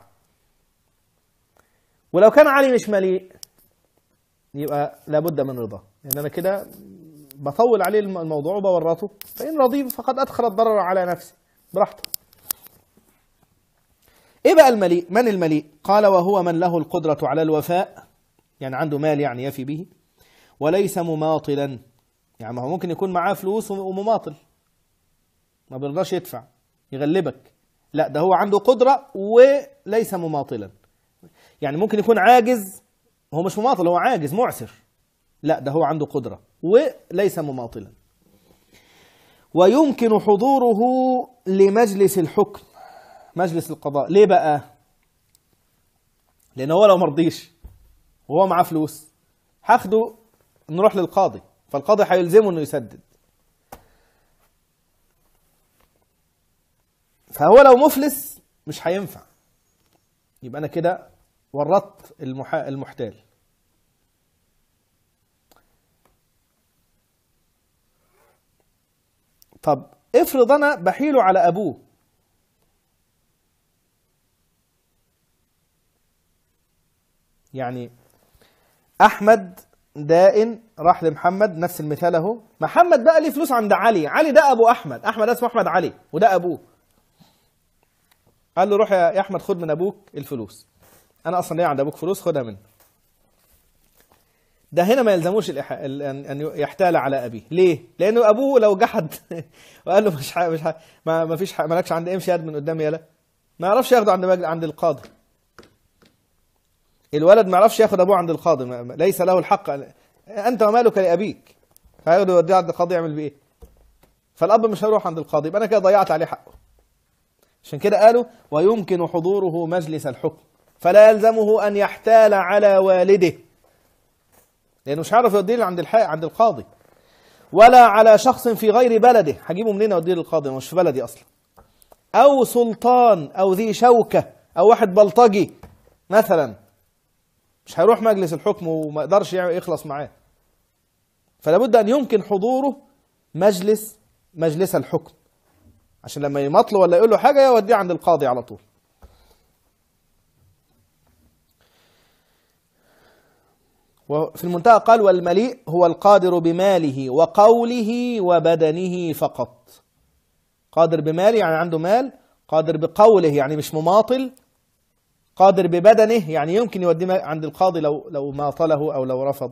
ولو كان علي مش مليء يبقى لابد من رضاه، لأن أنا كده بطول عليه الموضوع وبورطه، فإن رضي فقد أدخل الضرر على نفسه، براحته. إيه بقى المليء؟ من المليء؟ قال وهو من له القدرة على الوفاء، يعني عنده مال يعني يفي به، وليس مماطلا، يعني ما هو ممكن يكون معاه فلوس ومماطل ما بيرضاش يدفع يغلبك، لا ده هو عنده قدرة وليس مماطلا. يعني ممكن يكون عاجز، هو مش مماطل، هو عاجز معسر، لا ده هو عنده قدرة وليس مماطلا. ويمكن حضوره لمجلس الحكم، مجلس القضاء. ليه بقى؟ لأن هو لو مرضيش وهو معاه فلوس هاخده نروح للقاضي، فالقاضي هيلزمه انه يسدد. فهو لو مفلس مش هينفع، يبقى انا كده ورطت المحا... المحتال. طب افرض انا بحيله على ابوه، يعني احمد دائن راح لمحمد، نفس المثال اهو، محمد بقى ليه فلوس عند علي، علي ده ابو احمد، احمد اسمه احمد علي وده ابوه، قال له روح يا احمد خد من ابوك الفلوس، انا اصلا ليه عند ابوك فلوس خدها منه. ده هنا ما يلزموش الإح... ان يحتال على ابيه. ليه؟ لانه ابوه لو جحد وقال له مش ح... مش ح... ما... ما فيش ح... مالكش عند امشي يد من قدامي يلا، ما يعرفش ياخده عند مجل... عند القاضي. الولد ما يعرفش ياخد ابوه عند القاضي، ما... ليس له الحق، انت ومالك لابيك، هياخده يوديه عند القاضي يعمل بيه ايه؟ فالاب مش هيروح عند القاضي، يبقى انا كده ضيعت عليه حقه. عشان كده قالوا ويمكن حضوره مجلس الحكم، فلا يلزمه ان يحتال على والده، لانه مش عارف يوديه عند الحق عند القاضي، ولا على شخص في غير بلده، هجيبه منين اوديه للقاضي مش في بلدي اصلا، او سلطان او ذي شوكه او واحد بلطجي مثلا، مش هيروح مجلس الحكم وما يقدرش يخلص معاه. فلا بد ان يمكن حضوره مجلس مجلس الحكم، عشان لما يمطله ولا يقول له حاجه يوديه عند القاضي على طول. وفي المنتهى قال والمليء هو القادر بماله وقوله وبدنه فقط. قادر بماله يعني عنده مال، قادر بقوله يعني مش مماطل، قادر ببدنه، يعني يمكن يوديه عند القاضي لو لو ماطله أو لو رفض.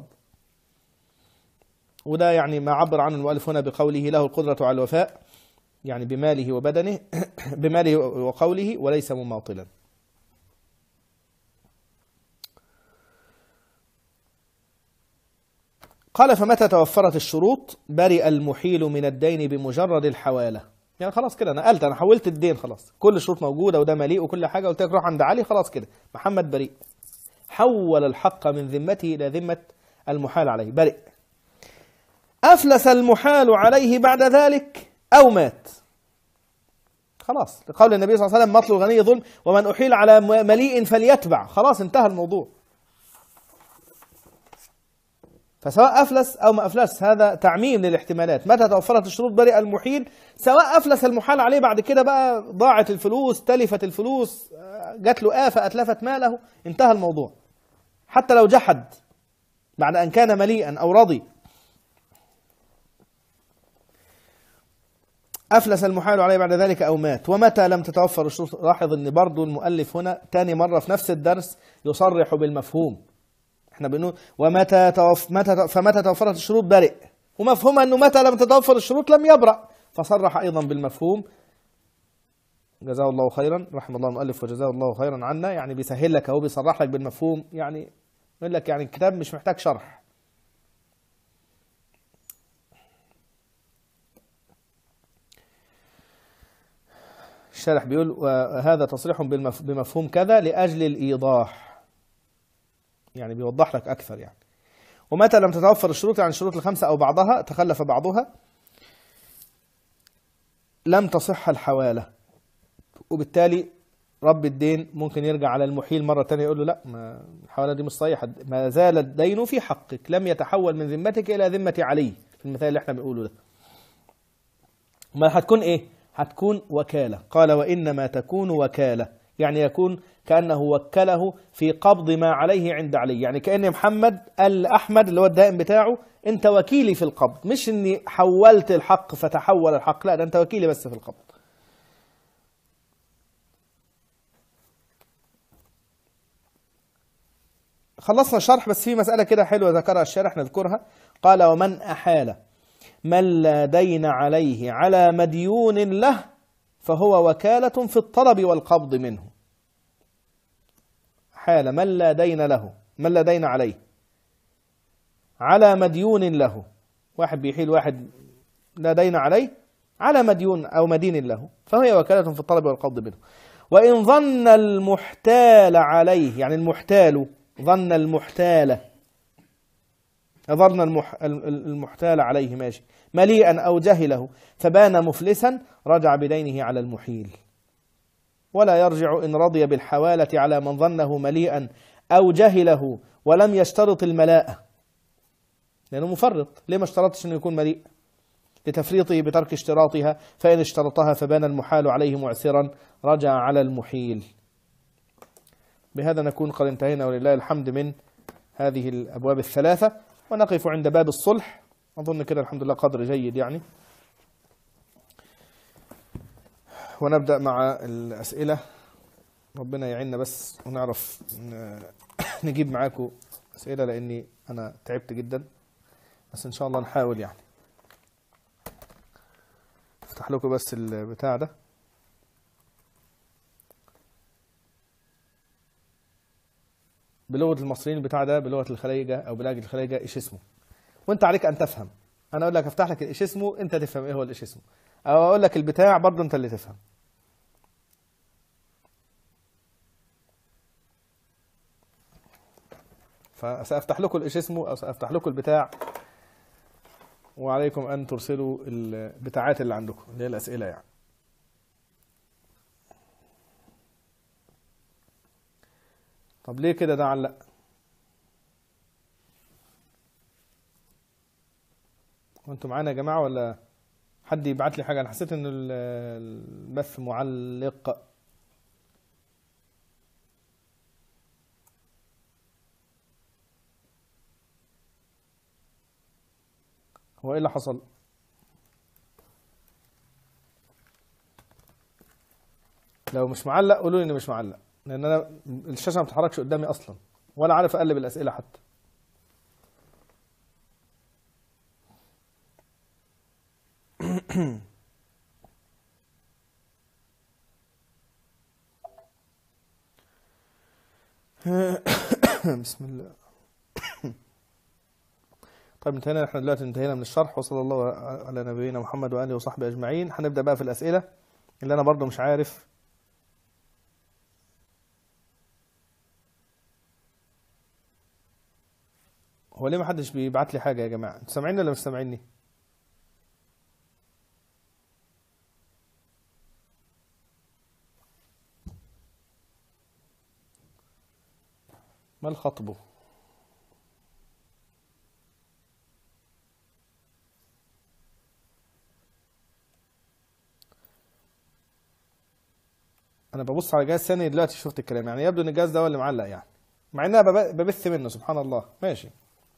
وده يعني ما عبر عنه المؤلف هنا بقوله له القدرة على الوفاء، يعني بماله وبدنه بماله وقوله وليس مماطلا. قال فمتى توفرت الشروط برئ المحيل من الدين بمجرد الحوالة. يعني خلاص كده نقلت، أنا حولت الدين خلاص، كل الشروط موجودة وده مليء وكل حاجة، قلت لك روح عند علي خلاص كده محمد بريء. حول الحق من ذمته إلى ذمة المحال عليه، برئ. أفلس المحال عليه بعد ذلك أو مات. خلاص، لقول النبي صلى الله عليه وسلم مطل الغني ظلم ومن أحيل على مليء فليتبع. خلاص انتهى الموضوع. فسواء أفلس أو ما أفلس هذا تعميم للاحتمالات. متى توفرت الشروط برئ المحيل، سواء أفلس المحال عليه بعد كده بقى، ضاعت الفلوس، تلفت الفلوس، جات له آفة أتلفت ماله، انتهى الموضوع. حتى لو جحد بعد أن كان مليئا أو رضي. أفلس المحال عليه بعد ذلك أو مات. ومتى لم تتوفر الشروط، لاحظ أن برضو المؤلف هنا تاني مرة في نفس الدرس يصرح بالمفهوم. احنا بنقول ومتى توف... متى فمتى توفرت الشروط برئ، ومفهوم أنه متى لم تتوفر الشروط لم يبرأ، فصرح أيضا بالمفهوم. جزاه الله خيرا، رحم الله المؤلف وجزاه الله خيرا عنا. يعني بيسهل لك أهو، بيصرح لك بالمفهوم، يعني يقول لك يعني الكتاب مش محتاج شرح. الشارح بيقول وهذا تصريح بمفهوم كذا لأجل الإيضاح، يعني بيوضح لك أكثر يعني. ومتى لم تتوفر الشروط، يعني الشروط الخمسة أو بعضها تخلف بعضها، لم تصح الحوالة، وبالتالي رب الدين ممكن يرجع على المحيل مرة تانية يقول له لا، ما الحوالة دي مش صحيحة، ما زال الدين في حقك، لم يتحول من ذمتك إلى ذمة علي، في المثال اللي احنا بنقوله ده. ما هتكون إيه؟ هتكون وكالة. قال وإنما تكون وكالة، يعني يكون كأنه وكله في قبض ما عليه عند علي، يعني كأن محمد قال أحمد اللي هو الدائم بتاعه أنت وكيلي في القبض، مش إني حولت الحق فتحول الحق، لا ده أنت وكيلي بس في القبض. خلصنا الشرح، بس في مسألة كده حلوة ذكرها الشارح نذكرها. قال ومن أحال من لا دين عليه على مديون له فهو وكالة في الطلب والقبض منه. حال من لا دين له، من لا دين عليه على مديون له، واحد بيحيل واحد لا دين عليه على مديون أو مدين له، فهي وكالة في الطلب والقبض منه. وإن ظن المحتال عليه، يعني المحتال ظن المحتال ظن المح... المحتال عليه ماشي مليئا أو جهله فبان مفلسا، رجع بدينه على المحيل، ولا يرجع إن رضي بالحوالة على من ظنه مليئا أو جهله ولم يشترط الملاءة، لأنه مفرط. ليه ما اشترطش أنه يكون مليء؟ لتفريطه بترك اشتراطها، فإن اشترطها فبان المحال عليه معسرا، رجع على المحيل. بهذا نكون قد انتهينا ولله الحمد من هذه الأبواب الثلاثة، ونقف عند باب الصلح. أظن كده الحمد لله قدر جيد يعني، ونبدأ مع الأسئلة. ربنا يعيننا بس ونعرف نجيب معاكم أسئلة، لأني أنا تعبت جدا، بس إن شاء الله نحاول يعني. افتح لكم بس البتاع ده. بلغة المصريين البتاع ده بلغة الخليجة أو بلهجة الخليجة إيش اسمه، وأنت عليك أن تفهم. أنا أقول لك أفتح لك الإيش اسمه، أنت تفهم إيه هو الإيش اسمه، أو أقول لك البتاع برضه أنت اللي تفهم. فسأفتح لكم الإيش اسمه أو سأفتح لكم البتاع، وعليكم أن ترسلوا البتاعات اللي عندكم اللي هي الأسئلة يعني. طب ليه كده ده علق؟ وانتوا معانا يا جماعة ولا حد يبعت لي حاجة؟ أنا حسيت إن البث معلق. هو إيه اللي حصل؟ لو مش معلق قولوا لي إن مش معلق، لان انا الشاشه ما بتتحركش قدامي اصلا، ولا عارف اقلب الاسئله حتى. بسم الله. طيب انتهينا، احنا دلوقتي انتهينا من الشرح، وصلى الله على نبينا محمد واله وصحبه اجمعين. هنبدا بقى في الاسئله اللي انا برضو مش عارف. هو ليه ما حدش بيبعت لي حاجه يا جماعه؟ انتوا سامعيني ولا مش سامعيني؟ ما الخطبه؟ انا ببص على جهاز ثاني دلوقتي، شفت الكلام، يعني يبدو ان الجهاز ده هو اللي معلق يعني، مع ان انا بب- ببث منه. سبحان الله. ماشي،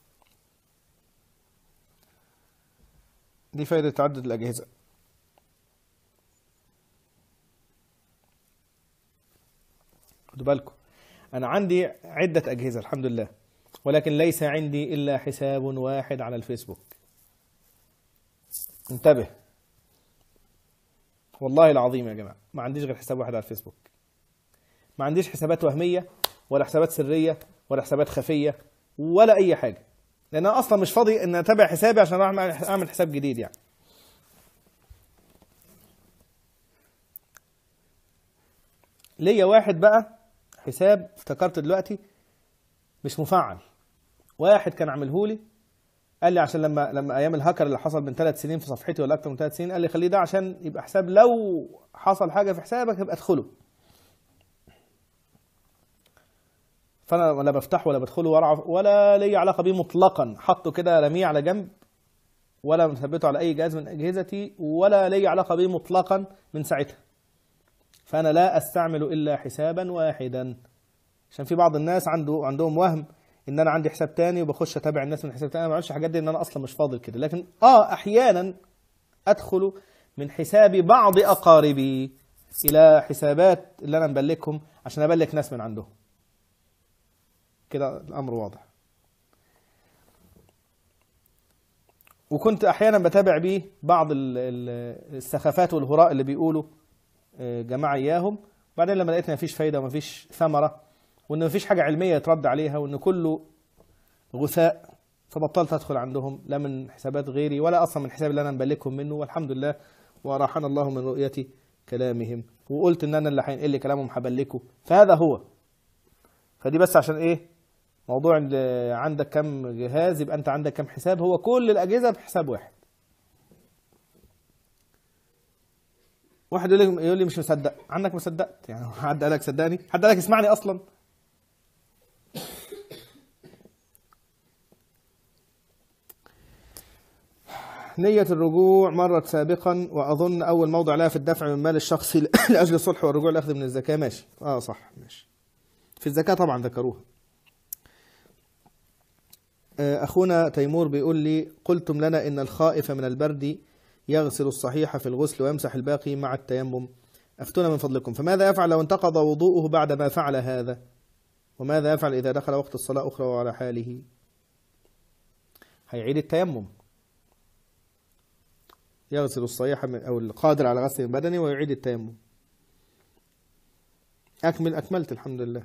دي فائده تعدد الاجهزه. خدوا بالكم، انا عندي عده اجهزه الحمد لله، ولكن ليس عندي الا حساب واحد على الفيسبوك. انتبه، والله العظيم يا جماعه ما عنديش غير حساب واحد على الفيسبوك. ما عنديش حسابات وهميه، ولا حسابات سريه، ولا حسابات خفيه، ولا اي حاجه، لان انا اصلا مش فاضي ان اتابع حسابي عشان اعمل اعمل حساب جديد يعني. ليا واحد بقى حساب افتكرت دلوقتي مش مفعل، واحد كان عامله لي، قال لي عشان لما لما ايام الهاكر اللي حصل من ثلاث سنين في صفحتي ولا اكتر من ثلاث سنين، قال لي خليه ده عشان يبقى حساب لو حصل حاجه في حسابك يبقى ادخله. فانا ولا بفتحه ولا بدخله ولا ولا لي علاقه بيه مطلقا، حطه كده رميه على جنب، ولا مثبته على اي جهاز من اجهزتي، ولا لي علاقه بيه مطلقا من ساعتها. فانا لا استعمل الا حسابا واحدا، عشان في بعض الناس عنده عندهم وهم ان انا عندي حساب تاني وبخش اتابع الناس من حساب تاني. انا ما بعملش الحاجات دي، ان انا اصلا مش فاضل كده. لكن اه احيانا ادخل من حساب بعض اقاربي الى حسابات اللي انا مبلكهم عشان ابلك ناس من عندهم. كده الامر واضح. وكنت احيانا بتابع بيه بعض السخافات والهراء اللي بيقولوا جماعه اياهم، بعدين لما لقيت مفيش فايده ومفيش ثمره، وان مفيش حاجه علميه يترد عليها، وان كله غثاء، فبطلت ادخل عندهم، لا من حسابات غيري ولا اصلا من الحساب اللي انا مبلكهم منه، والحمد لله وراحنا الله من رؤيه كلامهم. وقلت ان انا اللي هينقل لي كلامهم هبلكه، فهذا هو. فدي بس عشان ايه؟ موضوع اللي عندك كم جهاز يبقى انت عندك كم حساب، هو كل الاجهزه بحساب واحد. واحد يقول لي يقول لي مش مصدق، عنك ما صدقت يعني. حد قالك صدقني؟ حد قالك اسمعني اصلا؟ نية الرجوع مرت سابقا، وأظن أول موضع لها في الدفع من مال الشخصي لأجل الصلح والرجوع لأخذ من الزكاة. ماشي، آه صح، ماشي. في الزكاة طبعا ذكروها. أخونا تيمور بيقول لي قلتم لنا إن الخائف من البرد يغسل الصحيح في الغسل ويمسح الباقي مع التيمم، أفتونا من فضلكم، فماذا يفعل لو انتقض وضوءه بعد ما فعل هذا؟ وماذا يفعل إذا دخل وقت الصلاة أخرى وعلى حاله؟ هيعيد التيمم، يغسل الصحيح أو القادر على غسل البدن ويعيد التيمم. أكمل أكملت الحمد لله.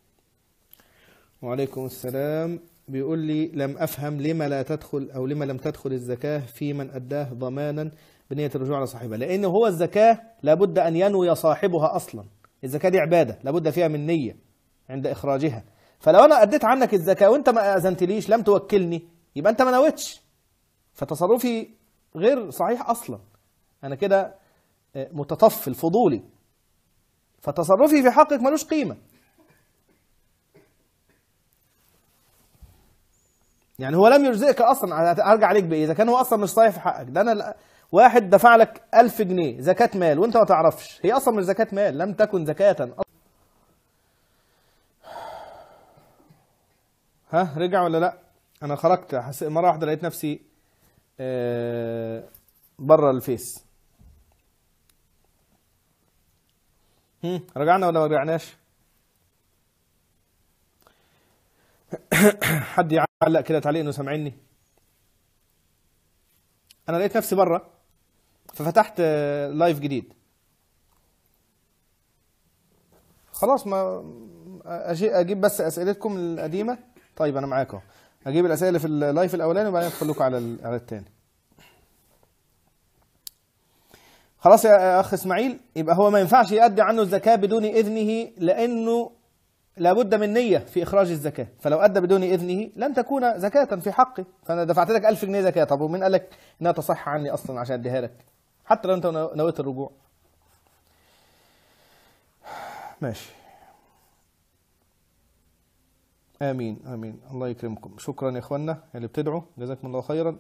وعليكم السلام. بيقول لي لم أفهم لما لا تدخل أو لما لم تدخل الزكاة في من أداه ضمانا بنية الرجوع على صاحبها. لأن هو الزكاة لابد أن ينوي صاحبها أصلا. الزكاة دي عبادة لابد فيها من نية عند إخراجها. فلو أنا أديت عنك الزكاة وأنت ما أذنتليش، لم توكلني، يبقى أنت ما نويتش، فتصرفي غير صحيح أصلا. أنا كده متطفل فضولي، فتصرفي في حقك ملوش قيمة. يعني هو لم يرزقك اصلا، ارجع عليك بايه؟ اذا كان هو اصلا مش صحيح في حقك. ده انا واحد دفع لك ألف جنيه زكاة مال وانت ما تعرفش، هي اصلا مش زكاة مال، لم تكن زكاة. ها رجع ولا لا؟ انا خرجت مره واحده لقيت نفسي بره الفيس. هم رجعنا ولا ما رجعناش؟ حد يعلق كده تعليق انه سامعني. انا لقيت نفسي بره ففتحت لايف جديد. خلاص ما أجي اجيب بس اسئلتكم القديمه. طيب انا معاكم، اجيب الاسئله اللي في اللايف الاولاني وبعدين ادخل لكم على على الثاني. خلاص يا اخ اسماعيل، يبقى هو ما ينفعش يؤدي عنه الزكاه بدون اذنه، لانه لابد من نيه في اخراج الزكاه، فلو ادى بدون اذنه لن تكون زكاه في حقه. فانا دفعت لك ألف جنيه زكاه، طب ومين قال لك انها تصح عني اصلا عشان اديها لك؟ حتى لو انت نويت الرجوع. ماشي. امين امين، الله يكرمكم. شكرا يا اخوانا اللي بتدعوا، جزاكم الله خيرا.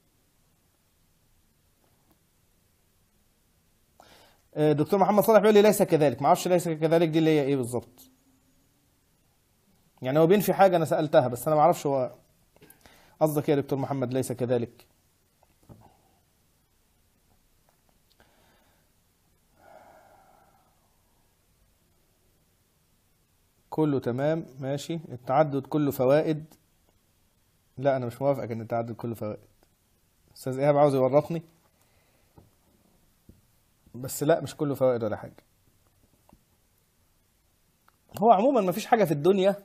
دكتور محمد صالح بيقول لي ليس كذلك. ما اعرفش ليس كذلك دي اللي هي ايه بالظبط. يعني هو بينفي حاجه انا سالتها بس انا ما اعرفش هو قصدك ايه يا دكتور محمد ليس كذلك. كله تمام ماشي. التعدد كله فوائد. لا انا مش موافقك ان التعدد كله فوائد. استاذ ايهاب عاوز يورطني بس لا مش كله فوائد ولا حاجه. هو عموما ما فيش حاجه في الدنيا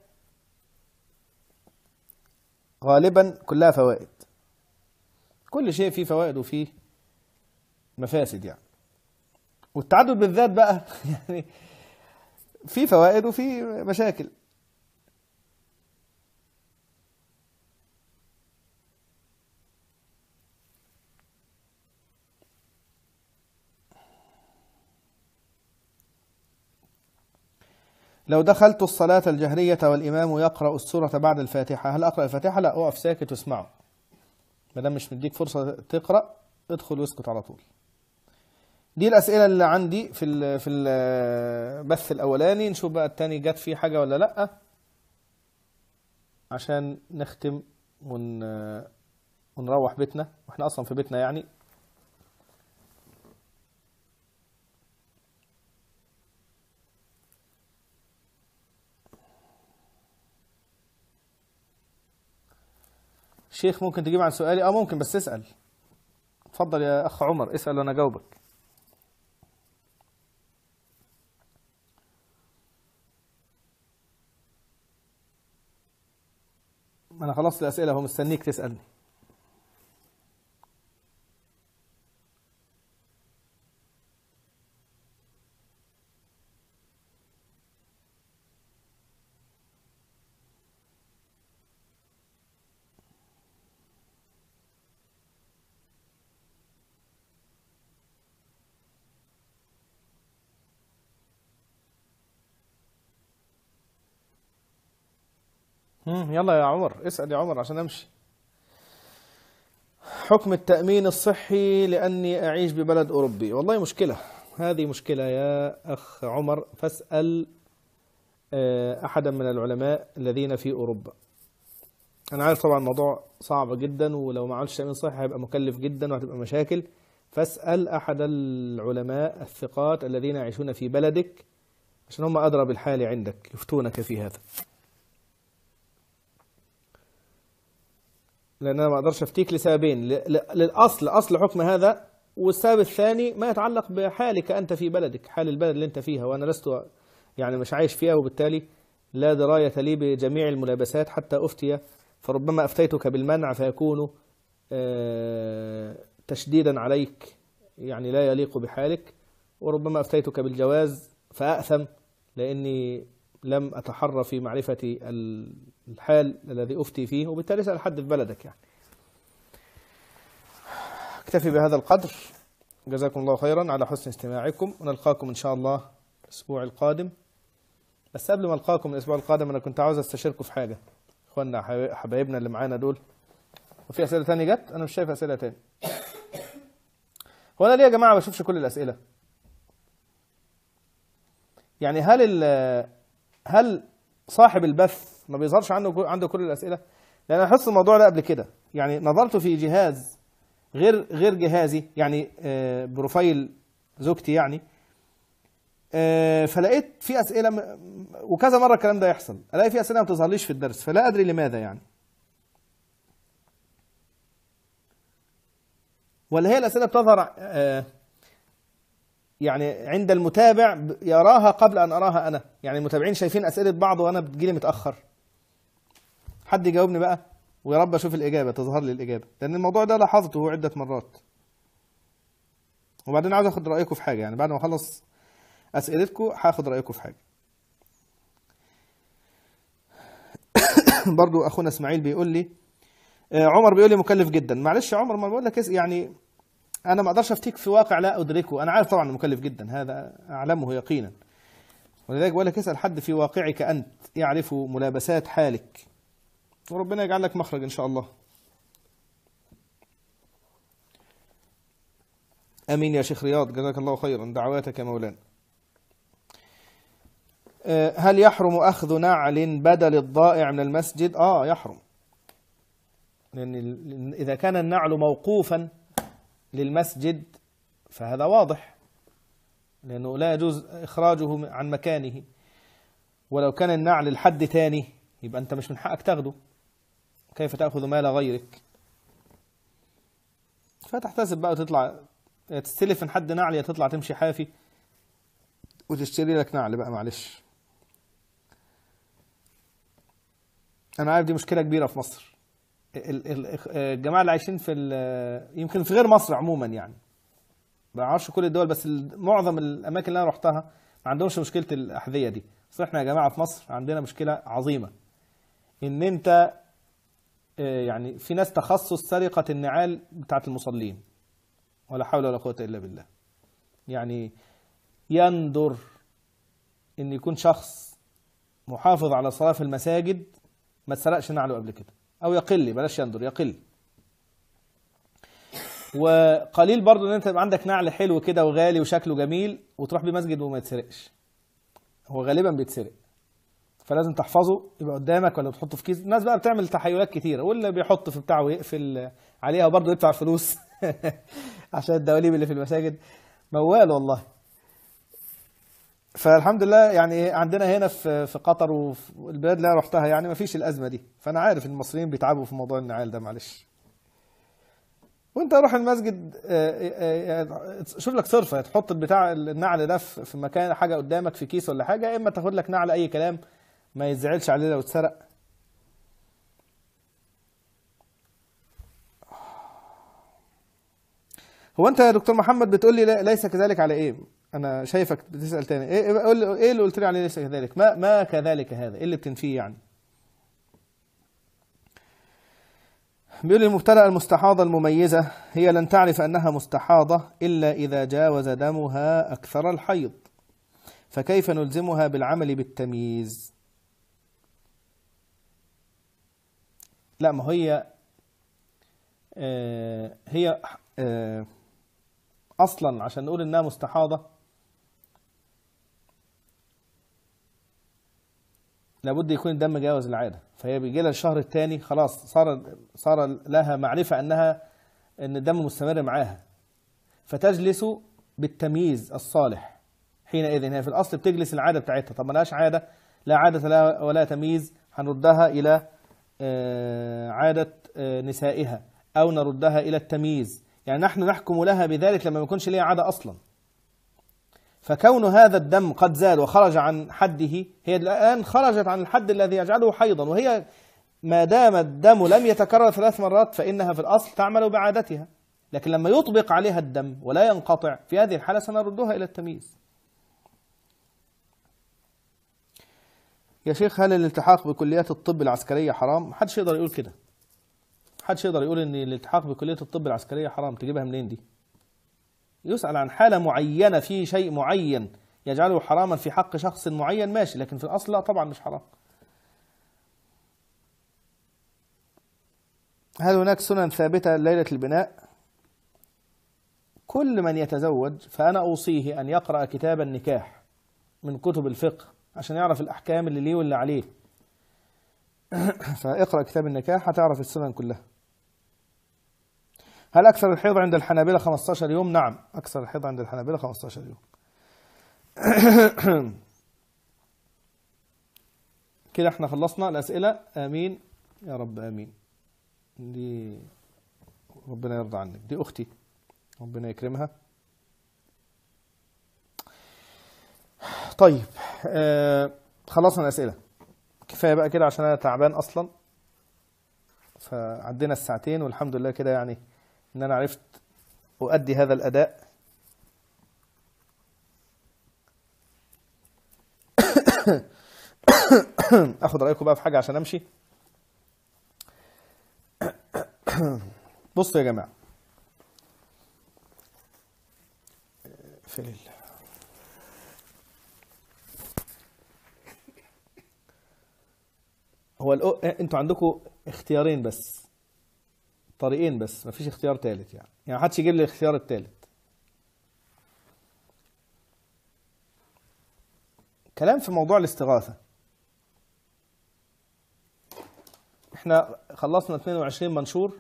غالبا كلها فوائد. كل شيء فيه فوائد وفيه مفاسد يعني. والتعدد بالذات بقى يعني فيه فوائد وفيه مشاكل. لو دخلت الصلاة الجهرية والإمام يقرأ السورة بعد الفاتحة هل أقرأ الفاتحة؟ لا، أقف ساكت واسمعه. ما دام مش مديك فرصة تقرأ ادخل واسكت على طول. دي الأسئلة اللي عندي في ال في البث الأولاني. نشوف بقى التاني جت فيه حاجة ولا لأ عشان نختم ون ونروح بيتنا، واحنا أصلا في بيتنا يعني. شيخ ممكن تجيب عن سؤالي؟ اه ممكن بس اسأل. اتفضل يا أخ عمر اسأل وأنا أجاوبك. أنا خلصت الأسئلة هو مستنيك تسألني. يلا يا عمر اسأل يا عمر عشان أمشي. حكم التأمين الصحي لأني أعيش ببلد أوروبي. والله مشكلة، هذه مشكلة يا أخ عمر. فاسأل أحدا من العلماء الذين في أوروبا. أنا عارف طبعا الموضوع صعب جدا، ولو ما عملتش تأمين صحي هيبقى مكلف جدا وهتبقى مشاكل. فاسأل أحد العلماء الثقات الذين يعيشون في بلدك عشان هم أدرى بالحال عندك يفتونك في هذا. لأن أنا ما أقدرش أفتيك لسببين. للأصل أصل حكم هذا، والسبب الثاني ما يتعلق بحالك أنت في بلدك، حال البلد اللي أنت فيها، وأنا لست يعني مش عايش فيها، وبالتالي لا دراية لي بجميع الملابسات حتى أفتي. فربما أفتيتك بالمنع فيكون تشديدا عليك يعني لا يليق بحالك، وربما أفتيتك بالجواز فأأثم لأني لم أتحرى في معرفة الحال الذي أفتي فيه، وبالتالي سأل حد في بلدك يعني. اكتفي بهذا القدر. جزاكم الله خيرا على حسن استماعكم، ونلقاكم إن شاء الله الأسبوع القادم. بس قبل ما ألقاكم الأسبوع القادم أنا كنت عاوز أستشيركم في حاجة. إخواننا حبايبنا اللي معانا دول، وفي أسئلة تانية جت؟ أنا مش شايف أسئلة تانية. هو أنا ليه يا جماعة ما بشوفش كل الأسئلة؟ يعني هل هل صاحب البث ما بيظهرش عنده عنده كل الأسئلة؟ لأن أنا حس الموضوع ده قبل كده، يعني نظرت في جهاز غير غير جهازي، يعني بروفايل زوجتي يعني، آه، فلقيت في اسئله م... وكذا مره الكلام ده يحصل، الاقي في اسئله ما بتظهرليش في الدرس، فلا ادري لماذا يعني. ولا هي الاسئله بتظهر آه، يعني عند المتابع يراها قبل ان اراها انا، يعني المتابعين شايفين اسئله بعض وانا بتجيلي متاخر. حد يجاوبني بقى، ويا رب اشوف الاجابه تظهر لي الاجابه، لان الموضوع ده لاحظته عده مرات. وبعدين عاوز اخد رايكم في حاجه، يعني بعد ما اخلص اسئلتكم هاخد رايكم في حاجه. برضو اخونا اسماعيل بيقول لي آه، عمر بيقول لي مكلف جدا. معلش يا عمر، ما بقول لك يعني انا ما اقدرش افتيك في واقع لا ادركه. انا عارف طبعا انه مكلف جدا، هذا اعلمه يقينا، ولذلك بقول لك اسال حد في واقعك انت يعرف ملابسات حالك، وربنا يجعل لك مخرج ان شاء الله. امين يا شيخ رياض، جزاك الله خيرا، دعواتك يا مولانا. هل يحرم اخذ نعل بدل الضائع من المسجد؟ اه يحرم، لان اذا كان النعل موقوفا للمسجد فهذا واضح، لانه لا يجوز اخراجه عن مكانه. ولو كان النعل لحد تاني يبقى انت مش من حقك تاخده، كيف تاخذ مال غيرك؟ فتحتسب بقى وتطلع تستلف من حد نعل، يا تطلع تمشي حافي وتشتري لك نعل بقى. معلش انا عارف دي مشكله كبيره في مصر. الجماعه اللي عايشين في يمكن في غير مصر عموما، يعني ما اعرفش كل الدول، بس معظم الاماكن اللي انا رحتها ما عندهمش مشكله الاحذيه دي. بس احنا يا جماعه في مصر عندنا مشكله عظيمه، ان انت يعني في ناس تخصص سرقه النعال بتاعت المصلين، ولا حول ولا قوه الا بالله. يعني يندر ان يكون شخص محافظ على صلاه في المساجد ما تسرقش نعله قبل كده، او يقل، بلاش يندر، يقل. وقليل برضو ان انت يبقى عندك نعل حلو كده وغالي وشكله جميل وتروح بيه مسجد وما يتسرقش، هو غالبا بيتسرق، فلازم تحفظه يبقى قدامك ولا تحطه في كيس. الناس بقى بتعمل تحيلات كتيره، واللي بيحط في بتاعه ويقفل عليها وبرضه يدفع فلوس عشان الدواليب اللي في المساجد، موال والله. فالحمد لله يعني عندنا هنا في في قطر والبلاد اللي انا رحتها يعني ما فيش الازمه دي، فانا عارف ان المصريين بيتعبوا في موضوع النعال ده. معلش، وانت روح المسجد شوف لك صرفه تحط بتاع النعل ده في مكان، حاجه قدامك في كيس ولا حاجه، اما تاخد لك نعل اي كلام ما يتزعلش عليه لو اتسرق. هو انت يا دكتور محمد بتقول لي ليس كذلك على ايه؟ انا شايفك بتسال تاني. ايه ايه اللي قلت لي عليه ليس كذلك؟ ما ما كذلك هذا؟ ايه اللي بتنفيه يعني؟ بيقول المبتلى المستحاضة المميزة هي لن تعرف أنها مستحاضة إلا إذا جاوز دمها أكثر الحيض، فكيف نلزمها بالعمل بالتمييز؟ لا، ما هي آه هي آه أصلا عشان نقول إنها مستحاضة لابد يكون الدم جاوز العادة، فهي بيجي لها الشهر الثاني خلاص صار صار لها معرفة أنها أن الدم مستمر معاها، فتجلس بالتمييز الصالح. حينئذ هي في الأصل بتجلس العادة بتاعتها. طب ما لهاش عادة، لا عادة لها ولا تمييز، هنردها إلى عادة نسائها أو نردها إلى التمييز. يعني نحن نحكم لها بذلك لما ما يكونش ليها عادة أصلا. فكون هذا الدم قد زال وخرج عن حده، هي الآن خرجت عن الحد الذي يجعله حيضا، وهي ما دام الدم لم يتكرر ثلاث مرات فإنها في الأصل تعمل بعادتها. لكن لما يطبق عليها الدم ولا ينقطع، في هذه الحالة سنردها إلى التمييز. يا شيخ، هل الالتحاق بكليات الطب العسكرية حرام؟ محدش يقدر يقول كده. محدش يقدر يقول إن الالتحاق بكلية الطب العسكرية حرام. تجيبها منين دي؟ يسأل عن حالة معينة في شيء معين يجعله حراما في حق شخص معين، ماشي، لكن في الأصل لا طبعا مش حرام. هل هناك سنن ثابتة ليلة البناء؟ كل من يتزوج فأنا أوصيه أن يقرأ كتاب النكاح من كتب الفقه عشان يعرف الأحكام اللي ليه واللي عليه. فاقرأ كتاب النكاح هتعرف السنن كلها. هل أكثر الحيض عند الحنابلة خمسة عشر يوم؟ نعم، أكثر الحيض عند الحنابلة خمسة عشر يوم. كده احنا خلصنا الأسئلة. آمين يا رب آمين. دي ربنا يرضى عنك، دي أختي ربنا يكرمها. طيب آه خلصنا الأسئلة، كفاية بقى كده عشان أنا تعبان أصلا، فعدينا الساعتين والحمد لله كده، يعني إن أنا عرفت أؤدي هذا الأداء. أخذ رأيكم بقى في حاجة عشان أمشي. بصوا يا جماعة، في لله، هو الأو... انتوا عندكم اختيارين بس، طريقين بس، مفيش اختيار ثالث. يعني يعني محدش يجيب لي الاختيار الثالث. كلام في موضوع الاستغاثة. احنا خلصنا اثنين وعشرين منشور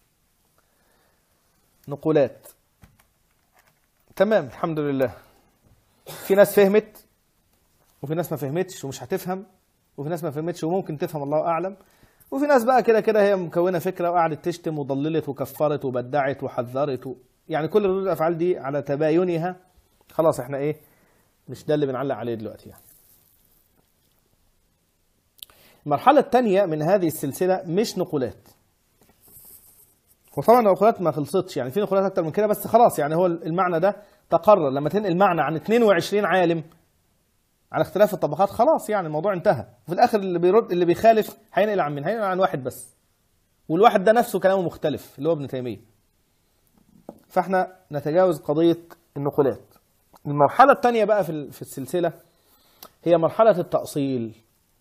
نقولات، تمام الحمد لله. في ناس فهمت وفي ناس ما فهمتش ومش هتفهم، وفي ناس ما فهمتش وممكن تفهم الله أعلم، وفي ناس بقى كده كده هي مكونة فكرة وقعدت تشتم وضللت وكفرت وبدعت وحذرت و... يعني كل ردود الأفعال دي على تباينها خلاص احنا ايه، مش ده اللي بنعلق عليه دلوقتي. يعني المرحلة الثانية من هذه السلسلة مش نقولات، وطبعا النقولات ما خلصتش، يعني في نقولات أكتر من كده، بس خلاص يعني هو المعنى ده تقرر. لما تنقل معنى عن اثنين وعشرين عالم على اختلاف الطبقات خلاص يعني الموضوع انتهى. وفي الآخر اللي بيرد اللي بيخالف هينقل عن مين؟ هينقل عن واحد بس، والواحد ده نفسه كلامه مختلف اللي هو ابن تيمية. فاحنا نتجاوز قضية النقولات. المرحلة الثانية بقى في في السلسلة هي مرحلة التأصيل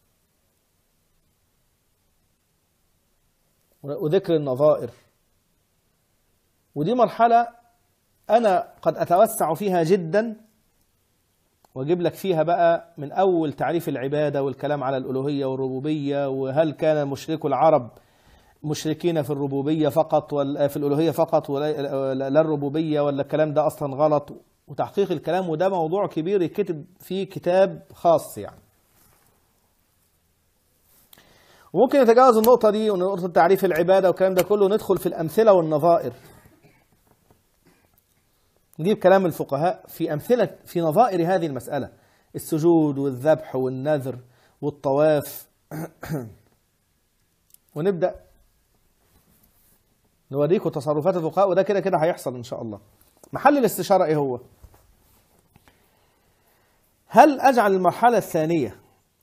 وذكر النظائر، ودي مرحلة أنا قد أتوسع فيها جدا وأجيب لك فيها بقى من أول تعريف العبادة والكلام على الألوهية والربوبية، وهل كان مشركو العرب مشركين في الربوبية فقط ولا في الألوهية فقط ولا لا الربوبية، ولا الكلام ده أصلا غلط، وتحقيق الكلام. وده موضوع كبير يكتب فيه كتاب خاص يعني. وممكن نتجاوز النقطة دي ونقطة تعريف العبادة والكلام ده كله، ندخل في الأمثلة والنظائر، نجيب كلام الفقهاء في أمثلة في نظائر هذه المسألة، السجود والذبح والنذر والطواف. ونبدأ نوريكم تصرفات الفقهاء، وده كده كده هيحصل إن شاء الله. محل الاستشارة إيه هو؟ هل أجعل المرحلة الثانية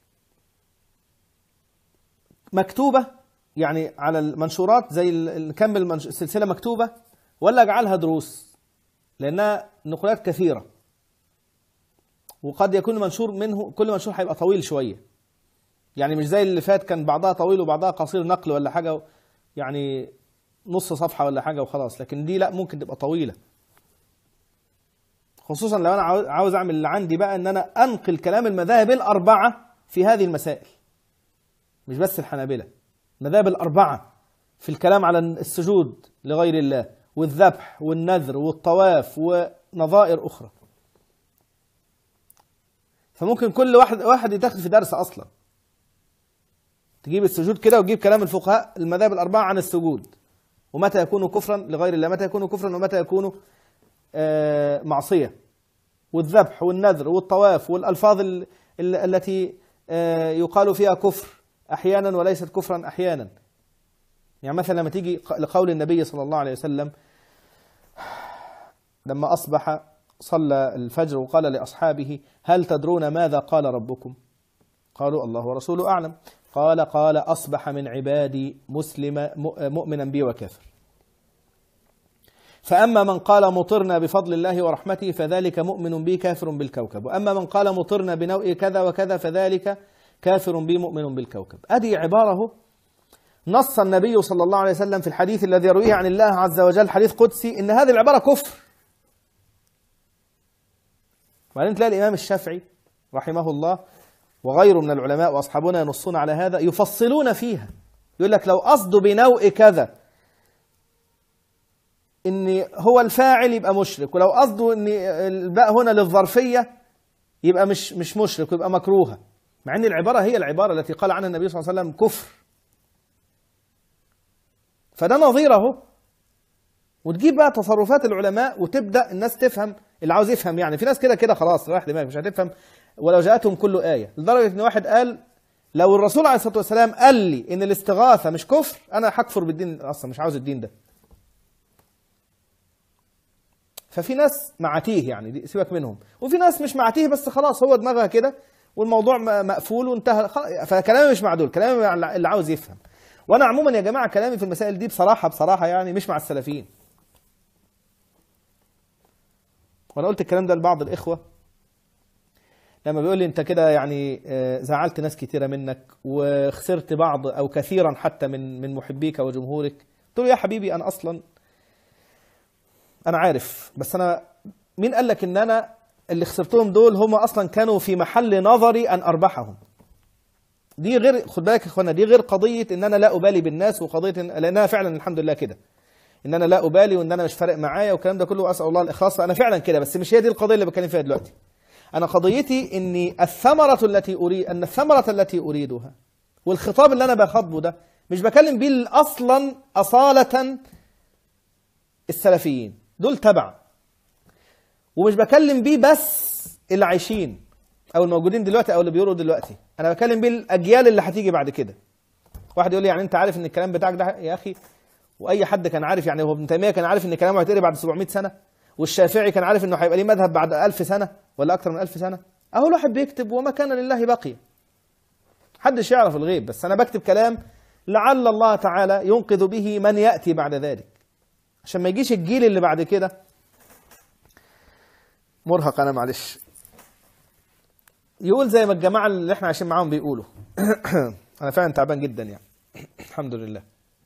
مكتوبة يعني على المنشورات زي نكمل السلسلة مكتوبة، ولا أجعلها دروس؟ لأنها نقولات كثيرة وقد يكون منشور منه كل منشور هيبقى طويل شوية، يعني مش زي اللي فات كان بعضها طويل وبعضها قصير نقل ولا حاجة، يعني نص صفحة ولا حاجة وخلاص. لكن دي لا، ممكن تبقى طويلة، خصوصا لو أنا عاوز أعمل اللي عندي بقى إن أنا أنقل كلام المذاهب الأربعة في هذه المسائل، مش بس الحنابلة، المذاهب الأربعة في الكلام على السجود لغير الله والذبح والنذر والطواف ونظائر أخرى. فممكن كل واحد واحد يتاخد في درس أصلا، تجيب السجود كده وتجيب كلام الفقهاء المذاهب الأربعة عن السجود، ومتى يكون كفرا لغير الله، متى يكون كفرا ومتى يكون آه معصية، والذبح والنذر والطواف والألفاظ ال ال التي آه يقال فيها كفر أحيانا وليست كفرا أحيانا. يعني مثلا لما تيجي لقول النبي صلى الله عليه وسلم لما أصبح صلى الفجر وقال لأصحابه هل تدرون ماذا قال ربكم؟ قالوا الله ورسوله أعلم. قال قال أصبح من عبادي مسلم مؤمنا بي وكافر، فأما من قال مطرنا بفضل الله ورحمته فذلك مؤمن بي كافر بالكوكب، وأما من قال مطرنا بنوء كذا وكذا فذلك كافر بي مؤمن بالكوكب. أدي عبارة نص النبي صلى الله عليه وسلم في الحديث الذي يرويه عن الله عز وجل، حديث قدسي، إن هذه العبارة كفر. وبعدين تلاقي الإمام الشافعي رحمه الله وغيره من العلماء وأصحابنا ينصون على هذا، يفصلون فيها، يقول لك لو قصده بنوء كذا إن هو الفاعل يبقى مشرك، ولو قصده إن الباء هنا للظرفية يبقى مش مش مشرك ويبقى مكروهة، مع ان العبارة هي العبارة التي قال عنها النبي صلى الله عليه وسلم كفر. فده نظيره. وتجيب بقى تصرفات العلماء وتبدأ الناس تفهم اللي عاوز يفهم. يعني في ناس كده كده خلاص رايح دماغك مش هتفهم ولو جاءتهم كل آية، لدرجة ان واحد قال لو الرسول عليه الصلاة والسلام قال لي ان الاستغاثة مش كفر انا هكفر بالدين اصلا، مش عاوز الدين ده. ففي ناس معاتيه يعني سيبك منهم، وفي ناس مش معاتيه بس خلاص هو دماغها كده والموضوع مقفول وانتهى. فكلامي مش مع دول، كلامي مع اللي عاوز يفهم. وانا عموما يا جماعة كلامي في المسائل دي بصراحة بصراحة يعني مش مع السلفيين. وانا قلت الكلام ده لبعض الاخوة لما بيقول لي انت كده يعني زعلت ناس كتيرة منك وخسرت بعض او كثيرا حتى من من محبيك وجمهورك. قلت له يا حبيبي انا اصلا انا عارف، بس انا مين قال لك ان انا اللي خسرتهم دول هم اصلا كانوا في محل نظري ان اربحهم؟ دي غير، خد بالك يا اخوانا، دي غير قضيه ان انا لا ابالي بالناس، وقضيه إن لانها فعلا الحمد لله كده ان انا لا ابالي وان انا مش فارق معايا والكلام ده كله، اسال الله الاخلاص. انا فعلا كده، بس مش هي دي القضيه اللي بتكلم فيها دلوقتي. انا قضيتي اني الثمره التي اريد ان الثمره التي اريدها والخطاب اللي انا بخاطبه ده مش بكلم بيه اصلا اصاله السلفيين دول تبع، ومش بكلم بيه بس اللي عايشين او الموجودين دلوقتي او اللي بيقولوا دلوقتي، انا بكلم بيه الاجيال اللي هتيجي بعد كده. واحد يقول لي يعني انت عارف ان الكلام بتاعك ده يا اخي، واي حد كان عارف، يعني هو ابن تيميه كان عارف ان كلامه هيتقري بعد سبعمائة سنه، والشافعي كان عارف انه هيبقى ليه مذهب بعد ألف سنه ولا اكتر من ألف سنه. اهو الواحد بيكتب وما كان لله بقي، محدش يعرف الغيب، بس انا بكتب كلام لعل الله تعالى ينقذ به من ياتي بعد ذلك، عشان ما يجيش الجيل اللي بعد كده مرهق. انا معلش يقول زي ما الجماعه اللي احنا عايشين معاهم بيقولوا انا فعلا تعبان جدا يعني الحمد لله.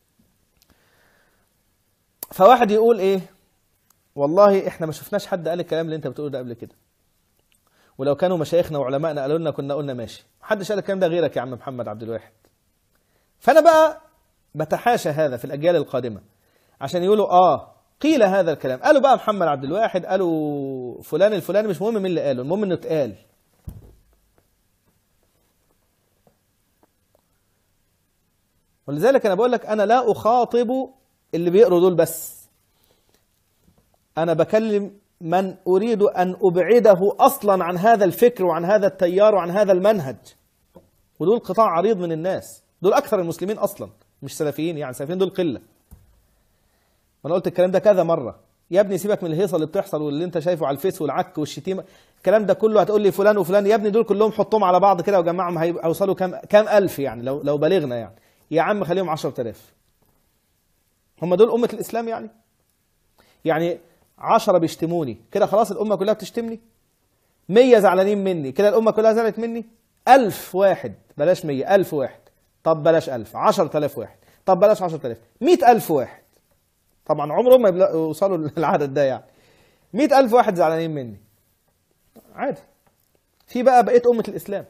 فواحد يقول ايه، والله احنا ما شفناش حد قال الكلام اللي انت بتقوله ده قبل كده، ولو كانوا مشايخنا وعلمائنا قالوا لنا كنا قلنا ماشي. محدش قال الكلام ده غيرك يا عم محمد عبد الواحد. فانا بقى بتحاشى هذا في الاجيال القادمه عشان يقولوا اه قيل هذا الكلام، قالوا بقى محمد عبد الواحد، قالوا فلان الفلاني، مش مهم مين اللي قاله، المهم انه اتقال. ولذلك انا بقول لك انا لا اخاطب اللي بيقروا دول بس، انا بكلم من اريد ان ابعده اصلا عن هذا الفكر وعن هذا التيار وعن هذا المنهج. ودول قطاع عريض من الناس، دول اكثر المسلمين اصلا، مش سلفيين. يعني السلفيين دول قله. وانا قلت الكلام ده كذا مره، يا ابني سيبك من الهيصه اللي بتحصل واللي انت شايفه على الفيس والعك والشتيمه، الكلام ده كله هتقول لي فلان وفلان، يا ابني دول كلهم حطهم على بعض كده وجمعهم هيوصلوا كام كام الف يعني، لو لو بلغنا يعني، يا عم خليهم عشرة آلاف. هم دول امه الاسلام يعني؟ يعني عشرة بيشتموني كده خلاص الامه كلها بتشتمني؟ مية زعلانين مني كده الامه كلها زعلت مني؟ ألف واحد، بلاش مية، ألف واحد، طب بلاش ألف، عشرة آلاف واحد، طب بلاش عشرة آلاف، مئة ألف واحد، طبعا عمرهم ما يوصلوا للعدد ده يعني، مئة ألف واحد زعلانين مني عادي. في بقى بقيت أمة الإسلام،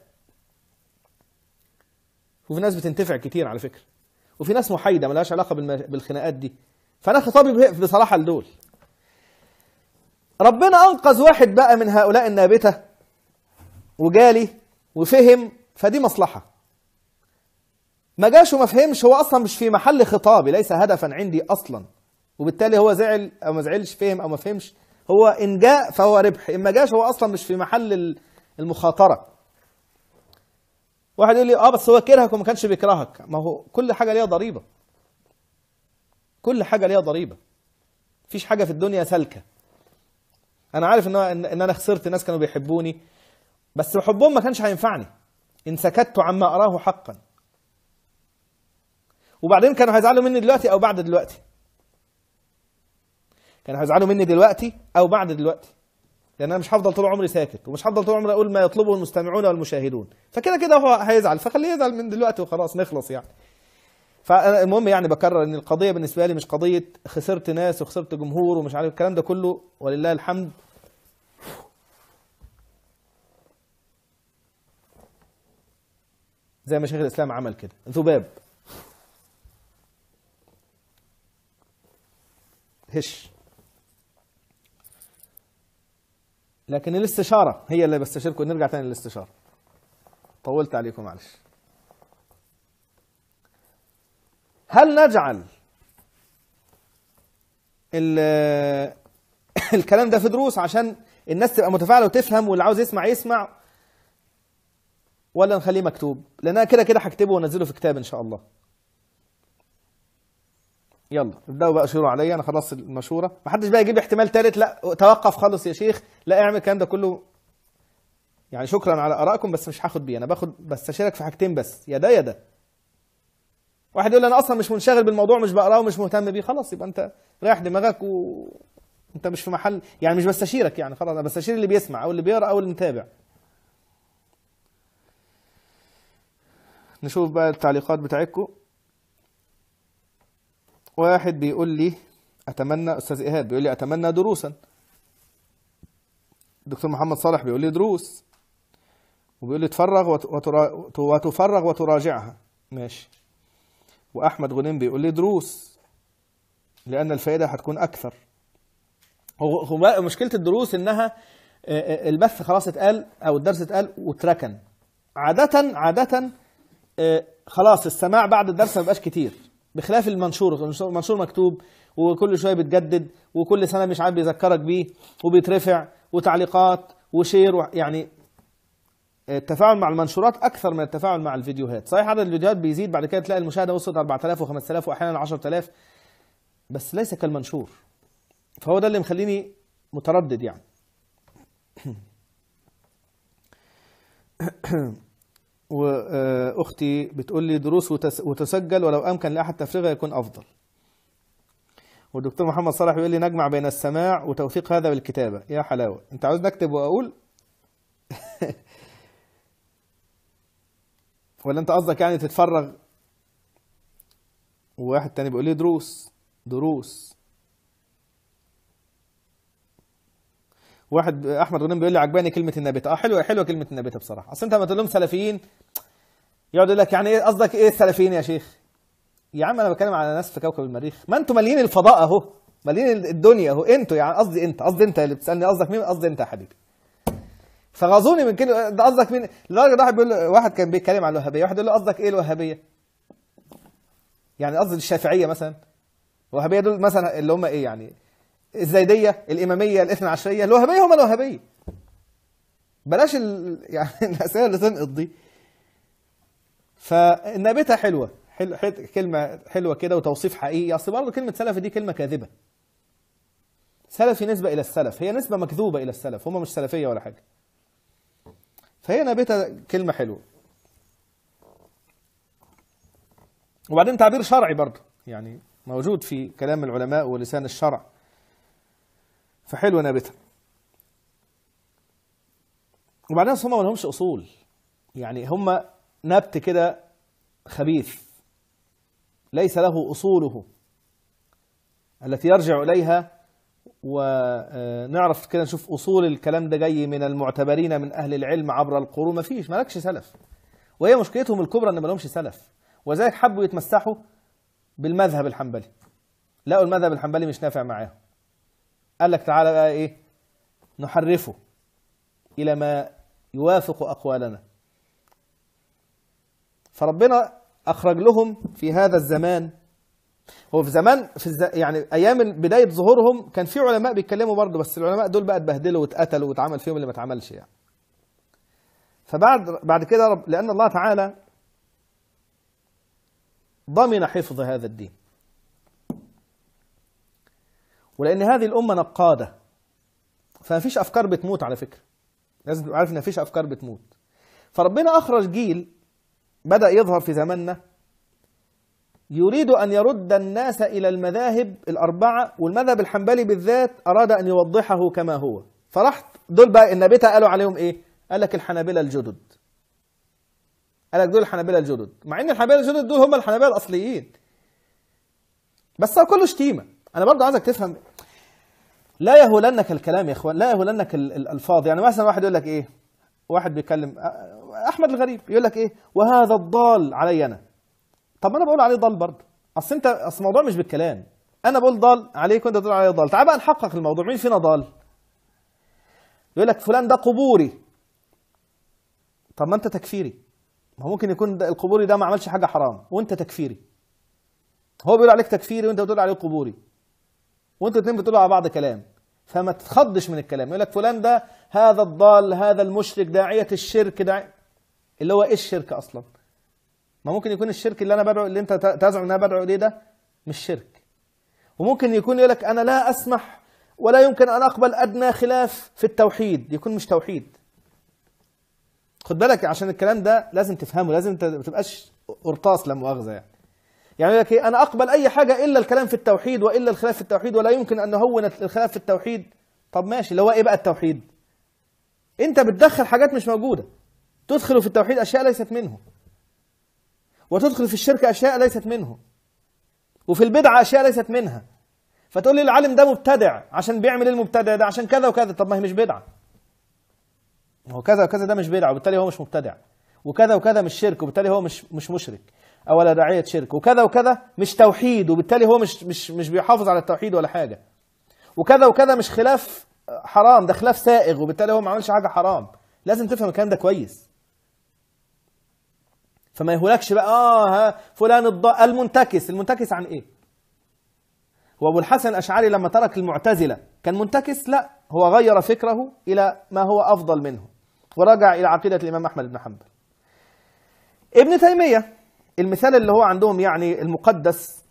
وفي ناس بتنتفع كتير على فكرة، وفي ناس محايدة ملهاش علاقة بالخناقات دي. فأنا خطابي بصراحة لدول. ربنا أنقذ واحد بقى من هؤلاء النابتة وجالي وفهم، فدي مصلحة. ما جاش وما فهمش، هو أصلا مش في محل خطابي، ليس هدفا عندي أصلا، وبالتالي هو زعل أو ما زعلش، فهم أو ما فهمش، هو إن جاء فهو ربح، إن ما جاش هو أصلا مش في محل المخاطرة. واحد يقول لي اه بس هو كرهك وما كانش بيكرهك. ما هو كل حاجة ليها ضريبة، كل حاجة ليها ضريبة، مفيش حاجة في الدنيا سالكة. أنا عارف إن إن أنا خسرت ناس كانوا بيحبوني، بس حبهم ما كانش هينفعني إن سكت عما أراه حقا. وبعدين كانوا هيزعلوا مني دلوقتي أو بعد دلوقتي، كانوا هيزعلوا مني دلوقتي أو بعد دلوقتي، لأن أنا مش هفضل طول عمري ساكت، ومش هفضل طول عمري أقول ما يطلبه المستمعون والمشاهدون، فكده كده هو هيزعل، فخليه يزعل من دلوقتي وخلاص نخلص يعني. فالمهم يعني بكرر إن القضية بالنسبة لي مش قضية خسرت ناس وخسرت جمهور ومش عارف الكلام ده كله، ولله الحمد زي ما شيخ الإسلام عمل كده، ذباب هش. لكن الاستشاره هي اللي بستشيركم. نرجع تاني للاستشاره، طولت عليكم معلش. هل نجعل الكلام ده في دروس عشان الناس تبقى متفاعله وتفهم، واللي عاوز يسمع يسمع، ولا نخليه مكتوب؟ لان انا كده كده هكتبه وانزله في كتاب ان شاء الله. يلا ابداوا بقى شيروا عليا، انا خلاص المشوره. ما حدش بقى يجيب احتمال ثالث، لا توقف خالص يا شيخ، لا اعمل الكلام ده كله. يعني شكرا على ارائكم بس مش هاخد بيه، انا باخد بستشيرك في حاجتين بس، يا ده يا ده. واحد يقول انا اصلا مش منشغل بالموضوع، مش بقراه ومش مهتم بيه، خلاص يبقى انت رايح دماغك وانت مش في محل، يعني مش بستشيرك، يعني خلاص انا بستشير اللي بيسمع او اللي بيقرا او اللي متابع. نشوف بقى التعليقات بتاعتكم. واحد بيقول لي اتمنى، استاذ ايهاب بيقول لي اتمنى دروسا. دكتور محمد صالح بيقول لي دروس، وبيقول لي تفرغ وترا... وتفرغ وتراجعها. ماشي. واحمد غنيم بيقول لي دروس لان الفائده هتكون اكثر. هو مشكله الدروس انها البث خلاص اتقال او الدرس اتقال واتركن. عاده عاده خلاص السماع بعد الدرس ما بيبقاش كتير، بخلاف المنشور. المنشور مكتوب وكل شويه بيتجدد، وكل سنه مش عارف بيذكرك بيه، وبيترفع وتعليقات وشير، يعني التفاعل مع المنشورات اكثر من التفاعل مع الفيديوهات. صحيح عدد الفيديوهات بيزيد، بعد كده تلاقي المشاهده وصلت أربعة آلاف وخمسة آلاف واحيانا عشرة آلاف، بس ليس كالمنشور. فهو ده اللي مخليني متردد يعني. واختي بتقول لي دروس وتسجل، ولو امكن لاحد تفريغها يكون افضل. والدكتور محمد صالح بيقول لي نجمع بين السماع وتوثيق هذا بالكتابه. يا حلاوه، انت عاوز نكتب واقول؟ ولا انت قصدك يعني تتفرغ؟ وواحد تاني بيقول لي دروس دروس. واحد احمد غنيم بيقول لي عجباني كلمه النابته. اه حلوه حلوه كلمه النابته بصراحه. اصل انت لما تقول لهم سلفيين يقعد يقول لك يعني ايه قصدك ايه السلفيين يا شيخ؟ يا عم انا بتكلم على ناس في كوكب المريخ، ما انتوا مالين الفضاء اهو، مالين الدنيا اهو، انتوا يعني قصدي انت قصدي انت اللي بتسالني قصدك مين؟ قصدي انت يا حبيبي. فغاظوني من كده، ده قصدك مين؟ لدرجه واحد بيقول واحد كان بيتكلم عن الوهابيه، واحد يقول له قصدك ايه الوهابيه؟ يعني قصدي الشافعيه مثلا؟ الوهابيه دول مثلا اللي هم ايه يعني؟ الزيديه، الاماميه، الاثنى عشريه، الوهابيه هم الوهابيه. بلاش ال... يعني الاسئله اللي تنقض دي. فالنابته حلوه، حلو حل... كلمه حلوه كده وتوصيف حقيقي. اصل برضه كلمه سلفي دي كلمه كاذبه. سلفي نسبه الى السلف، هي نسبه مكذوبه الى السلف، هم مش سلفيه ولا حاجه. فهي نابته كلمه حلوه. وبعدين تعبير شرعي برضه يعني موجود في كلام العلماء ولسان الشرع، فحلوه نابته. وبعدين هم ما لهمش اصول، يعني هم نبت كده خبيث ليس له اصوله التي يرجع اليها، ونعرف كده نشوف اصول الكلام ده جاي من المعتبرين من اهل العلم عبر القرون. ما فيش، مالكش سلف. وهي مشكلتهم الكبرى ان ما لهمش سلف، وذلك حبوا يتمسحوا بالمذهب الحنبلي. لقوا المذهب الحنبلي مش نافع معاهم، قال لك تعالى بقى ايه نحرفه الى ما يوافق اقوالنا. فربنا اخرج لهم في هذا الزمان. هو في زمان في الز... يعني ايام بدايه ظهورهم كان في علماء بيتكلموا برضه، بس العلماء دول بقى اتبهدلوا واتقتلوا واتعمل فيهم اللي ما اتعملش يعني. فبعد بعد كده رب... لان الله تعالى ضمن حفظ هذا الدين، ولان هذه الامه نقاده، فما فيش افكار بتموت على فكره، لازم تبقى عارف ان ما فيش افكار بتموت. فربنا اخرج جيل بدأ يظهر في زماننا يريد أن يرد الناس إلى المذاهب الأربعة، والمذهب الحنبلي بالذات أراد أن يوضحه كما هو. فراح دول بقى النبتة قالوا عليهم إيه؟ قال لك الحنابلة الجدد. قال لك دول الحنابلة الجدد، مع إن الحنابلة الجدد دول هم الحنابلة الأصليين. بس هو كله شتيمة. أنا برضه عايزك تفهم، لا يهولنك الكلام يا إخوان، لا يهولنك الألفاظ. يعني مثلا واحد يقول لك إيه؟ واحد بيتكلم احمد الغريب يقول لك ايه؟ وهذا الضال علي انا. طب ما انا بقول عليه ضال برضه. اصل انت اصل الموضوع مش بالكلام، انا بقول ضال عليك وانت تقول عليه ضال. تعال بقى نحقق الموضوع، مين فينا ضال؟ يقول لك فلان ده قبوري. طب ما انت تكفيري، ما ممكن يكون ده القبوري ده ما عملش حاجه حرام وانت تكفيري. هو بيقول عليك تكفيري وانت بتقول عليه قبوري، وانتوا الاثنين بتقولوا على بعض كلام، فما تتخضش من الكلام. يقول لك فلان ده هذا الضال، هذا المشرك، داعيه الشرك، داعي اللي هو ايه الشرك اصلا؟ ما ممكن يكون الشرك اللي انا بدعو، اللي انت تزعم ان انا بدعو اليه ده مش شرك. وممكن يكون يقول لك انا لا اسمح ولا يمكن ان اقبل ادنى خلاف في التوحيد، يكون مش توحيد. خد بالك عشان الكلام ده لازم تفهمه، لازم ما تبقاش قرطاس لا مؤاخذه يعني. يعني يقول لك ايه، انا اقبل اي حاجه الا الكلام في التوحيد والا الخلاف في التوحيد، ولا يمكن ان نهون الخلاف في التوحيد. طب ماشي، اللي هو ايه بقى التوحيد؟ انت بتدخل حاجات مش موجوده، تدخل في التوحيد اشياء ليست منه، وتدخل في الشرك اشياء ليست منه، وفي البدعه اشياء ليست منها. فتقول لي العالم ده مبتدع عشان بيعمل ايه المبتدع ده؟ عشان كذا وكذا. طب ما هي مش بدعه، هو كذا وكذا ده مش بدعه وبالتالي هو مش مبتدع، وكذا وكذا مش شرك وبالتالي هو مش مش مشرك او ولا داعيه شرك، وكذا وكذا مش توحيد وبالتالي هو مش مش مش بيحافظ على التوحيد ولا حاجه، وكذا وكذا مش خلاف حرام، ده خلاف سائغ وبالتالي هو ما عملش حاجه حرام. لازم تفهم الكلام ده كويس. فما يهولكش بقى اه ها فلان الض... المنتكس. المنتكس عن ايه؟ هو ابو الحسن الاشعري لما ترك المعتزله كان منتكس؟ لا، هو غير فكره الى ما هو افضل منه ورجع الى عقيده الامام احمد بن حنبل. ابن تيميه المثال اللي هو عندهم يعني المقدس،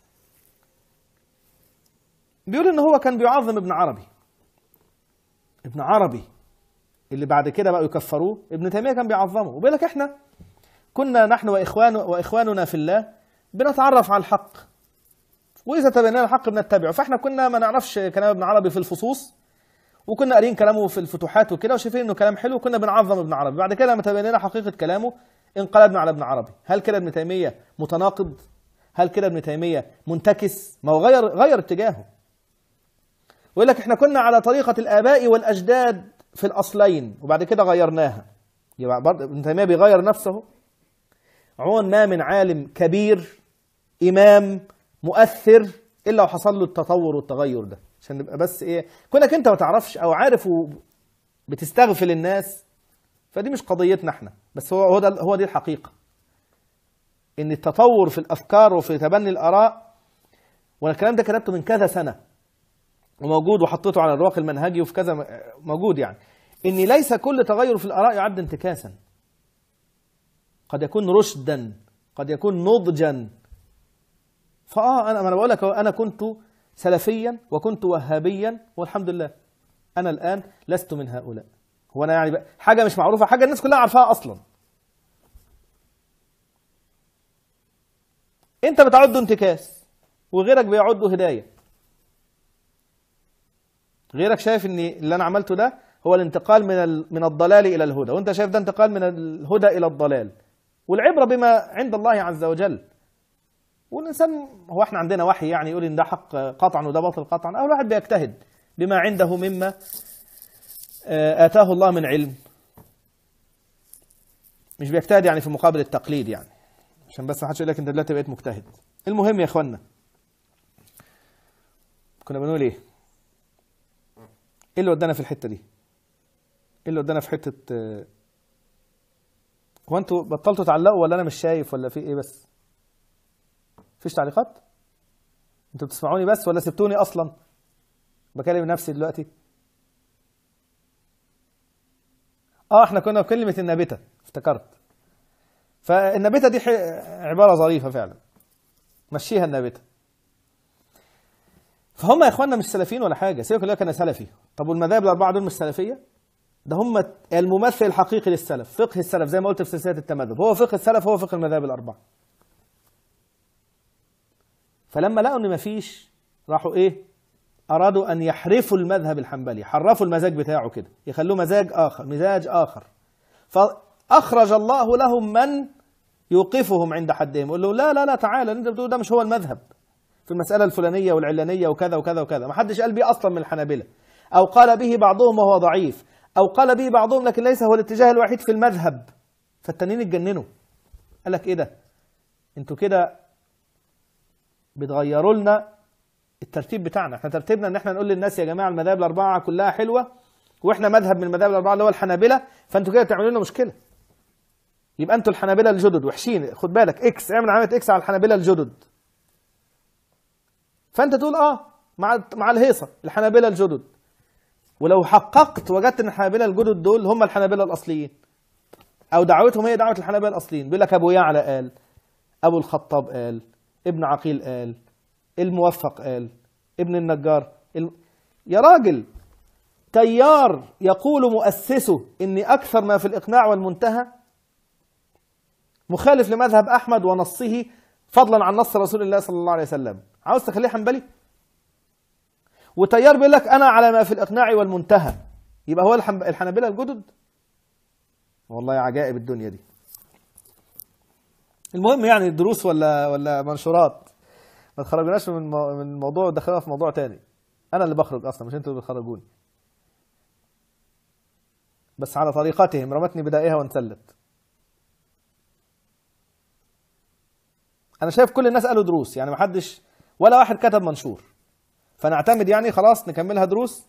بيقول ان هو كان بيعظم ابن عربي. ابن عربي اللي بعد كده بقوا يكفروه، ابن تيميه كان بيعظمه، وبيقول لك احنا كنا نحن واخوان واخواننا في الله بنتعرف على الحق، واذا تبينا الحق بنتبعه. فاحنا كنا ما نعرفش كلام ابن عربي في الفصوص، وكنا قارين كلامه في الفتوحات وكده وشايفين انه كلام حلو، وكنا بنعظم ابن عربي. بعد كده لما تبين لنا حقيقه كلامه انقلبنا على ابن عربي. هل كده ابن تيميه متناقض؟ هل كده ابن تيميه منتكس؟ ما هو غير غير اتجاهه. ويقول لك احنا كنا على طريقه الاباء والاجداد في الاصلين وبعد كده غيرناها. يبقى برضه ابن تيميه بيغير نفسه. عموما ما من عالم كبير امام مؤثر الا وحصل له التطور والتغير ده. عشان نبقى بس ايه، كونك انت ما تعرفش او عارف وبتستغفل الناس فدي مش قضيتنا احنا، بس هو هو ده هو دي الحقيقه. ان التطور في الافكار وفي تبني الاراء، وانا الكلام ده كتبته من كذا سنه وموجود وحطيته على الرواق المنهجي وفي كذا موجود، يعني ان ليس كل تغير في الاراء يعد انتكاسا. قد يكون رشدا، قد يكون نضجا. فاه انا انا بقول لك انا كنت سلفيا وكنت وهابيا والحمد لله انا الان لست من هؤلاء. هو انا يعني حاجه مش معروفه، حاجه الناس كلها عارفاها اصلا. انت بتعده انتكاس وغيرك بيعده هدايه. غيرك شايف ان اللي انا عملته ده هو الانتقال من من الضلال الى الهدى، وانت شايف ده انتقال من الهدى الى الضلال. والعبره بما عند الله عز وجل. والانسان هو احنا عندنا وحي يعني يقول ان ده حق قطعا وده باطل قطعا، او الواحد بيجتهد بما عنده مما آتاه الله من علم. مش بيجتهد يعني في مقابل التقليد يعني، عشان بس ما حدش يقول لك انت دلوقتي بقيت مجتهد. المهم يا اخوانا، كنا بنقول ايه؟ ايه اللي ودانا في الحته دي؟ ايه اللي ودانا في حته؟ هو انتوا بطلتوا تعلقوا ولا انا مش شايف ولا في ايه؟ بس مفيش تعليقات؟ انتوا بتسمعوني بس ولا سبتوني اصلا؟ بكلم نفسي دلوقتي. اه احنا كنا بكلمه النابته، افتكرت. فالنابته دي عباره ظريفه فعلا، مشيها النابته. فهم يا اخواننا مش سلفيين ولا حاجه، سيبك يقول لك انا سلفي. طب والمذاهب الاربعه دول مش سلفيه؟ ده هم الممثل الحقيقي للسلف، فقه السلف زي ما قلت في سلسله التمذهب، هو فقه السلف هو فقه المذاهب الاربعه. فلما لقوا ان مفيش راحوا ايه؟ ارادوا ان يحرفوا المذهب الحنبلي، حرفوا المزاج بتاعه كده، يخلوه مزاج اخر، مزاج اخر. فاخرج الله لهم من يوقفهم عند حدهم، يقول له لا لا لا تعالى، انت بتقول ده مش هو المذهب في المساله الفلانيه والعلانيه وكذا وكذا وكذا. ما حدش قال بيه اصلا من الحنابلة، او قال به بعضهم وهو ضعيف، او قال به بعضهم لكن ليس هو الاتجاه الوحيد في المذهب. فالتانيين اتجننوا، قال لك ايه ده؟ انتوا كده بتغيروا لنا الترتيب بتاعنا. احنا ترتيبنا ان احنا نقول للناس يا جماعه المذاهب الاربعه كلها حلوه واحنا مذهب من المذاهب الاربعه اللي هو الحنابله، فانتوا كده بتعملوا لنا مشكله. يبقى انتوا الحنابله الجدد وحشين، خد بالك اكس، اعمل علامه اكس على الحنابله الجدد. فانت تقول اه مع مع الهيصه الحنابله الجدد، ولو حققت وجدت ان الحنابله الجدد دول هم الحنابله الاصليين، او دعوتهم هي دعوه الحنابله الاصليين. بيقول لك ابو يعلى قال، ابو الخطاب قال، ابن عقيل قال، الموفق قال، ابن النجار الم... يا راجل، تيار يقول مؤسسه ان اكثر ما في الاقناع والمنتهى مخالف لمذهب احمد ونصه فضلا عن نص رسول الله صلى الله عليه وسلم، عاوز تخليه حنبلي؟ وتيار بيقول لك انا على ما في الاقناع والمنتهى، يبقى هو الحنابلة الجدد؟ والله عجائب الدنيا دي. المهم يعني دروس ولا ولا منشورات، ما تخرجناش من من الموضوع ودخلنا في موضوع تاني. انا اللي بخرج اصلا، مش انتوا اللي بتخرجوني، بس على طريقتهم رمتني بدائها وانسلت. انا شايف كل الناس قالوا دروس، يعني ما حدش ولا واحد كتب منشور، فنعتمد يعني خلاص نكملها دروس،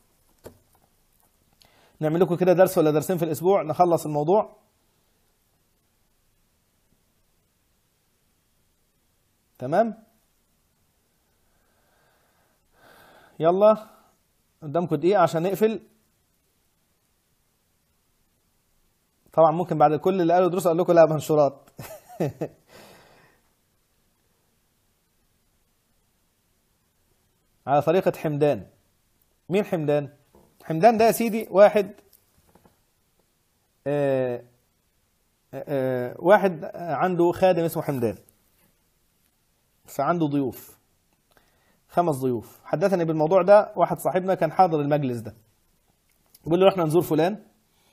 نعمل لكم كده درس ولا درسين في الاسبوع نخلص الموضوع. تمام؟ يلا قدامكم دقيقة عشان نقفل. طبعا ممكن بعد كل اللي قالوا دروس اقول لكم لا منشورات. على طريقة حمدان. مين حمدان؟ حمدان ده يا سيدي واحد آآ آآ واحد عنده خادم اسمه حمدان، فعنده ضيوف، خمس ضيوف. حدثني بالموضوع ده واحد صاحبنا كان حاضر المجلس ده، بيقول له احنا نزور فلان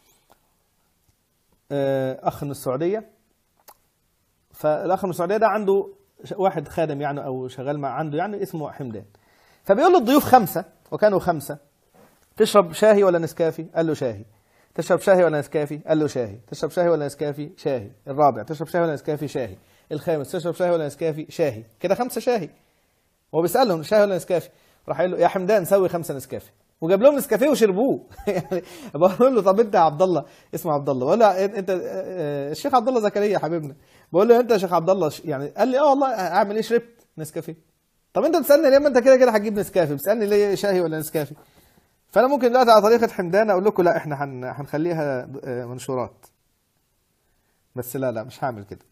اخ من السعوديه، فالاخ من السعوديه ده عنده واحد خادم يعني او شغال مع عنده يعني اسمه حمدان، فبيقول له الضيوف خمسه وكانوا خمسه، تشرب شاهي ولا نسكافي؟ قال له شاهي. تشرب شاهي ولا نسكافي؟ قال له شاهي. تشرب شاهي ولا نسكافي؟ شاهي. الرابع تشرب شاهي ولا نسكافي؟ شاهي. الخامس تشرب شاهي ولا نسكافي؟ شاهي. كده خمسه شاهي. هو بيسالهم شاهي ولا نسكافي؟ راح قال له يا حمدان سوي خمسه نسكافي، وجاب لهم نسكافيه وشربوه. يعني بقول له طب انت يا عبد الله، اسمه عبد الله، بقول له انت الشيخ عبد الله زكريا حبيبنا، بقول له انت يا شيخ عبد الله يعني، قال لي اه والله اعمل ايه، شربت نسكافيه. طب انت بتسالني ليه؟ ما انت كده كده هتجيب نسكافي، بتسالني ليه شاهي ولا نسكافي؟ فانا ممكن دلوقتي على طريقه حمدان اقول لكم لا احنا هنخليها منشورات، بس لا لا مش هعمل كده.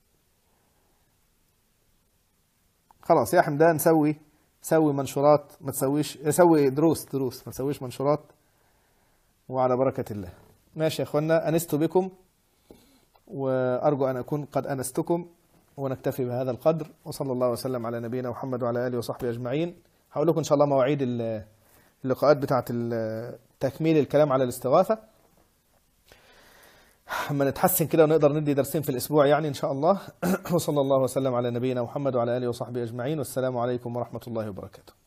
خلاص يا حمدان سوي سوي منشورات، ما تسويش، سوي دروس دروس، ما تسويش منشورات، وعلى بركة الله. ماشي يا اخوانا، انست بكم وارجو ان اكون قد انستكم، ونكتفي بهذا القدر، وصلى الله وسلم على نبينا محمد وعلى اله وصحبه اجمعين. هقول لكم ان شاء الله مواعيد اللقاءات بتاعه تكميل الكلام على الاستغاثة، اما نتحسن كده ونقدر ندي درسين في الاسبوع يعني ان شاء الله. وصلى الله وسلم على نبينا محمد وعلى اله وصحبه اجمعين، والسلام عليكم ورحمة الله وبركاته.